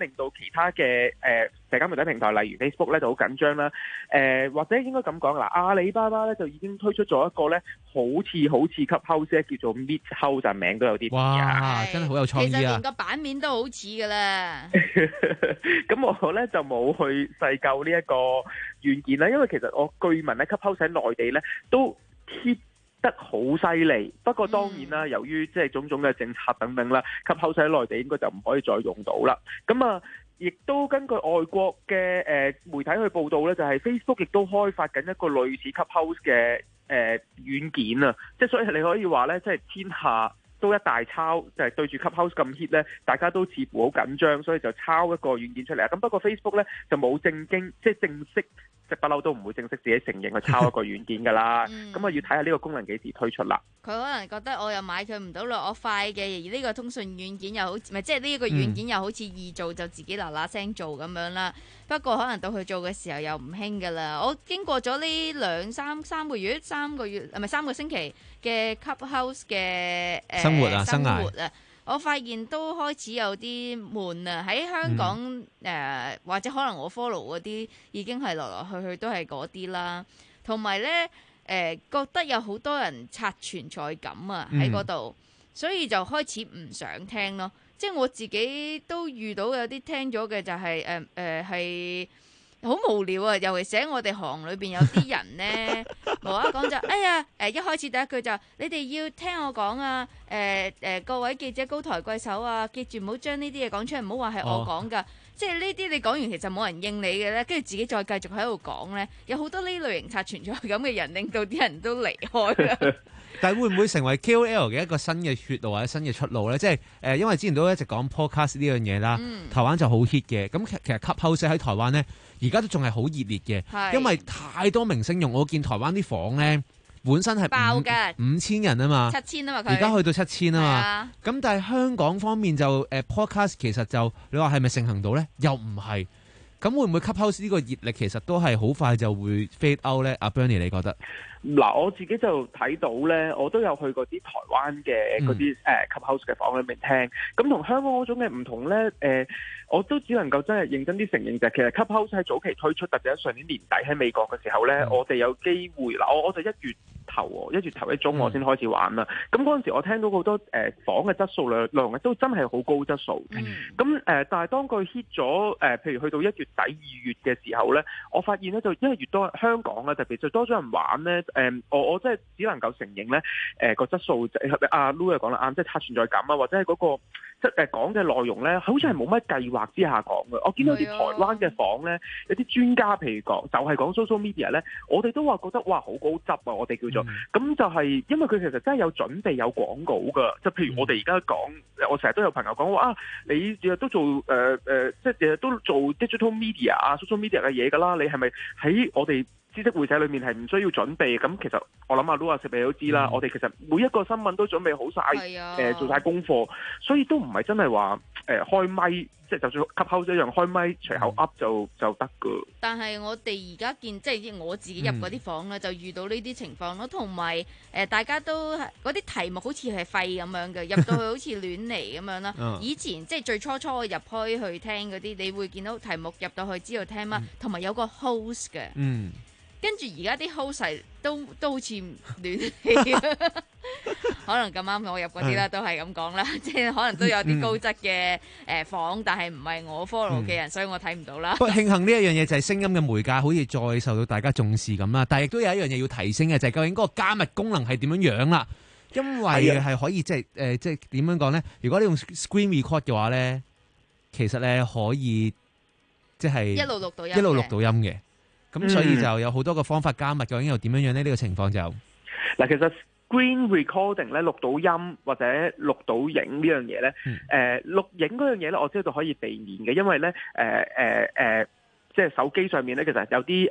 令到其他嘅誒、呃、社交媒體平台，例如 Facebook 咧就好緊張啦。誒、呃、或者應該咁講啦，阿里巴巴咧就已經推出咗一個咧，好似好似 Clubhouse 咧叫做 Meet House， 就名都有啲似啊。 哇！真係好有創意啊！ 其實連個版面都好似噶啦。 咁我咧就冇去細究呢一個軟件啦，因為其實我據聞咧 Clubhouse 喺內地咧都 hit 得好犀利，不過當然啦，由於即係種種嘅政策等等啦，Clubhouse喺內地應該就唔可以再用到啦。咁啊，亦都根據外國嘅誒媒體去報道咧，就係 Facebook 亦都開發緊一個類似 Clubhouse 嘅誒軟件啊，即係所以你可以話咧，即係天下都一大抄，就係對住 Clubhouse 咁 hit 咧，大家都似乎好緊張，所以就抄一個軟件出嚟啊。咁不過 Facebook 咧就冇正經，即係正式。即不嬲都唔會正式自己承認去抄一個軟件㗎啦，咁啊、嗯、要睇下呢個功能幾時推出啦。 佢可能覺得我又買佢唔到啦，我快嘅，而呢個通訊軟件又好，唔係即係呢個軟件又好似易做，就自己嗱嗱聲做咁樣啦。不過可能到佢做嘅時候又唔興㗎啦。我經過咗呢兩三三個月、三個月係咪三個星期嘅 Clubhouse 嘅誒生活啊， 生活啊。 生涯我發現都開始有啲悶啊！喺香港誒、嗯呃，或者可能我 follow 嗰啲已經係來來去去都係嗰啲啦。同埋咧誒，覺得有好多人刷存在感啊喺嗰度，所以就開始唔想聽咯。即係我自己都遇到有啲聽咗嘅就係誒誒係好無聊啊！尤其是喺我哋行裏邊有啲人咧無啦啦講就哎呀誒、呃，一開始第一句就你哋要聽我講啊！誒、呃、誒、呃，各位記者高抬貴手啊，記住唔好將呢啲嘢講出嚟，唔好話係我講㗎。哦、即係呢啲你講完其實冇人應你嘅咧，跟住自己再繼續喺度講咧，有好多呢類型刷存在感嘅人，令到啲人都離開啦。 但係會唔會成為 K O L 嘅一個新嘅血路或者新嘅出路咧？即係誒、呃，因為之前都一直講 podcast 呢樣嘢啦，嗯、台灣就好 hit 嘅。咁其實 Clubhouse 喺台灣咧，而家都仲係好熱烈嘅，因為太多明星用。我見台灣啲房咧，本身係爆嘅五千人啊嘛， 七千啊嘛， 而家去到七千啊嘛。咁、啊、但係香港方面就誒、呃、podcast 其實就你話係咪盛行到咧？又唔係。咁會唔會 Clubhouse 呢個熱力其實都係好快就會 fade out 咧？阿 Bernie 你覺得？ 嗱，我自己就睇到咧，我都有去過啲台灣嘅嗰啲誒 Clubhouse 嘅房裏面聽，咁同香港嗰種嘅唔同咧，誒、呃，我都只能夠真係認真啲承認就係，其實 Clubhouse 喺早期推出，特別喺上年年底喺美國嘅時候咧，嗯、我哋有機會嗱，我我就一月頭，一月頭一中我先開始玩啦。咁嗰陣時我聽到好多誒、呃、房嘅質素量量都真係好高質素嘅。咁誒、嗯呃，但係當佢 hit 咗誒，譬如去到一月底二月嘅時候咧，我發現咧就因為越多香港咧，特別就多咗人玩咧。誒、嗯，我我真係只能夠承認咧，誒、呃、個質素，阿 Lu 又講得啱，即係刷存在感啊，或者係嗰、那個即係誒講嘅內容咧，好似係冇乜計劃之下講嘅。我見到啲台灣嘅房咧，有啲專家譬如講，就係、是、講 social media 咧，我哋都話覺得哇好高質啊！我哋叫做咁、嗯、就係、是、因為佢其實真係有準備有廣告㗎，就譬如我哋而家講，我成日都有朋友講話啊，你日日都做誒誒、呃呃，即係日日都做 digital media 啊 social media 嘅嘢㗎啦，你係咪喺我哋知識會社裏面係唔需要準備？咁其實我諗阿 Lu 阿食你都知啦，嗯、我哋其實每一個新聞都準備好晒，誒、啊呃、做晒功課，所以都唔係真係話誒開咪，即係就算 Clubhouse 一樣開咪隨口噏就就得噶。但係我哋而家見即係我自己入嗰啲房咧，嗯、就遇到呢啲情況咯，同埋誒大家都嗰啲題目好似係廢咁樣嘅，入到去好似亂嚟咁樣啦。嗯、以前即係最初初入開去聽嗰啲，你會見到題目入到去知道聽乜，同埋、嗯、有個 host 嘅。嗯。跟住而家啲 host 都都好似亂氣，可能咁啱我入嗰啲啦，都係咁講啦，即係可能都有啲高質嘅誒房，但係唔係我 follow 嘅人，嗯、所以我睇唔到啦。不過慶幸呢一樣嘢就係聲音嘅媒介好似再受到大家重視咁啦，但係亦都有一樣嘢要提升嘅，就係、是、究竟嗰個加密功能係點樣樣啦？因為係可以即係誒即係點樣講咧？如果你用 screen record 嘅話咧，其實咧可以即係一路錄到音，一路錄到音嘅。咁、嗯、所以就有好多個方法加密，究竟又點樣樣呢？呢、呢個情況就嗱，其實 screen recording 咧錄到音或者錄到影呢樣嘢咧，誒、嗯呃、錄影嗰樣嘢咧，我知道可以避免嘅，因為咧誒誒誒，即係手機上面咧，其實有啲誒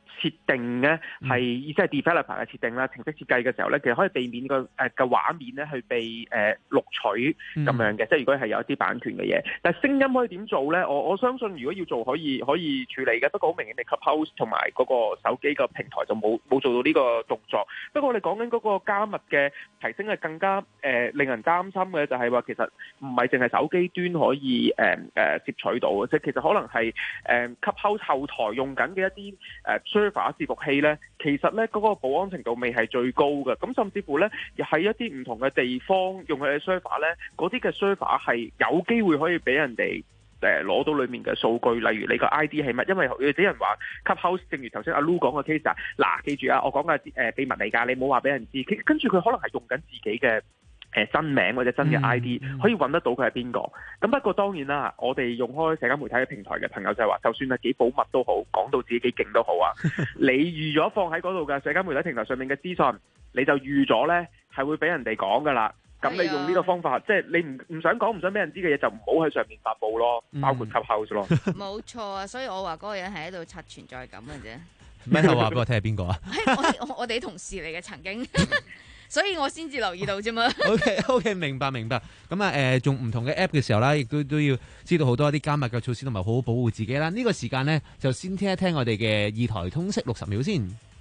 設定咧係即係 developer 嘅設定啦，程式設計嘅時候咧，其實可以避免個誒嘅畫面咧去被誒、呃、錄取咁樣嘅，嗯、即係如果係有一啲版權嘅嘢。但係聲音可以點做咧？我我相信如果要做可以可以處理嘅，不過好明顯你 Clubhouse 同埋嗰個手機個平台就冇冇做到呢個動作。不過我哋講緊嗰個加密嘅提升係更加誒、呃、令人擔心嘅，就係話其實唔係淨係手機端可以誒誒、呃呃、攝取到嘅，即係其實可能係誒、呃、Clubhouse 後台用緊嘅一啲誒把伺服器咧，其實咧嗰個保安程度未係最高嘅，咁甚至乎咧，喺一啲唔同嘅地方用佢嘅 server 咧，嗰啲嘅 server 係有機會可以俾人哋誒攞到裡面嘅數據，例如你個 I D 係乜，因為有啲人話 Clubhouse，正如頭先阿 Lu 講嘅 case 啊，嗱記住啊，我講嘅誒秘密嚟㗎，你唔好話俾人知，跟住佢可能係用緊自己嘅。誒真名或者真嘅 I D、嗯、可以揾得到佢係邊個？咁不過當然啦，我哋用開社交媒體嘅平台嘅朋友就係話，就算係幾保密都好，講到自己幾勁都好啊！你預咗放喺嗰度嘅社交媒體平台上面嘅資訊，你就預咗呢係會俾人哋講噶啦。咁你用呢個方法，即係你唔唔想講唔想俾人知嘅嘢，就唔好喺上面發布咯，包括 Clubhouse 咯。 冇錯啊，所以我話嗰個人係喺度刷存在感嘅啫。 咩話俾我聽係邊個啊？ 我我哋同事嚟嘅曾經。所以我先至留意到啫嘛。 OK OK， 明白明白。咁啊誒，用唔同嘅 app 嘅時候啦，亦都都要知道好多一啲加密嘅措施，同埋好好保護自己啦。呢、這個時間呢，就先聽一聽我哋嘅二台通識六十秒先。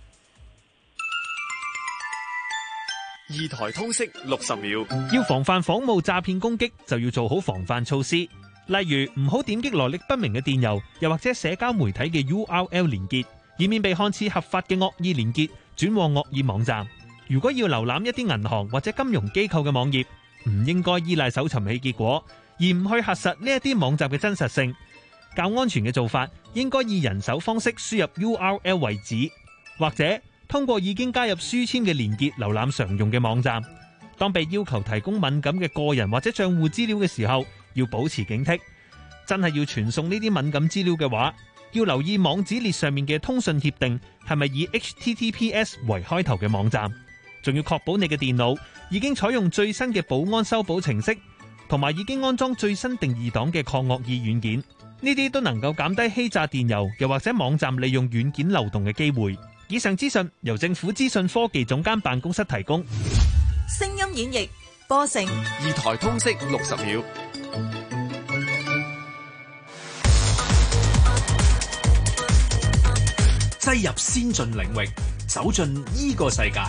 二台通識六十秒， 要防範仿冒詐騙攻擊，就要做好防範措施。例如唔好點擊來歷不明嘅電郵，又或者社交媒體嘅 U R L 連結，以免被看似合法嘅惡意連結轉往惡意網站。如果要瀏覽一啲銀行或者金融機構嘅網頁，唔應該依賴搜尋器結果，而唔去核實呢一啲網站嘅真實性。較安全嘅做法，應該以人手方式輸入 U R L 為止，或者通過已經加入書籤嘅連結瀏覽常用嘅網站。當被要求提供敏感嘅個人或者賬戶資料嘅時候，要保持警惕。真係要傳送呢啲敏感資料嘅話，要留意網址列上面嘅通訊協定係咪以 H T T P S 為開頭嘅網站。仲要確保你嘅電腦已經採用最新嘅保安修補程式，同埋已經安裝最新定義檔嘅抗惡意軟件，呢啲都能夠減低欺詐電郵又或者網站利用軟件漏洞嘅機會。以上資訊由政府資訊科技總監辦公室提供。 聲音演繹播成二台通識六十秒， 擠入先進領域，走進呢個世界。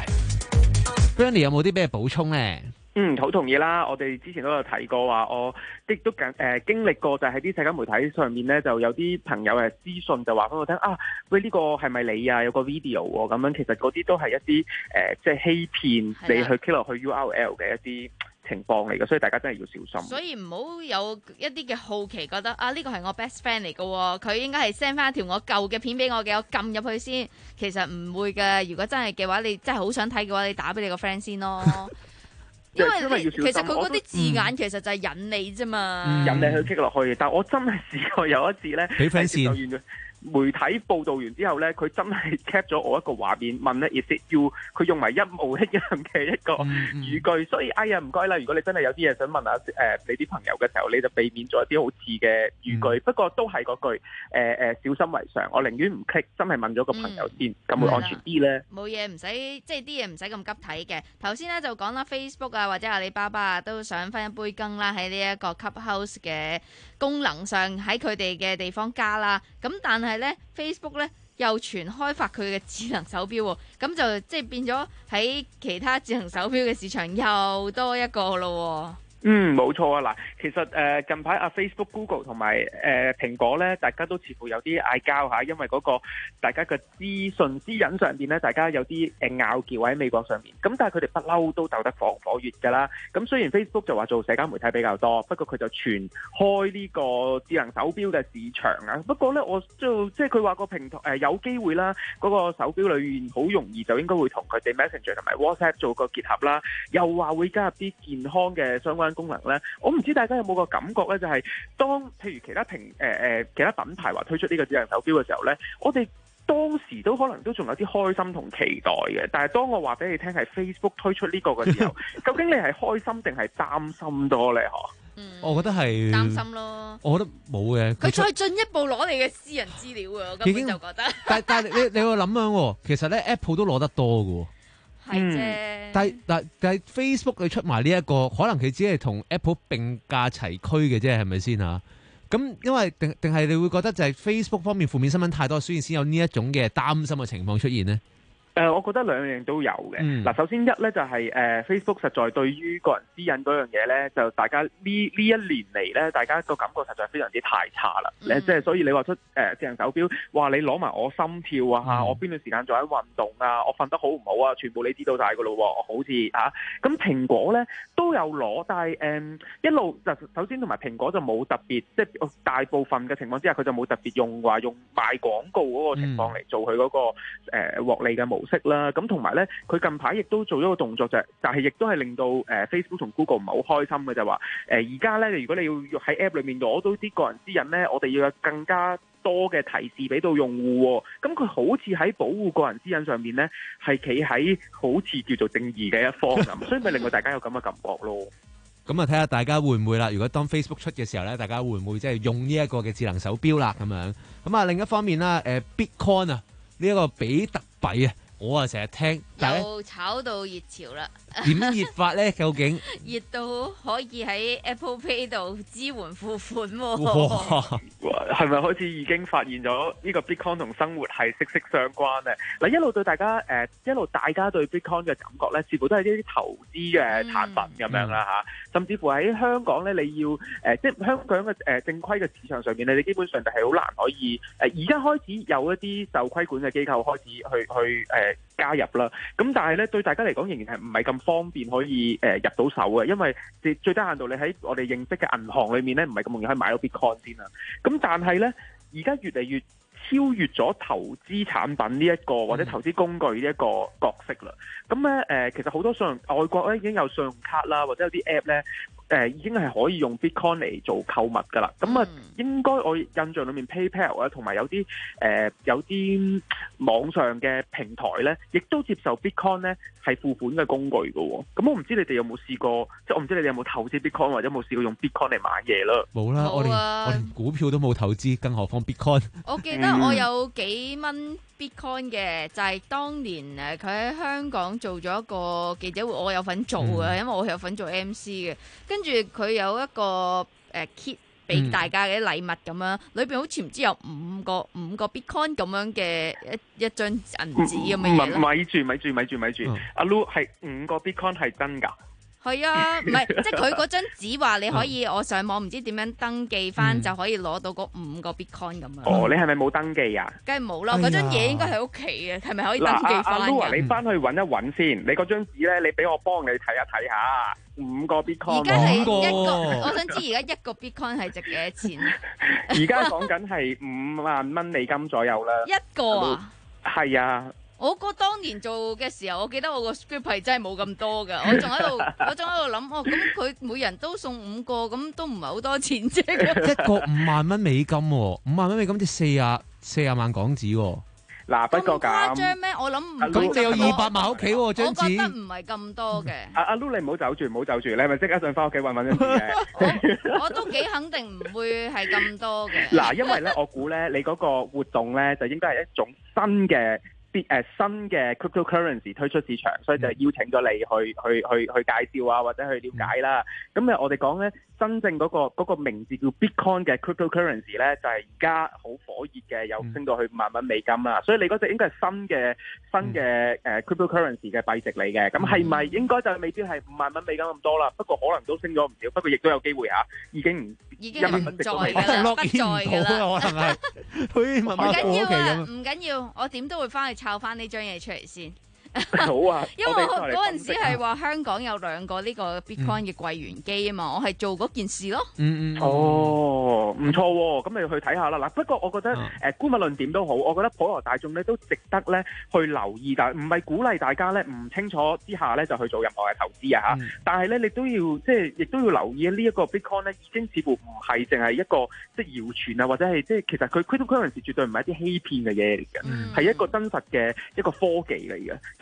Bernie 有冇啲咩補充咧？ 嗯，好同意啦。我哋之前都有提過話，我亦都緊誒經歷過，就係喺啲社交媒體上面咧，就有啲朋友誒私信就話俾我聽啊，喂呢、呢個係咪你啊？有個 video 喎，咁樣其實嗰啲都係一啲誒、呃、即係欺騙你去 click 落去 U R L 嘅一啲情況嚟嘅，所以大家真係要小心。 所以唔好有一啲嘅好奇，覺得啊呢個係我 best friend 嚟嘅，佢應該係 send 翻條我舊嘅片俾我嘅，我撳入去先。其實唔會嘅，如果真係嘅話，你真係好想睇嘅話，你打俾你個 friend 先咯。因為，因為要小心，其實佢嗰啲字眼其實就係引你啫嘛、嗯， 引你去 click 落去。但我真係試過有一次咧， 俾 friend 先。 媒體報導完之後咧，佢真係 cap 咗我一個畫面，問咧 is it you，佢用埋一模一樣嘅一個語句，嗯、所以哎呀唔該啦，如果你真係有啲嘢想問下誒、呃、你啲朋友嘅時候，你就避免咗一啲好似嘅語句。嗯、不過都係嗰句誒誒、呃、小心為上，我寧願唔 click，真係問咗個朋友先，咁、嗯、會安全啲咧。 冇嘢唔使，即係啲嘢唔使咁急睇嘅。頭先咧就講啦 ，Facebook 啊或者阿里巴巴啊都想分一杯羹啦，喺呢一個 Clubhouse 嘅功能上喺佢哋嘅地方加啦。咁但係咧 Facebook 咧又全開發佢嘅智能手錶喎，咁就即係變咗喺其他智能手錶嘅市場又多一個咯。 嗯，冇錯啊！嗱，其實誒、呃、近排啊 Facebook、Google 同埋誒蘋果咧，大家都似乎有啲嗌交嚇，因為嗰個大家嘅資訊私隱上邊咧，大家有啲誒拗撬喺美國上面。咁但係佢哋不嬲都鬥得火火熱㗎啦。咁雖然 Facebook 就話做社交媒體比較多，不過佢就全開呢個智能手錶嘅市場啊。不過咧，我就即係佢話個平台誒、呃、有機會啦，嗰、那個手錶裏面好容易就應該會同佢哋 Messenger 同埋 WhatsApp 做個結合啦，又話會加入啲健康嘅相關功能咧，我唔知大家有冇個感覺咧，就係、是、當譬如其他平誒誒其他品牌話推出呢個智能手錶嘅時候咧，我哋當時都可能都仲有啲開心同期待嘅。但係當我話俾你聽係 Facebook 推出呢個嘅時候，究竟你係開心定係擔心多咧？嗬？ 我覺得係擔心咯。 我覺得冇嘅。 佢出再進一步攞你嘅私人資料啊！我根本就覺得。 但但係你你會諗樣喎？其實咧 Apple 都攞得多嘅喎。 係啫。 但但但係 Facebook 佢出埋呢一個，可能佢只係同 Apple 並駕齊驅嘅啫，係咪先嚇？咁因為定定係你會覺得就係 Facebook 方面負面新聞太多，所以先有呢一種嘅擔心嘅情況出現呢？ 誒、呃，我覺得兩樣都有嘅。嗱、嗯，首先一咧就係、是、誒、呃、Facebook 實在對於個人私隱嗰樣嘢咧，就大家呢呢一年嚟咧，大家個感覺實在非常之太差啦。即、嗯、係所以你話出誒智能手錶，話你攞埋我心跳啊，嗯、我邊段時間做緊運動啊，我瞓得好唔好啊，全部你知道晒噶咯喎，好似嚇。咁、啊、蘋果咧都有攞，但係誒、嗯、一路就首先同埋蘋果就冇特別，即係大部分嘅情況之下，佢就冇特別用話用賣廣告嗰個情況嚟做佢嗰、那個誒、呃、獲利嘅模式。啦，咁同埋咧，佢近排亦都做咗個動作，就係，但係亦都係令到誒、呃、Facebook 同 Google 唔係好開心嘅，就話誒而家咧，如果你要喺 App 裏面攞到啲個人私隱咧，我哋要有更加多嘅提示俾到用戶、哦。咁佢好似喺保護個人私隱上面咧，係企喺好似叫做正義嘅一方咁，所以咪令到大家有咁嘅感覺咯。 咁啊，睇下大家會唔會啦？如果當 Facebook 出嘅時候咧，大家會唔會即係用呢一個嘅智能手錶啦？咁樣咁啊，另一方面啦，誒、呃、Bitcoin 啊，呢一個比特幣啊。我啊成日聽， 又炒到熱潮啦。 點熱法咧？究竟熱到可以喺 Apple Pay 度支援付款喎、 哦。哇！係咪開始已經發現咗呢個 Bitcoin 同生活係息息相關咧？嗱，一路對大家誒、呃，一路大家對 Bitcoin 嘅感覺咧，似乎都係一啲投資嘅產品咁樣啦嚇、嗯。甚至乎喺香港咧，你要誒、呃，即係香港嘅誒、呃、正規嘅市場上面咧，你基本上就係好難可以誒。而、呃、家開始有一啲受規管嘅機構開始去去誒。呃加入啦，咁但係咧對大家嚟講仍然係唔係咁方便可以誒、呃、入到手嘅，因為最最低限度你喺我哋認識嘅銀行裏面咧，唔係咁容易可以買到 Bitcoin 先啦。咁但係咧，而家越嚟越超越咗投資產品呢、這、一個或者投資工具呢一個角色啦。咁咧誒，其實好多信用外國咧已經有信用卡啦，或者有啲 app 咧。誒、呃、已經係可以用 Bitcoin 嚟做購物㗎啦，咁啊應該我印象裏面 PayPal 啊，同埋有啲誒、呃、有啲網上嘅平台咧，亦都接受 Bitcoin 咧係付款嘅工具㗎喎。咁我唔知你哋有冇試過，即係我唔知你哋有冇投資 Bitcoin 或者有冇試過用 Bitcoin 嚟買嘢啦？ 冇啦，我連我連股票都冇投資，更何況 Bitcoin。 我記得我有幾蚊 Bitcoin 嘅，就係、是、當年誒佢喺香港做咗一個記者會，我有份做嘅、嗯，因為我有份做 M C 嘅。跟住佢有一個誒 kit 俾大家嘅禮物咁樣，裏邊好似唔知有五個五個 Bitcoin 咁樣嘅一一張銀紙咁嘅嘢咯。 咪住咪住咪住咪住，阿 Lu 係五個 Bitcoin 係真㗎？ 係啊，唔係即係佢嗰張紙話你可以，我上網唔知點樣登記翻、嗯、就可以攞到嗰五個 Bitcoin 咁樣。 哦，你係咪冇登記啊？ 梗係冇啦，嗰張嘢應該喺屋企嘅，係咪可以登記翻？ 阿 Lu 啊，你翻去揾一揾先，你嗰張紙咧，你俾我幫你睇一睇下。五個 Bitcoin， 而家係一個，我想知而家一個 Bitcoin 係值幾多錢？ 而家講緊係五萬蚊美金左右啦。 一個啊？ 係啊。 我個當年做嘅時候，我記得我個 script 係真係冇咁多噶，我仲喺度，我仲喺度諗，哦，咁佢每人都送五個，咁都唔係好多錢啫。 一個五萬蚊美金，五萬蚊美金即係四啊四啊萬港紙。 嗱，不過咁誇張咩？我諗唔咁你有二百萬屋企喎，張紙。 我覺得唔係咁多嘅。 阿阿 Lu 你唔好走住，唔好走住，你係咪即刻想翻屋企揾揾張紙嘅？ 我都幾肯定唔會係咁多嘅。 嗱，因為咧，我估咧，你嗰個活動咧，就應該係一種新嘅。啲誒新嘅 cryptocurrency 推出市場，所以就邀請咗你去去去去介紹啊，或者去了解啦。咁誒，我哋講咧，真正嗰個嗰個名字叫 Bitcoin 嘅 cryptocurrency 咧，就係而家好火熱嘅，有升到去五萬蚊美金啦。所以你嗰隻應該係新嘅新嘅誒 cryptocurrency 嘅幣值嚟嘅。咁係咪應該就未必係五萬蚊美金咁多啦？不過可能都升咗唔少，不過亦都有機會嚇，已經唔已經唔在㗎啦，不在㗎啦，可能係，佢慢慢過期咁。 唔緊要，我點都會翻去抄翻呢張嘢出嚟先。 好啊， 因為我嗰陣時係話香港有兩個呢個 Bitcoin 嘅櫃員機啊嘛，我係做嗰件事咯。 嗯嗯。 哦，唔錯喎，咁你去睇下啦。嗱，不過我覺得誒，姑勿論點都好，我覺得普羅大眾咧都值得咧去留意，但係唔係鼓勵大家咧唔清楚之下咧就去做任何嘅投資啊嚇。但係咧你都要即係亦都要留意呢一個 Bitcoin 咧已經似乎唔係淨係一個即係謠傳啊，或者係即係其實佢 cryptocurrency 絕對唔係一啲欺騙嘅嘢嚟嘅，係一個真實嘅一個科技嚟嘅。咁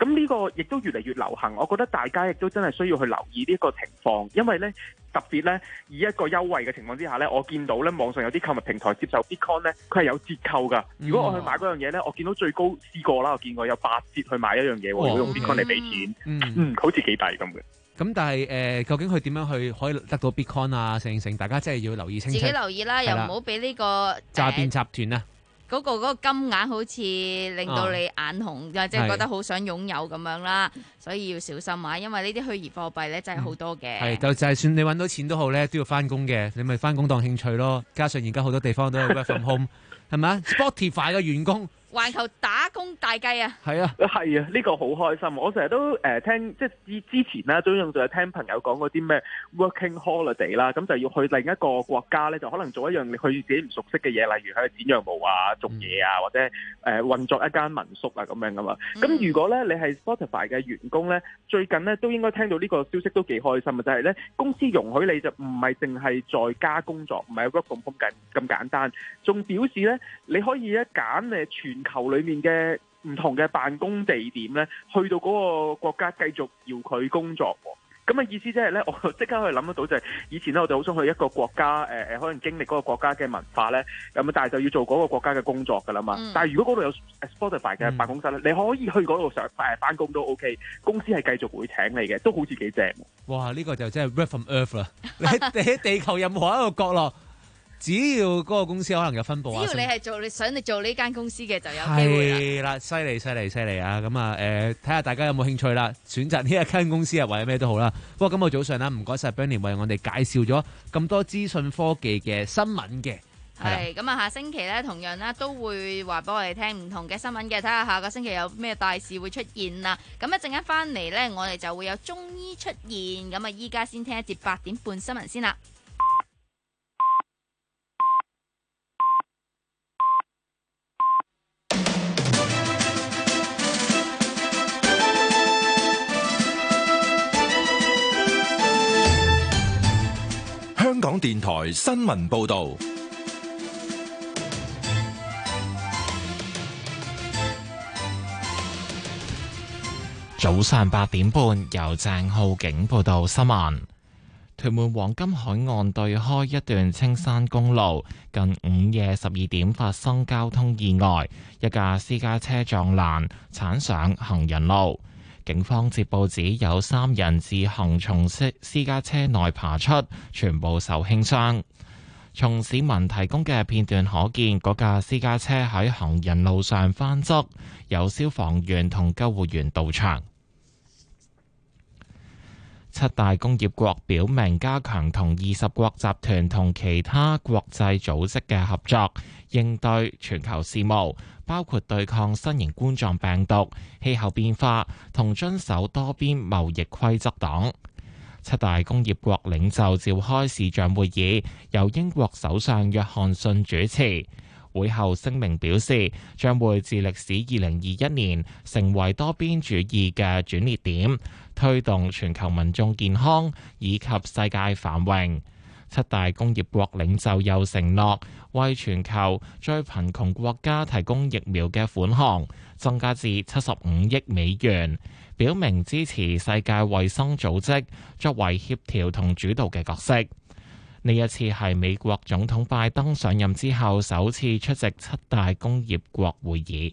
咁呢個亦都越嚟越流行，我覺得大家亦都真係需要去留意呢個情況，因為咧特別咧以一個優惠嘅情況之下咧，我見到咧網上有啲購物平台接受 Bitcoin 咧，佢係有折扣㗎。如果我去買嗰樣嘢咧，我見到最高試過啦，我見過有八折去買一樣嘢喎，如果用 Bitcoin 嚟俾錢， 嗯嗯，好似幾抵咁嘅。 咁但係誒、呃，究竟佢點樣去可以得到 Bitcoin 啊？成成，大家真係要留意清楚。 自己留意啦，又唔好俾呢個詐騙集團啊！ 嗰、嗰個嗰個金額好似令到你眼紅，或者、啊、覺得好想擁有咁樣啦，所以要小心啊！因為呢啲虛擬貨幣咧真係好多嘅。 係、嗯、就就係算你揾到錢都好咧，都要翻工嘅，你咪翻工當興趣咯。加上而家好多地方都係 work from home，係咪啊 ？Spotify 嘅員工。 環球打工大計啊！ 係啊， 係啊，呢、這個好開心。我成日都誒、呃、聽，即係之之前啦，總用就係聽朋友講嗰啲咩 working holiday 啦，咁就要去另一個國家咧，就可能做一樣佢自己唔熟悉嘅嘢，例如喺度剪羊毛啊、種嘢啊，或者誒、呃、運作一間民宿啊咁樣噶嘛。咁、嗯、如果咧你係 Spotify 嘅員工咧，最近咧都應該聽到呢個消息都幾開心嘅，就係、是、咧公司容許你就唔係淨係在家工作，唔係 work from home 咁咁簡單，仲表示咧你可以一揀誒全球裏面嘅唔同嘅辦公地點咧，去到嗰個國家繼續遙距工作喎。咁嘅意思即係咧，我即刻可以諗得到就係以前咧，我哋好想去一個國家誒誒、呃，可能經歷嗰個國家嘅文化咧，咁但係就要做嗰個國家嘅工作㗎啦嘛。嗯、但係如果嗰度有 Spotify 嘅辦公室咧，嗯、你可以去嗰度上誒返工都 OK， 公司係繼續會請你嘅，都好似幾正。哇！呢、呢個就真係 work from earth 啦！你喺地球任何一個角落。只要嗰個公司可能有分佈啊， 只要你係做你想你做呢間公司嘅就有機會啦。 係啦，犀利犀利犀利啊！咁啊誒，睇下大家有冇興趣啦，選擇呢一間公司啊，或者咩都好啦。不過今日早上啦，唔該晒 Bernie 為我哋介紹咗咁多資訊科技嘅新聞嘅。 係咁啊，下星期咧同樣咧都會話俾我哋聽唔同嘅新聞嘅，睇下下個星期有咩大事會出現啦。咁一陣間翻嚟咧，我哋就會有中醫出現。咁啊，依家先聽一節八點半新聞先啦。 香港電台新聞報道， 早上八點半由鄭浩景報道新聞。屯門黃金海岸對開一段青山公路，近午夜十二點發生交通意外，一架私家車撞欄，鏟上行人路。警方接報指有三人自行從私私家車內爬出，全部受輕傷。從市民提供嘅片段可見，嗰架私家車喺行人路上翻側，有消防員同救護員到場。七大工業國表明加強同二十國集團同其他國際組織嘅合作，應對全球事務，包括對抗新型冠狀病毒、氣候變化同遵守多邊貿易規則等。七大工業國領袖召開視像會議，由英國首相約翰遜主持。會後聲明表示，將會致力使二零二一年成為多邊主義嘅轉捩點，推動全球民眾健康以及世界繁榮。七大工業國領袖又承諾為全球最貧窮國家提供疫苗嘅款項增加至七十五億美元，表明支持世界衛生組織作為協調同主導嘅角色。呢一次係美國總統拜登上任之後首次出席七大工業國會議。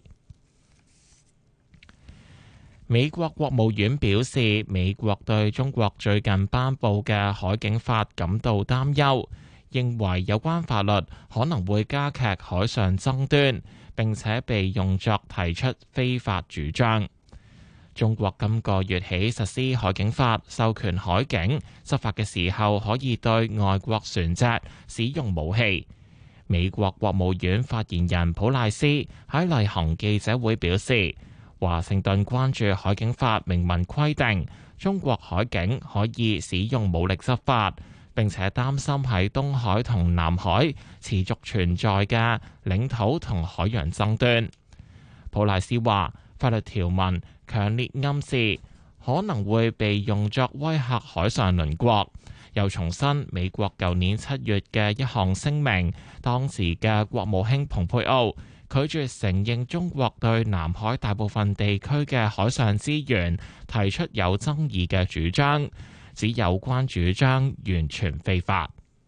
美國國務院表示，美國對中國最近頒布嘅海警法感到擔憂，認為有關法律可能會加劇海上爭端，並且被用作提出非法主張。中國今個月起實施海警法，授權海警執法嘅時候可以對外國船隻使用武器。美國國務院發言人普賴斯喺例行記者會表示，華盛頓關注海警法明文規定中國海警可以使用武力執法，並且擔心喺東海同南海持續存在嘅領土同海洋爭端。普賴斯話，法律條文強烈暗示可能會被用作威嚇海上鄰國，又重申美國舊年七月嘅一項聲明，當時嘅國務卿蓬佩奧拒絕承認中國對南海大部分地區嘅海上資源提出有爭議嘅主張，指有關主張完全非法。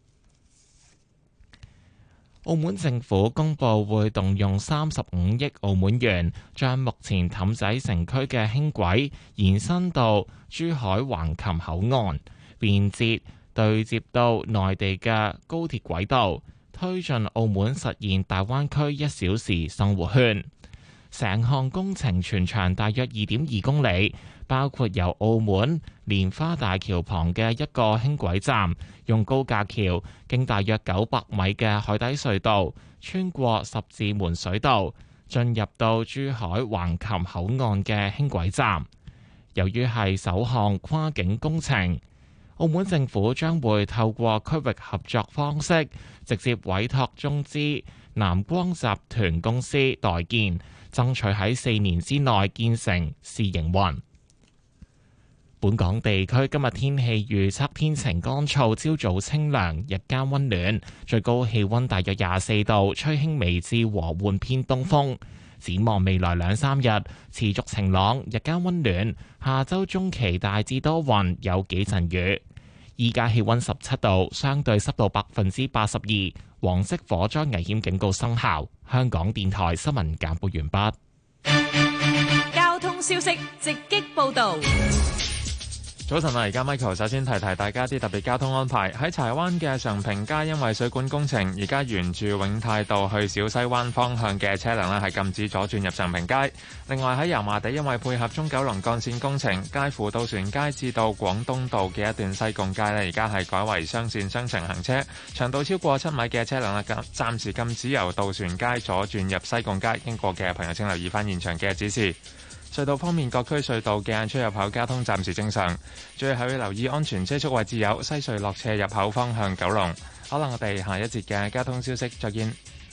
澳門政府公布會動用三十五億澳門元，將目前氹仔城區嘅輕軌延伸到珠海橫琴口岸，便捷對接到內地嘅高鐵軌道，推進澳門實現大灣區一小時生活圈。成項工程全長大約二點二公里，包括由澳門蓮花大橋旁嘅一個輕軌站，用高架橋經大約九百米嘅海底隧道，穿過十字門水道，進入到珠海橫琴口岸嘅輕軌站。由於係首項跨境工程，澳門政府將會透過區域合作方式，直接委託中資南光集團公司代建，爭取喺四年之內建成試營運。本港地區今日天氣預測天晴乾燥，朝早清涼，日間溫暖，最高氣溫大約廿四度，吹輕微至和緩偏東風。展望未來兩三日持續晴朗，日間溫暖。下周中期大致多雲，有幾陣雨。依家氣溫十七度，相對濕度百分之八十二，黃色火災危險警告生效。香港電台新聞簡報完畢。 交通消息直擊報道。 早晨啊！而家 Michael 首先提提大家啲特別交通安排。喺柴灣嘅常平街，因為水管工程，而家沿住永泰道去小西灣方向嘅車輛呢係禁止左轉入常平街。另外喺油麻地，因為配合中九龍幹線工程，介乎渡船街至到廣東道嘅一段西貢街呢，而家係改為雙線雙程行車，長度超過七米嘅車輛呢，暫時禁止由渡船街左轉入西貢街。經過嘅朋友請留意翻現場嘅指示。隧道方面，各區隧道嘅出入口交通暫時正常。最後要留意安全車速位置有西隧落斜入口方向九龍。可能我哋下一節嘅交通消息再見。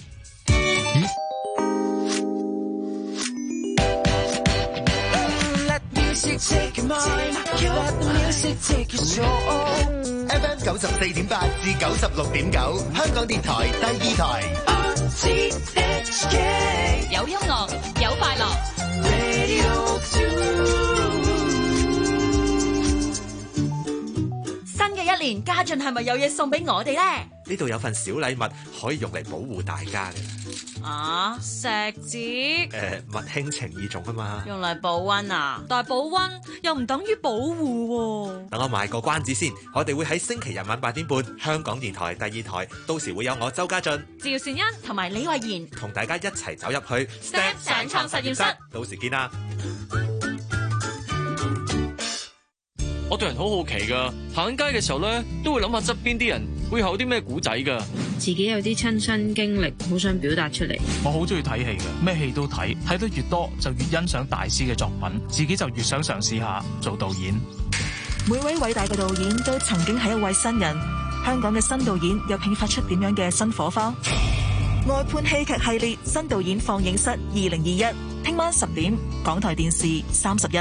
F M 九十四點八至九十六點九，香港電台第二台。 有音樂，有快樂。新嘅一年，家俊係咪有嘢送俾我哋呢？ 呢度有份小禮物，可以用嚟保護大家嘅。 啊，錫紙？ 誒、呃，物輕情意重啊嘛。 用嚟保溫啊？但係保溫又唔等於保護喎。 等我賣個關子先，我哋會喺星期日晚八點半，香港電台第二台，到時會有我周家俊、 趙善恩同埋李慧賢同大家一齊走入去 S T E P 上創實驗室， 到時見啦。 我對人好好奇噶，行緊街嘅時候咧，都會諗下側邊啲人背後有啲咩古仔噶。 自己有啲親身經歷，好想表達出嚟。 我好中意睇戲嘅，咩戲都睇，睇得越多就越欣賞大師嘅作品，自己就越想嘗試下做導演。 每位偉大嘅導演都曾經係一位新人，香港嘅新導演又迸發出點樣嘅新火花？外判戲劇系列新導演放映室二零二一，聽晚十點，港台電視三十一。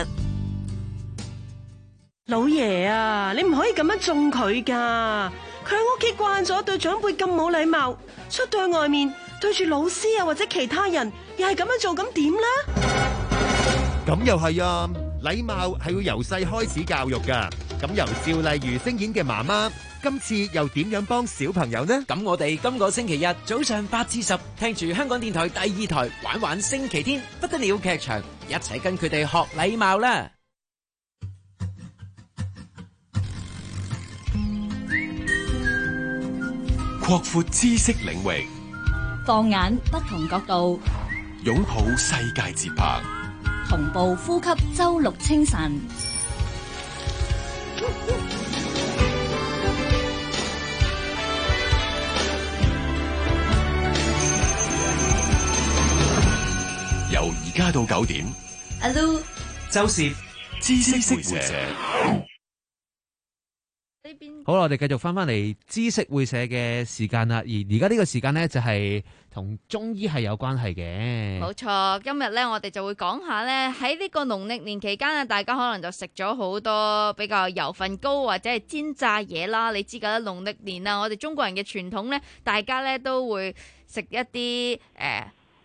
老爺啊，你唔可以咁樣縱佢噶，佢喺屋企慣咗對長輩咁冇禮貌，出到去外面對住老師啊或者其他人又係咁樣做，咁點呢？ 咁又係啊，禮貌係要由細開始教育噶。咁由趙麗如聲演嘅媽媽，今次又點樣幫小朋友呢？ 咁我哋今個星期日早上八至十，聽住香港電台第二台玩玩星期天不得了劇場，一齊跟佢哋學禮貌啦！ 擴闊知識領域， 放眼不同角度， 擁抱世界節拍， 同步呼吸周六清晨。 由而家到九點， 阿 Lu、 周攝知識會社。好啦，我哋繼續翻翻嚟知識會社嘅時間啦，而而家呢個時間呢，就係同中醫係有關係嘅。 冇錯，今日呢，我哋就會講下呢，喺呢個農曆年期間啊，大家可能就食咗好多比較油份高或者係煎炸嘢啦。你知噶啦，農曆年啊，我哋中國人嘅傳統呢，大家呢都會食一啲誒。呃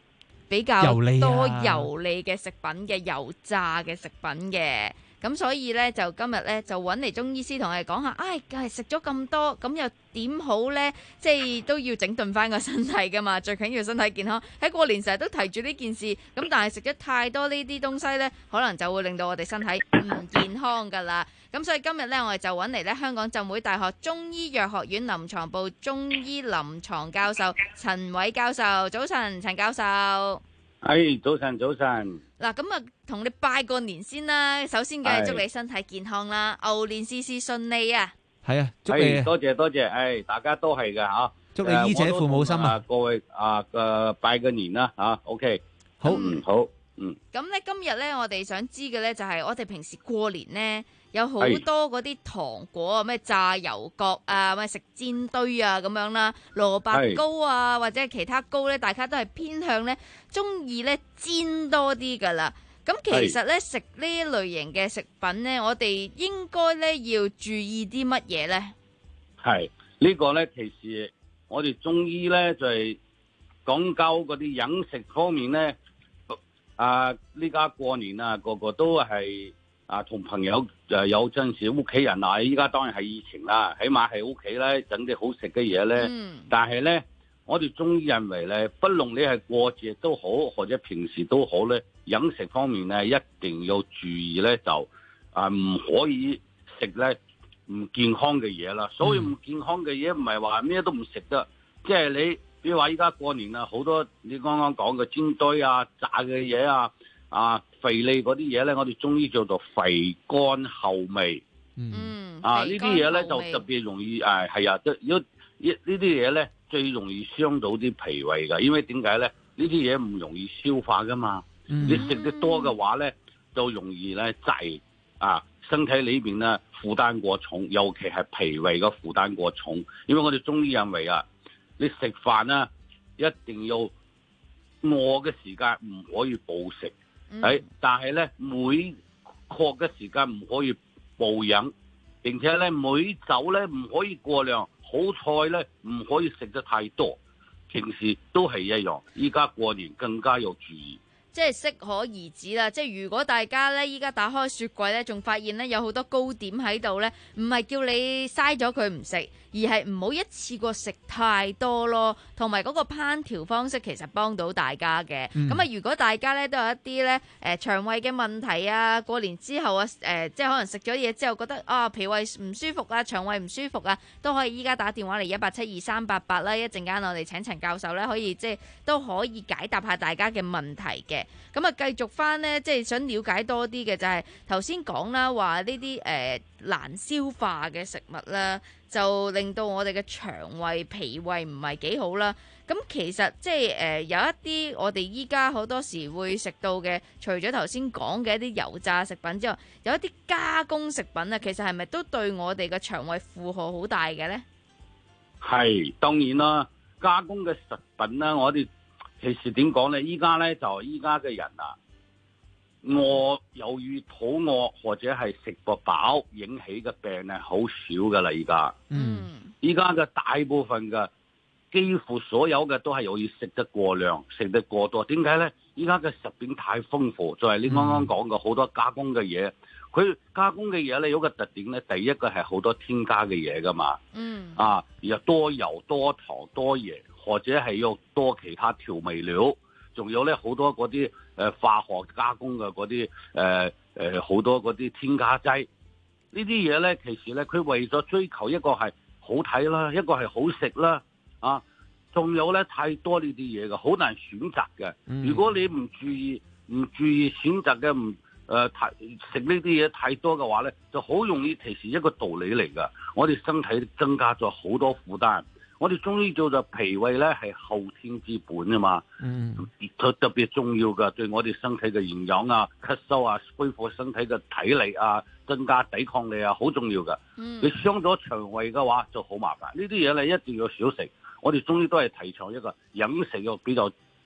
比較油膩啊多油膩嘅食品嘅油炸嘅食品嘅。咁所以咧就今日咧就揾嚟中醫師同我哋講下，唉，係食咗咁多，咁又點好咧？即係都要整頓翻個身體噶嘛，最緊要身體健康。喺過年成日都提住呢件事，咁但係食咗太多呢啲東西咧，可能就會令到我哋身體唔健康噶啦。咁所以今日咧，我哋就揾嚟咧香港浸會大學中醫藥學院臨床部中醫臨床教授陳偉教授。早晨，陳教授。 係，早晨，早晨。 嗱，咁啊，同你拜個年先啦。首先梗係祝你身體健康啦，牛年事事順利啊！ 係啊，祝你多謝多謝，誒，大家都係嘅嚇。 祝你醫者父母心啊！ 各位啊嘅拜個年啦嚇 ，OK。好，嗯，好，嗯。 咁咧，今日咧，我哋想知嘅咧，就係我哋平時過年咧，有好多嗰啲糖果啊，咩炸油角啊，咩食煎堆啊咁樣啦，蘿蔔糕啊，或者係其他糕咧，大家都係偏向咧中意咧煎多啲噶啦。咁其實咧食呢一類型嘅食品咧，我哋應該咧要注意啲乜嘢咧？ 係呢個咧，其實我哋中醫咧就係講究嗰啲飲食方面咧。啊！呢家過年啊，個個都係啊，同朋友誒有陣時屋企人啊，依家當然係疫情啦，起碼係屋企咧整啲好食嘅嘢咧。嗯、但係咧，我哋中醫認為咧，不論你係過節都好，或者平時都好咧，飲食方面咧一定要注意咧，就啊唔可以食咧唔健康嘅嘢啦。所以唔健康嘅嘢唔係話咩都唔食得，即係你。比如話依家過年啊，好多你剛剛講嘅煎堆啊、炸嘅嘢啊、啊肥膩嗰啲嘢咧，我哋中醫叫做肥甘厚味。嗯，啊呢啲嘢咧就特別容易誒係啊，如果呢呢啲嘢咧最容易傷到啲脾胃㗎，因為點解咧？呢啲嘢唔容易消化㗎嘛。嗯、你食得多嘅話咧，就容易咧滯啊，身體裏邊咧負擔過重，尤其係脾胃嘅負擔過重。因為我哋中醫認為啊。你食飯啊，一定要餓嘅時間唔可以暴食，係、嗯，但係咧每渴嘅時間唔可以暴飲，並且咧每酒咧唔可以過量，好菜咧唔可以食得太多，平時都係一樣，依家過年更加要注意。 即係適可而止啦，即係如果大家咧依家打開雪櫃咧，仲發現咧有好多糕點喺度咧，唔係叫你嘥咗佢唔食，而係唔好一次過食太多咯。同埋嗰個烹調方式其實幫到大家嘅。咁啊、嗯，如果大家咧都有一啲咧誒腸胃嘅問題啊，過年之後啊誒、呃，即係可能食咗嘢之後覺得啊脾胃唔舒服啊，腸胃唔舒服啊，都可以依家打電話嚟一八七二三八八啦。一陣間我哋請陳教授咧，可以即係都可以解答下大家嘅問題嘅。咁啊，繼續翻呢，即係想了解多啲嘅就係頭先講啦，話呢啲誒難消化嘅食物啦，就令到我哋嘅腸胃、脾胃唔係幾好啦。咁其實即係誒有一啲我哋依家好多時會食到嘅，除咗頭先講嘅一啲油炸食品之外，有一啲加工食品啊，其實係咪都對我哋嘅腸胃負荷好大嘅呢？ 係當然啦，加工嘅食品啦，我哋。其實點講咧？依家咧就依家嘅人啊，餓由於肚餓或者係食個飽引起嘅病係好少噶啦。而家，嗯，依家嘅大部分嘅幾乎所有嘅都係由於食得過量、食得過多。點解咧？依家嘅食品太豐富，就係你剛剛講嘅好多加工嘅嘢。佢加工嘅嘢咧有個特點咧，第一個係好多添加嘅嘢噶嘛，嗯，啊，又多油、多糖、多鹽。或者係要多其他調味料，仲有咧好多嗰啲誒化學加工嘅嗰啲誒誒好多嗰啲添加劑，呢啲嘢咧其實咧佢為咗追求一個係好睇啦，一個係好食啦，啊，仲有咧太多呢啲嘢嘅，好難選擇嘅。嗯、如果你唔注意唔注意選擇嘅唔誒太食呢啲嘢太多嘅話咧，就好容易其實一個道理嚟㗎，我哋身體增加咗好多負擔。我哋中醫叫做脾胃咧，係後天之本啊嘛，嗯，特特別重要嘅，對我哋身體嘅營養啊、吸收啊、恢復身體嘅體力啊、增加抵抗力啊，好重要嘅。嗯，你傷咗腸胃嘅話就好麻煩。呢啲嘢咧一定要少食。我哋中醫都係提倡一個飲食要比較淡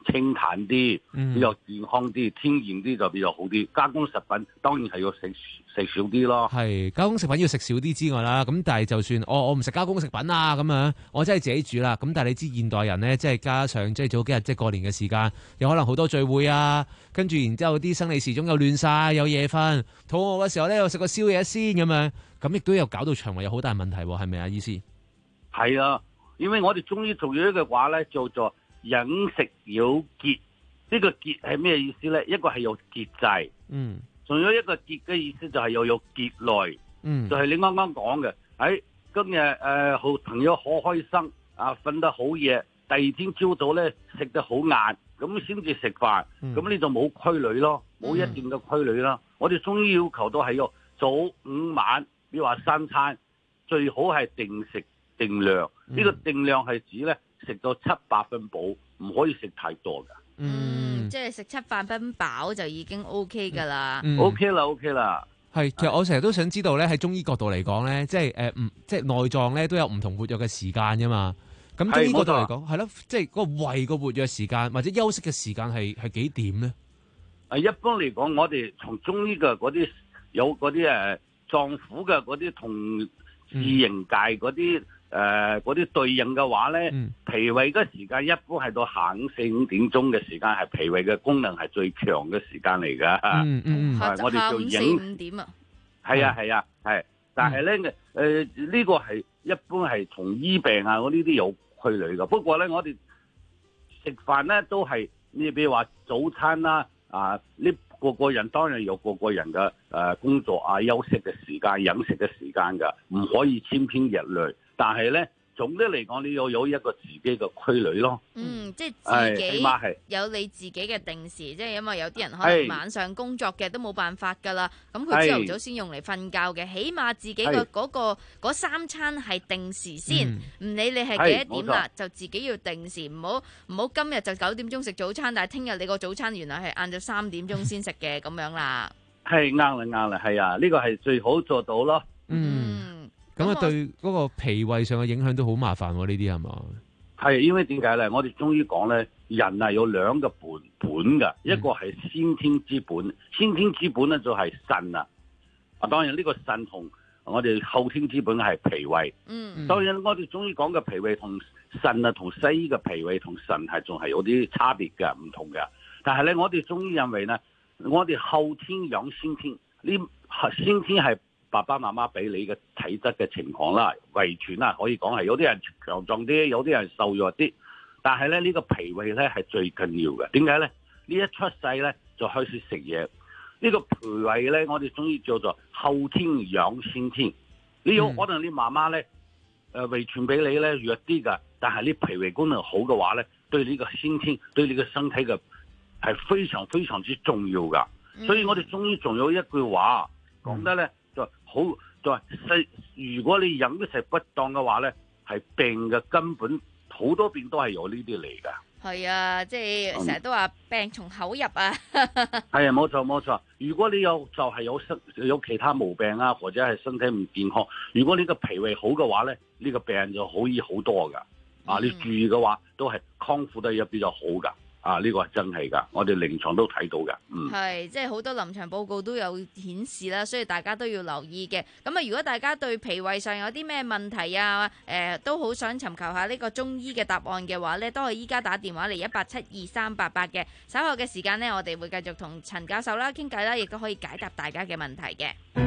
清淡啲， 嗯比較健康啲、天然啲就比較好啲。加工食品當然係要食食少啲咯。 係加工食品要食少啲之外啦，咁但係就算我我唔食加工食品啊咁樣，我真係自己煮啦。咁但係你知現代人咧，即係加上即係早幾日即係過年嘅時間，有可能好多聚會啊，跟住然之後啲生理時鐘又亂晒，有夜瞓，肚餓嘅時候咧又食個宵夜先咁樣，咁亦都有搞到腸胃有好大問題喎，係咪啊？醫師？ 係啊，因為我哋中醫做咗一個話咧，叫做飲食有節。呢、這個節係咩意思咧？一個係有節制， 嗯， 仲有一個節嘅意思就係要有節律， 嗯， 就係你啱啱講嘅。喺、哎、今日誒好朋友好開心啊，瞓得好夜，第二天朝早咧食得好晏，咁先至食飯，咁、嗯、你就冇規律咯，冇一定嘅規律啦。嗯、我哋中醫要求都係要早午晚，比如話三餐最好係定食定量，呢、嗯這個定量係指咧食到七八分飽，唔可以食太多㗎。 嗯，即係食七飯分飽就已經 O K 噶啦。 嗯、 O K 啦 ，O K 啦。 係，其實我成日都想知道咧，喺中醫角度嚟講咧，即係誒，唔、呃、即係內臟咧都有唔同活躍嘅時間噶嘛。咁中醫角度嚟講，係咯，即係嗰個胃個活躍時間或者休息嘅時間係係幾點咧？ 誒，一般嚟講，我哋從中醫嘅嗰啲有嗰啲誒臟腑嘅嗰啲同自然界嗰啲。誒嗰啲對應嘅話咧，嗯、脾胃嘅時間一般係到下午四五點鐘嘅時間，係脾胃嘅功能係最強嘅時間嚟㗎。 嗯嗯， 係我哋叫四五點啊。 係啊係啊係，但係咧誒呢、呃這個係一般係同醫病啊嗰呢啲有規律㗎。不過咧，我哋食飯咧都係你比如話早餐啦啊，呢個個人當然有個個人嘅誒、呃、工作啊、休息嘅時間、飲食嘅時間㗎，唔可以千篇一律。但係咧，總的嚟講，你要有一個自己嘅規律咯。 嗯，即係自己起碼係有你自己嘅定時，即係因為有啲人可能晚上工作嘅都冇辦法㗎啦。咁佢朝頭早先用嚟瞓覺嘅，起碼自己嘅嗰個嗰三餐係定時先，唔、嗯、理你係幾多點啦，就自己要定時，唔好唔好今日就九點鐘食早餐，但係聽日你個早餐原來係晏晝三點鐘先食嘅咁樣啦。係啱啦啱啦，係啊，呢、呢個係最好做到咯。 嗯。咁啊，對嗰個脾胃上嘅影響都好麻煩喎，呢啲係嘛？係因為點解咧？我哋中醫講咧，人係有兩個本本嘅，一個係先天之本，嗯、先天之本咧就係腎啊。啊，當然呢個腎同我哋後天之本係脾胃。嗯，當然我哋中醫講嘅脾胃同腎啊，同西醫嘅脾胃同腎係仲係有啲差別嘅，唔同嘅。但係咧，我哋中醫認為咧，我哋後天養先天，呢先天係爸爸媽媽俾你嘅體質嘅情況啦，遺傳啦，可以講係有啲人強壯啲，有啲人瘦弱啲。但係咧，呢、這個脾胃咧係最緊要嘅。點解咧？呢一出世咧就開始食嘢。呢、這個脾胃咧，我哋中醫叫做後天養先天。你有可能你媽媽咧誒遺傳俾你咧弱啲㗎，但係你脾胃功能好嘅話咧，對你個先天對你個身體嘅係非常非常之重要㗎。所以我哋中醫仲有一句話講得咧。就好就係食，如果你飲食不當嘅話咧，係病嘅根本，好多病都係由呢啲嚟㗎。 係啊，即係成日都話病從口入啊。 係啊，冇錯冇錯。如果你有就係、是、有身有其他毛病啊，或者係身體唔健康，如果你個脾胃好嘅話咧，呢、這個病就好醫好多㗎。啊，你注意嘅話，都係康復得又比較好㗎。啊！呢、這個係真係㗎，我哋臨床都睇到嘅。嗯，係， 即係好多臨床報告都有顯示啦，所以大家都要留意嘅。咁啊，如果大家對脾胃上有啲咩問題啊，誒、呃、都好想尋求下呢個中醫嘅答案嘅話呢，都係依家打電話嚟一八七二三八八嘅。稍後嘅時間呢，我哋會繼續同陳教授啦傾偈啦，亦都可以解答大家嘅問題嘅。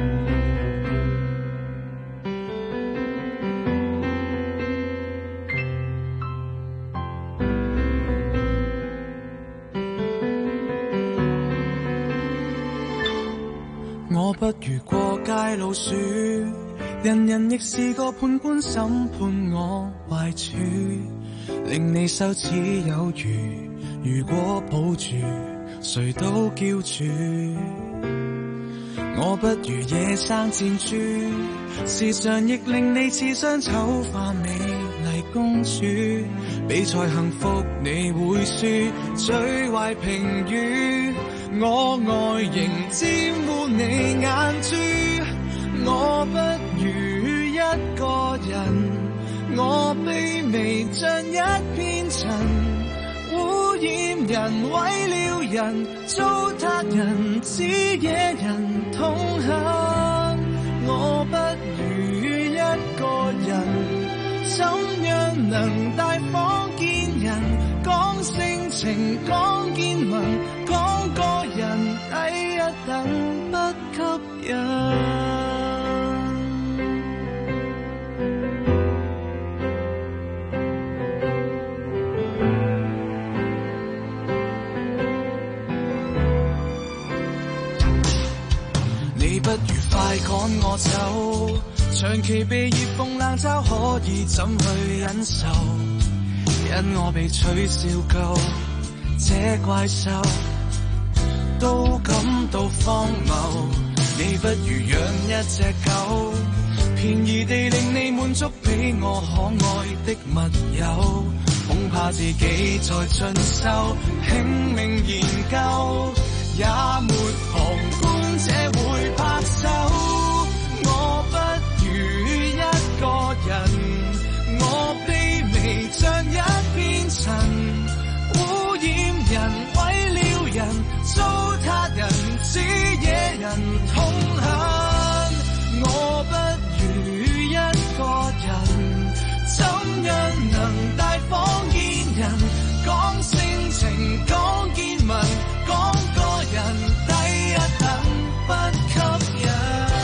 我不如過街老鼠，人人亦是個判官審判我壞處，令你羞恥有餘。如果抱住，誰都叫住。我不如野生箭豬，時常亦令你似雙醜化美麗公主。比賽幸福你會輸，最壞評語。我外形沾污你眼珠，我不如一個人，我卑微像一片塵，污染人毀了人，糟蹋人，只惹人痛恨。我不如一個人，怎樣能大方見人？講性情，講見聞，講個人低一等，不吸引。你不如快趕我走，長期被熱風冷嘲，可以怎去忍受？因我被取笑夠，這怪獸都感到荒謬。你不如養一隻狗，便宜地令你滿足，比我可愛的密友。恐怕自己在進修，拼命研究，也沒旁觀者會拍手。我不如一個人，我卑微像一片塵，污染人，毀了人，糟蹋人，只惹人痛恨。我不如一個人，怎樣能大方見人？講性情，講見聞，講個人低一等，不吸引。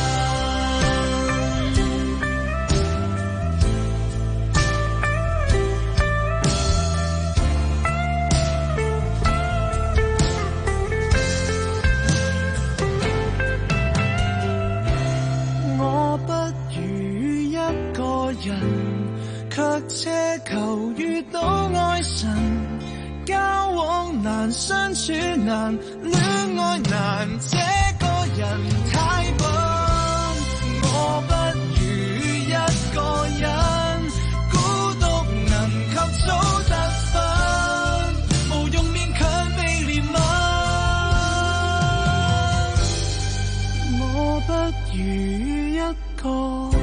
我不如一個人，卻奢求遇到愛神。交往難，相處難，戀愛難，這個人太笨。我不如一個人，孤獨能及早得分，無用勉強被憐憫。我不如一個。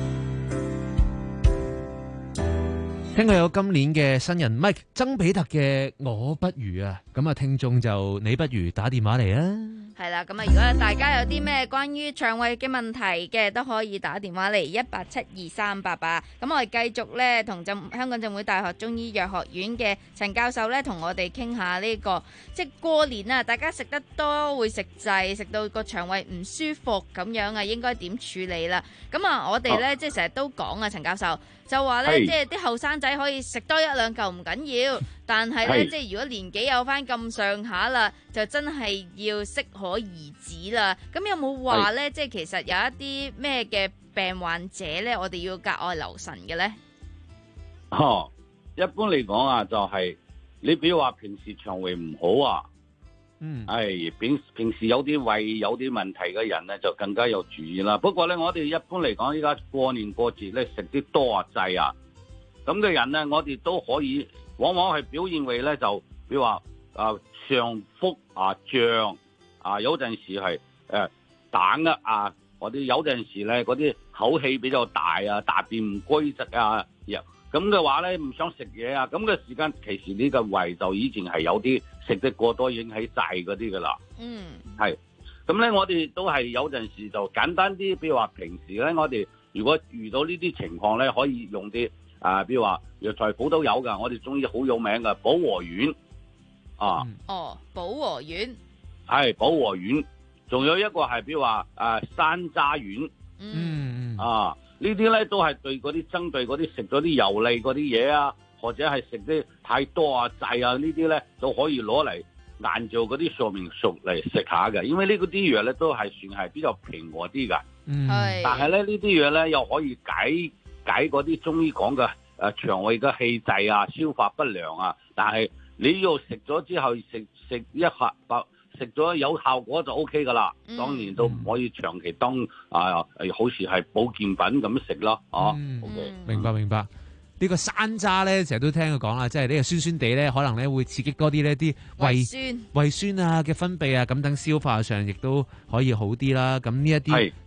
聽過有今年嘅新人 Mike 曾比特嘅我不如啊，咁啊聽眾就你不如打電話嚟啊。 係啦，咁啊，如果大家有啲咩關於腸胃嘅問題嘅，都可以打電話嚟一八七二三八八。咁我哋繼續咧，同浸香港浸會大學中醫藥學院嘅陳教授咧，同我哋傾下呢個，即係過年啊，大家食得多會食滯，食到個腸胃唔舒服咁樣啊，應該點處理啦？咁啊，我哋咧即係成日都講啊，陳教授就話咧，即係啲後生仔可以食多一兩嚿唔緊要，但係咧即係如果年紀有翻咁上下啦，就真係要適可而止啦。咁有冇話咧，即係其實有一啲咩嘅病患者咧，我哋要格外留神嘅咧？ 哦，一般嚟講啊，就係、是、你比如話平時腸胃唔好啊，嗯，係平平時有啲胃有啲問題嘅人咧，就更加要注意啦。不過咧，我哋一般嚟講，依家過年過節咧食啲多啊滯啊，咁嘅人咧，我哋都可以往往係表現為咧，就比如話啊上腹啊脹啊，有陣時係誒膽啊啊，或者有陣時咧嗰啲口氣比較大啊，大便唔規則啊，咁嘅話咧唔想食嘢啊，咁嘅時間其實呢個胃就已經係有啲食得過多影喺滯嗰啲噶啦。嗯，係，咁咧我哋都係有陣時就簡單啲，比如話平時咧我哋如果遇到呢啲情況咧，可以用啲啊，比如話藥材鋪都有噶，我哋中醫好有名嘅保和丸啊。嗯、 哦，保和丸係保和丸，仲有一個係比如話啊山楂丸。嗯啊。呢啲咧都係對嗰啲針對嗰啲食咗啲油膩嗰啲嘢啊，或者係食啲太多啊滯啊，呢啲咧都可以攞嚟按照嗰啲說明書嚟食下嘅，因為呢個啲藥咧都係算係比較平和啲噶。嗯，但係咧呢啲藥咧又可以解解嗰啲中醫講嘅誒腸胃嘅氣滯啊、消化不良啊，但係你要食咗之後食食一盒白。食咗有效果就 O K 噶啦，當然都唔可以長期當啊，好似係保健品咁食咯，哦、嗯。O、okay、K，、嗯、 明白明白。呢、這個山楂咧，成日都聽佢講啦，即係呢個酸酸地咧，可能咧會刺激多啲呢啲胃酸、胃酸啊嘅分泌啊，咁等消化上亦都可以好啲啦。咁呢一啲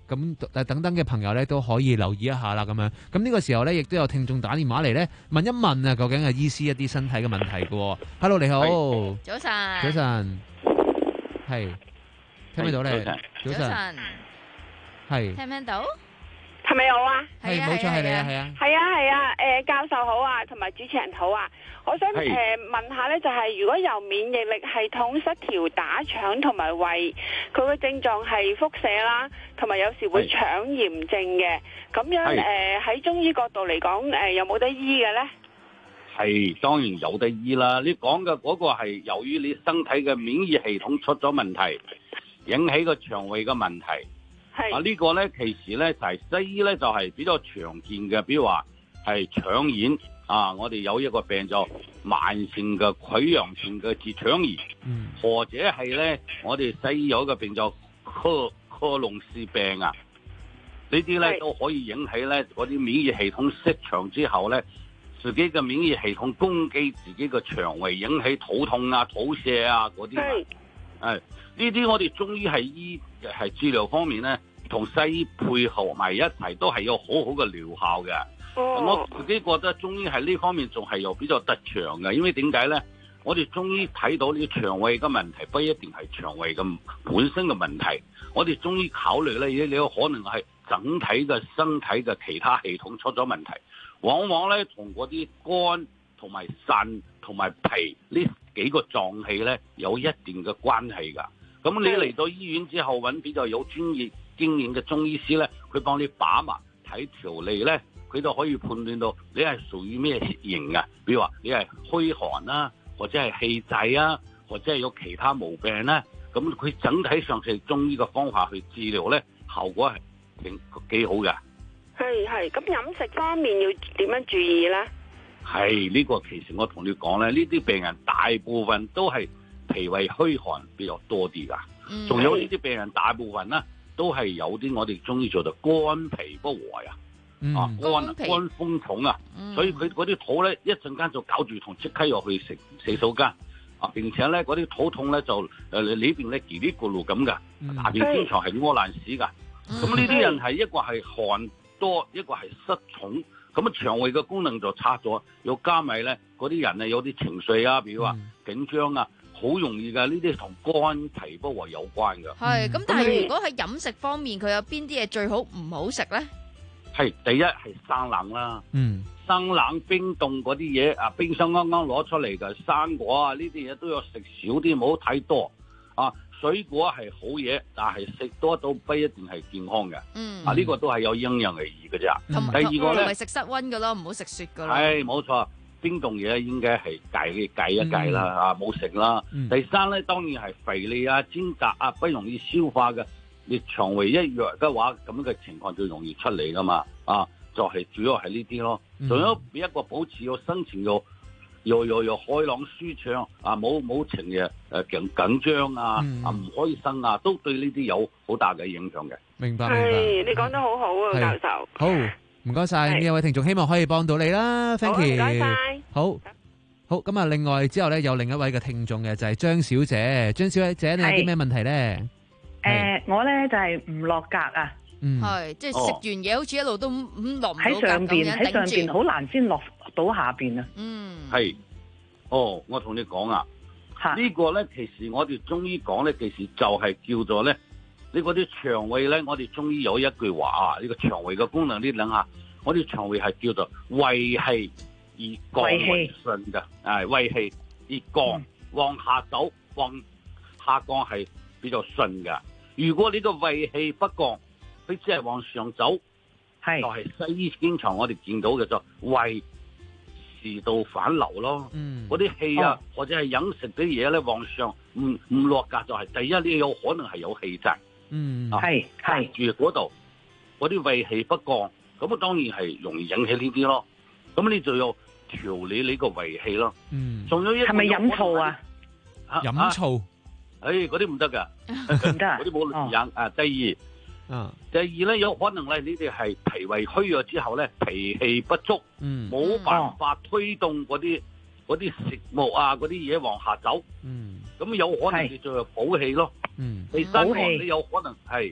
咁誒等等嘅朋友咧都可以留意一下啦，咁樣。咁呢個時候咧，亦都有聽眾打電話嚟咧問一問啊，究竟係醫師一啲身體嘅問題嘅喎。Hello， 你好， 早晨， 早晨，係聽唔聽到咧？早晨，係聽唔聽到？ 係咪我啊？ 係冇錯，係你啊，係啊， 係啊係啊，誒教授好啊，同埋主持人好啊。我想誒問下咧，就係如果由免疫力系統失調打腸同埋胃，佢嘅症狀係腹瀉啦，同埋有時會腸炎症嘅，咁樣誒喺中醫角度嚟講，誒有冇得醫嘅咧？ 係當然有得醫啦。你講嘅嗰個係由於你身體嘅免疫系統出咗問題，引起個腸胃嘅問題。啊！呢個咧其實咧就係西醫咧就係比較常見嘅，比如話係腸炎啊，我哋有一個病叫慢性嘅潰瘍性嘅結腸炎，嗯、或者係咧我哋西醫有一個病叫科科隆氏病啊，呢啲咧都可以引起咧嗰啲免疫系統失常之後咧，自己嘅免疫系統攻擊自己嘅腸胃，引起肚痛啊、肚瀉啊嗰啲。係呢啲我哋中醫係醫係治療方面咧，同西醫配合埋一齊都係有好好嘅療效嘅。Oh. 我自己覺得中醫喺呢方面仲係有比較特長嘅，因為點解咧？我哋中醫睇到呢個腸胃嘅問題，不一定係腸胃嘅本身嘅問題。我哋中醫考慮咧，你有可能係整體嘅身體嘅其他系統出咗問題，往往咧同嗰啲肝同埋腎同埋脾呢幾個臟器咧有一定嘅關係㗎。咁你嚟到醫院之後揾比較有專業經驗嘅中醫師咧，佢幫你把脈睇條脷咧，佢就可以判斷到你係屬於咩型啊。比如話你係虛寒啦，或者係氣滯啊，或者係有其他毛病咧。咁佢整體上係中醫嘅方法去治療咧，效果係挺幾好嘅。 係係，咁飲食方面要點樣注意咧？ 係呢個其實我同你講咧，呢啲病人大部分都係脾胃虛寒比較多啲㗎。仲、嗯、有呢啲病人大部分咧都係有啲我哋中醫做到肝脾不和啊，嗯、啊肝啊肝風重啊，嗯、所以佢嗰啲肚咧一陣間就搞住痛，即刻又去食洗手間啊，並且咧嗰啲肚痛咧就誒裏邊咧嘰哩咕嚕咁㗎，下邊經常係屙爛屎㗎。咁呢啲人係一個係寒多，一個係濕重，咁啊腸胃嘅功能就差咗，又加埋咧嗰啲人咧有啲情緒啊，比如話緊張啊。好容易㗎，呢啲同肝脾不和有關㗎。 係咁，但係如果喺飲食方面，佢有邊啲嘢最好唔好食咧？係第一係生冷啦， 嗯， 生冷冰凍嗰啲嘢啊，冰箱啱啱攞出嚟嘅生果啊，呢啲嘢都要食少啲，唔好太多啊。水果係好嘢，但係食多都不一定係健康嘅。嗯，啊呢、呢個都係有因人而異嘅啫。 嗯、 第二個咧， 唔係食室溫嘅咯，唔好食雪嘅咯。 係冇錯。冰凍嘢應該係戒戒一戒啦，啊冇食啦。第三咧，當然係肥膩啊、煎炸啊，不容易消化嘅。你腸胃一弱嘅話，咁嘅情況就容易出嚟噶嘛。啊，就係、是、主要係呢啲咯。仲有一個保持個心情又又又又開朗舒暢啊，冇冇情嘅誒緊緊張啊，嗯、啊唔開心啊，都對呢啲有好大嘅影響嘅。 明白，明白。 你講得好好啊，教授。 好。唔該晒，呢一位聽眾希望可以幫到你啦 ，thank you。唔該晒，好，好咁啊！另外之後咧，有另一位嘅聽眾嘅就係張小姐，張小姐你有啲咩問題咧？ 誒，我咧就係唔落格啊， 嗯， 係即係食完嘢好似一路都唔落唔到格喺上邊，喺上邊好難先落到下邊啊。 嗯， 係，哦，我同你講啊，呢個咧其實我哋中醫講咧，其實就係叫做咧。你嗰啲腸胃咧，我哋中醫有一句話啊，呢、這個腸胃嘅功能，你諗下，我哋腸胃係叫做胃氣以降為順嘅，係胃氣以降往下走，往下降係比較順嘅。如果你個胃氣不降，佢只係往上走，係就係、是、西醫經常我哋見到嘅就胃食道反流咯。嗯，嗰啲氣啊，哦、或者係飲食啲嘢咧往上唔唔落格，就係第一，你有可能係有氣滯。 嗯，係係住嗰度，嗰啲胃氣不降，咁啊當然係容易引起呢啲咯。咁你就要調理你個胃氣咯。嗯，仲有一係咪飲醋啊？ 飲醋， 誒嗰啲唔得噶， 唔得， 嗰啲冇得飲。啊，第二，啊，第二咧有可能咧，你哋係脾胃虛咗之後咧，脾氣不足，嗯，冇辦法推動嗰啲嗰啲食物啊嗰啲嘢往下走。嗯。咁有可能你就係補氣咯。嗯，第三個你有可能係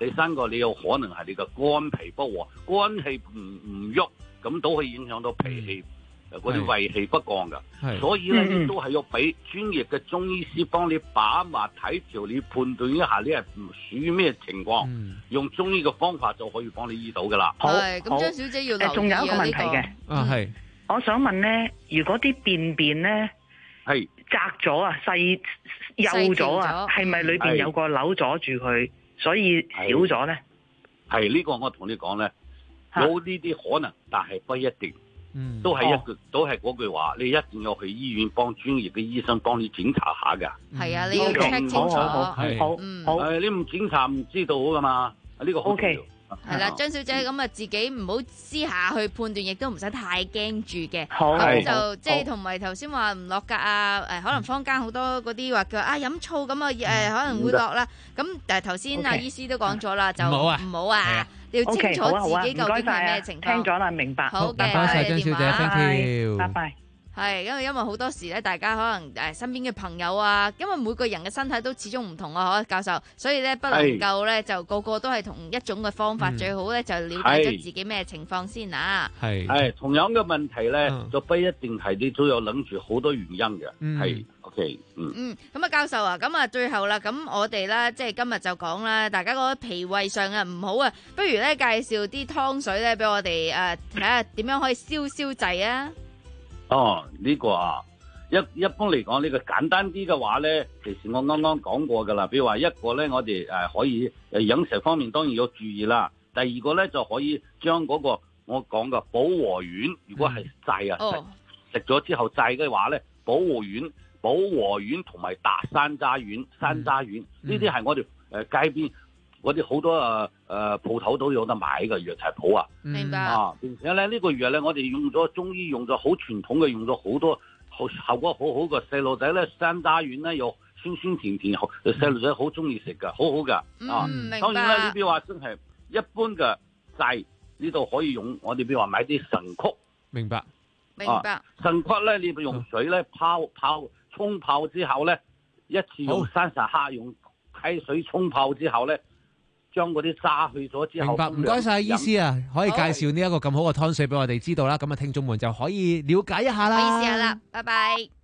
第三個你有可能係你個肝脾不和，肝氣唔唔喐，咁都可以影響到脾氣。嗰啲胃氣不降噶，所以咧、嗯、都係要俾專業嘅中醫師幫你把脈睇調，你判斷一下你係屬於咩情況、嗯，用中醫嘅方法就可以幫你醫到噶啦。 好， 咁張小姐要留意啊， 仲有一個問題嘅， 啊係、嗯， 我想問咧，如果啲便便咧係窄咗啊、細幼咗啊，係咪裏邊有個瘤阻住佢，所以少咗咧？ 係呢、呢個我同你講咧，有呢啲可能，但係不一定。嗯，都係一句，哦、都係嗰句話，你一定要去醫院幫專業嘅醫生幫你檢查下噶。 係啊，你要 check 清楚。 係好， 嗯， 好，你唔檢查唔知道噶嘛？呢、這個好重要。 係啦，張小姐咁啊，自己唔好私下去判斷，亦都唔使太驚住嘅。 好， 咁就即係同埋頭先話唔落格啊，誒，可能坊間好多嗰啲話叫啊飲醋咁啊，誒，可能會落啦。咁但係頭先阿醫師都講咗啦，就唔好啊，你要清楚自己究竟係咩情況。 聽咗啦，明白。 好嘅， 唔該晒張小姐 ，thank you， 拜拜。 係，因為因為好多時咧，大家可能誒身邊嘅朋友啊，因為每個人嘅身體都始終唔同啊，嗬，教授，所以咧不能夠咧就個個都係同一種嘅方法，嗯、最好咧就了解咗自己咩情況先啊。 係係同樣嘅問題咧、嗯，就不一定係你都有諗住好多原因嘅。係、嗯、OK， 嗯嗯，咁啊，教授啊，咁啊，最後啦，咁我哋咧即係今日就講啦，大家個脾胃上啊唔好啊，不如咧介紹啲湯水咧俾我哋誒睇下點樣可以消消滯啊。 哦，呢、這個啊，一一般嚟講，呢、這個簡單啲嘅話咧，其實我啱啱講過噶啦。比如話一個咧，我哋誒可以誒飲食方面當然要注意啦。第二個咧就可以將嗰個我講嘅保和丸，如果係滯啊食食咗之後滯嘅話咧，保和丸、保和丸同埋達山楂丸、山楂丸呢啲係我哋誒、呃、街邊嗰啲好多誒誒鋪頭都有得買嘅藥材鋪啊， 明白啊！並且咧呢、這個藥咧，我哋用咗中醫用咗好傳統嘅，用咗好多好效果好好嘅。細路仔咧山楂丸咧又酸酸甜甜，細路仔好中意食㗎，好好噶啊！ 嗯、 當然啦，呢啲話真係一般嘅劑，呢度可以用我哋比如話買啲神曲， 明白明白。 啊、神曲咧，你用水咧泡泡沖泡之後咧，一次用三十克用開水沖泡之後咧。將嗰啲渣去咗之後， 明白，唔該晒醫師啊，可以介紹呢一個咁好嘅湯水俾我哋知道啦，咁啊聽眾們就可以了解一下啦。 可以試下啦，拜拜。